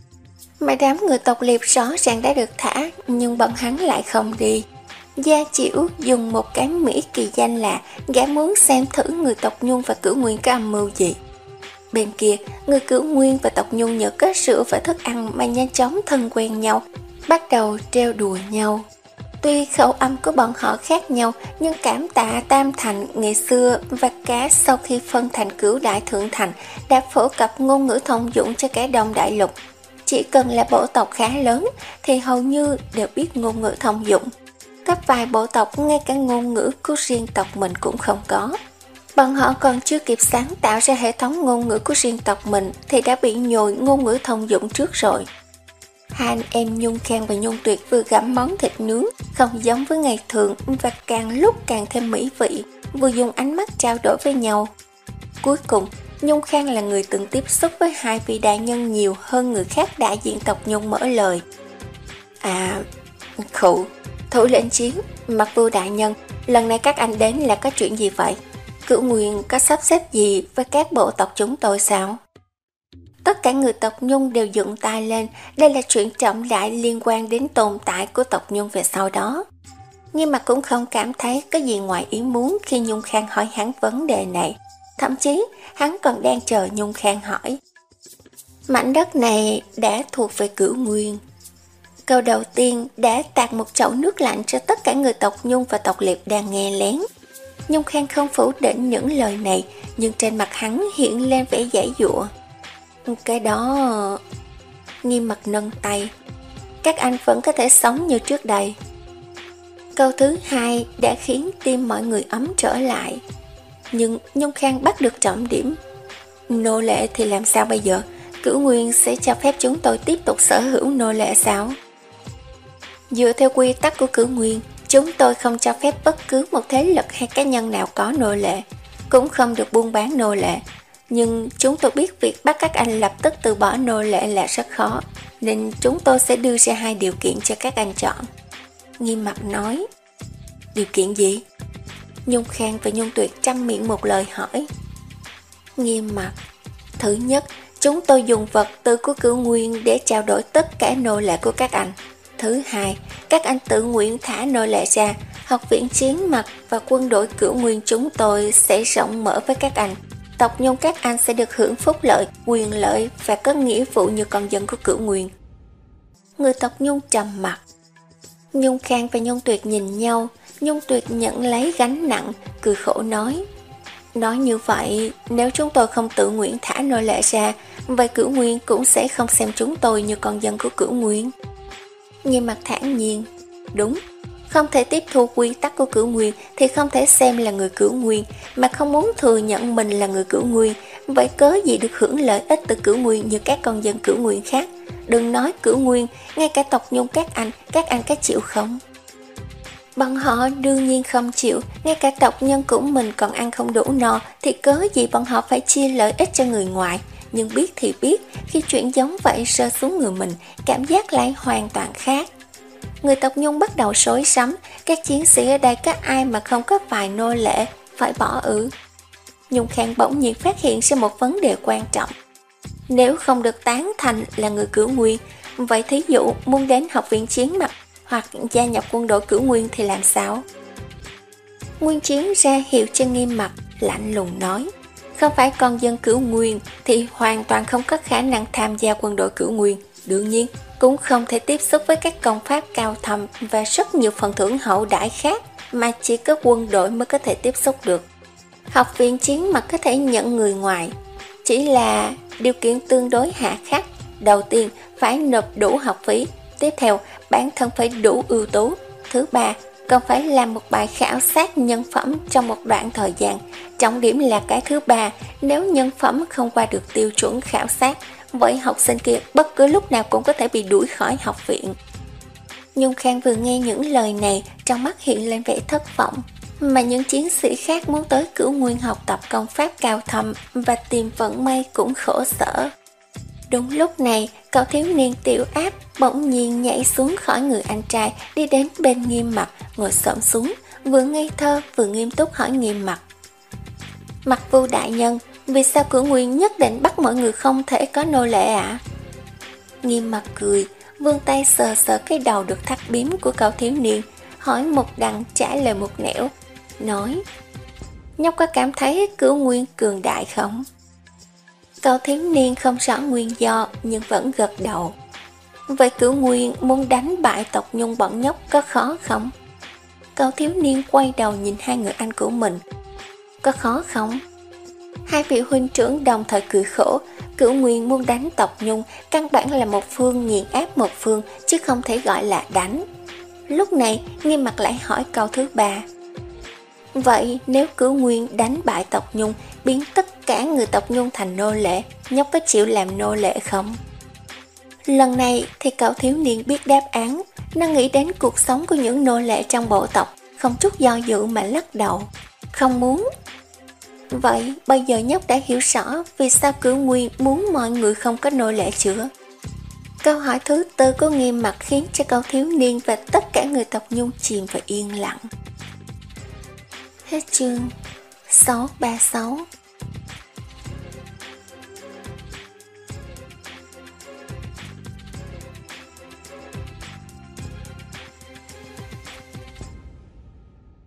[SPEAKER 1] Mà đám người tộc Liệp rõ ràng đã được thả, nhưng bọn hắn lại không đi. Gia Chiểu dùng một cái mỹ kỳ danh là gã muốn xem thử người tộc Nhung và cửu nguyên có âm mưu gì. Bên kia, người cửu nguyên và tộc Nhung nhờ kết rượu và thức ăn mà nhanh chóng thân quen nhau, bắt đầu trêu đùa nhau. Tuy khẩu âm của bọn họ khác nhau, nhưng cảm tạ Tam Thành ngày xưa và cả sau khi phân thành Cửu Đại Thượng Thành đã phổ cập ngôn ngữ thông dụng cho cả Đông Đại Lục. Chỉ cần là bộ tộc khá lớn thì hầu như đều biết ngôn ngữ thông dụng. Có vài bộ tộc ngay cả ngôn ngữ của riêng tộc mình cũng không có. Bọn họ còn chưa kịp sáng tạo ra hệ thống ngôn ngữ của riêng tộc mình thì đã bị nhồi ngôn ngữ thông dụng trước rồi. Hai anh em Nhung Khang và Nhung Tuyệt vừa gặm món thịt nướng không giống với ngày thường và càng lúc càng thêm mỹ vị, vừa dùng ánh mắt trao đổi với nhau. Cuối cùng, Nhung Khang là người từng tiếp xúc với hai vị đại nhân nhiều hơn người khác đại diện tộc Nhung mở lời. À, khụ, thủ lĩnh chiến, Mặt Vua đại nhân, lần này các anh đến là có chuyện gì vậy? Cửu Nguyên có sắp xếp gì với các bộ tộc chúng tôi sao? Tất cả người tộc Nhung đều dựng tay lên, đây là chuyện trọng đại liên quan đến tồn tại của tộc Nhung về sau đó. Nhưng mà cũng không cảm thấy có gì ngoài ý muốn khi Nhung Khang hỏi hắn vấn đề này. Thậm chí, hắn còn đang chờ Nhung Khang hỏi. Mảnh đất này đã thuộc về Cửu Nguyên. Câu đầu tiên đã tạt một chậu nước lạnh cho tất cả người tộc Nhung và tộc Liệp đang nghe lén. Nhung Khang không phủ định những lời này, nhưng trên mặt hắn hiện lên vẻ giãy giụa. Cái đó... Nghiêm Mặt nâng tay. Các anh vẫn có thể sống như trước đây. Câu thứ hai đã khiến tim mọi người ấm trở lại. Nhưng Nhung Khang bắt được trọng điểm. Nô lệ thì làm sao bây giờ? Cửu Nguyên sẽ cho phép chúng tôi tiếp tục sở hữu nô lệ sao? Dựa theo quy tắc của Cửu Nguyên, chúng tôi không cho phép bất cứ một thế lực hay cá nhân nào có nô lệ, cũng không được buôn bán nô lệ. Nhưng chúng tôi biết việc bắt các anh lập tức từ bỏ nô lệ là rất khó, nên chúng tôi sẽ đưa ra hai điều kiện cho các anh chọn. Nghiêm Mặt nói. Điều kiện gì? Nhung Khang và Nhung Tuyệt trăm miệng một lời hỏi. Nghiêm Mặt. Thứ nhất, chúng tôi dùng vật tư của Cửu Nguyên để trao đổi tất cả nô lệ của các anh. Thứ hai, các anh tự nguyện thả nô lệ ra, học viện chiến mặt và quân đội Cửu Nguyên chúng tôi sẽ rộng mở với các anh. Tộc Nhung các anh sẽ được hưởng phúc lợi, quyền lợi và có nghĩa vụ như con dân của Cửu Nguyên. Người tộc Nhung trầm mặt. Nhung Khang và Nhung Tuyệt nhìn nhau. Nhung Tuyệt nhận lấy gánh nặng, cười khổ nói. Nói như vậy, nếu chúng tôi không tự nguyện thả nô lệ ra, vậy Cửu Nguyên cũng sẽ không xem chúng tôi như con dân của Cửu Nguyên. Nghiêm Mặt thản nhiên. Đúng, không thể tiếp thu quy tắc của Cửu Nguyên thì không thể xem là người Cửu Nguyên, mà không muốn thừa nhận mình là người Cửu Nguyên, vậy cớ gì được hưởng lợi ích từ Cửu Nguyên như các con dân Cửu Nguyên khác. đừng nói Cửu Nguyên, ngay cả tộc Nhung các anh, các anh có chịu không? Bọn họ đương nhiên không chịu, ngay cả tộc nhân của mình còn ăn không đủ no thì cớ gì bọn họ phải chia lợi ích cho người ngoài. Nhưng biết thì biết, khi chuyện giống vậy rơi xuống người mình, cảm giác lại hoàn toàn khác. Người tộc Nhung bắt đầu rối rắm, các chiến sĩ ở đây có ai mà không có vài nô lệ, phải bỏ ư? Nhung Khang bỗng nhiên phát hiện ra một vấn đề quan trọng. Nếu không được tán thành là người Cửu Nguyên, vậy thí dụ muốn đến học viện chiến mặt hoặc gia nhập quân đội Cửu Nguyên thì làm sao? Nguyên Chiến ra hiệu cho Nghiêm Mặc, lạnh lùng nói, không phải con dân Cửu Nguyên thì hoàn toàn không có khả năng tham gia quân đội Cửu Nguyên. Đương nhiên, cũng không thể tiếp xúc với các công pháp cao thâm và rất nhiều phần thưởng hậu đãi khác mà chỉ có quân đội mới có thể tiếp xúc được. Học viện chiến mặt có thể nhận người ngoài, chỉ là điều kiện tương đối hạ khắc. Đầu tiên, phải nộp đủ học phí. Tiếp theo, bản thân phải đủ ưu tú. Thứ ba, còn phải làm một bài khảo sát nhân phẩm trong một đoạn thời gian. Trọng điểm là cái thứ ba, nếu nhân phẩm không qua được tiêu chuẩn khảo sát, vậy học sinh kia bất cứ lúc nào cũng có thể bị đuổi khỏi học viện. Nhung Khang vừa nghe những lời này, trong mắt hiện lên vẻ thất vọng. Mà những chiến sĩ khác muốn tới Cửu Nguyên học tập công pháp cao thâm và tìm vận may cũng khổ sở. Đúng lúc này, cậu thiếu niên Tiểu Áp bỗng nhiên nhảy xuống khỏi người anh trai, đi đến bên Nghiêm Mặc, ngồi xổm xuống, vừa ngây thơ vừa nghiêm túc hỏi Nghiêm Mặc. Mặc Vu đại nhân, vì sao Cửu Nguyên nhất định bắt mọi người không thể có nô lệ ạ? À? Nghiêm Mặc cười, vươn tay sờ sờ cái đầu được thắt bím của cậu thiếu niên, hỏi một đằng trả lời một nẻo, nói, nhóc có cảm thấy Cửu Nguyên cường đại không? Cậu thiếu niên không rõ nguyên do nhưng vẫn gật đầu. Vậy Cửu Nguyên muốn đánh bại tộc Nhung bọn nhóc có khó không? Cậu thiếu niên quay đầu nhìn hai người anh của mình. Có khó không? Hai vị huynh trưởng đồng thời cười khổ. Cửu Nguyên muốn đánh tộc Nhung căn bản là một phương nghiền áp một phương, chứ không thể gọi là đánh. Lúc này Nghiêm Mặc lại hỏi câu thứ ba. Vậy nếu Cửu Nguyên đánh bại tộc Nhung, biến tất cả người tộc Nhung thành nô lệ, nhóc có chịu làm nô lệ không? Lần này thì cậu thiếu niên biết đáp án. Nó nghĩ đến cuộc sống của những nô lệ trong bộ tộc, không chút do dự mà lắc đầu. Không muốn. Vậy bây giờ nhóc đã hiểu rõ vì sao Cửu Nguyên muốn mọi người không có nô lệ chưa? Câu hỏi thứ tư của Nghiêm Mặc khiến cho cậu thiếu niên và tất cả người tộc Nhung chìm vào yên lặng. Hết chương sáu ba sáu.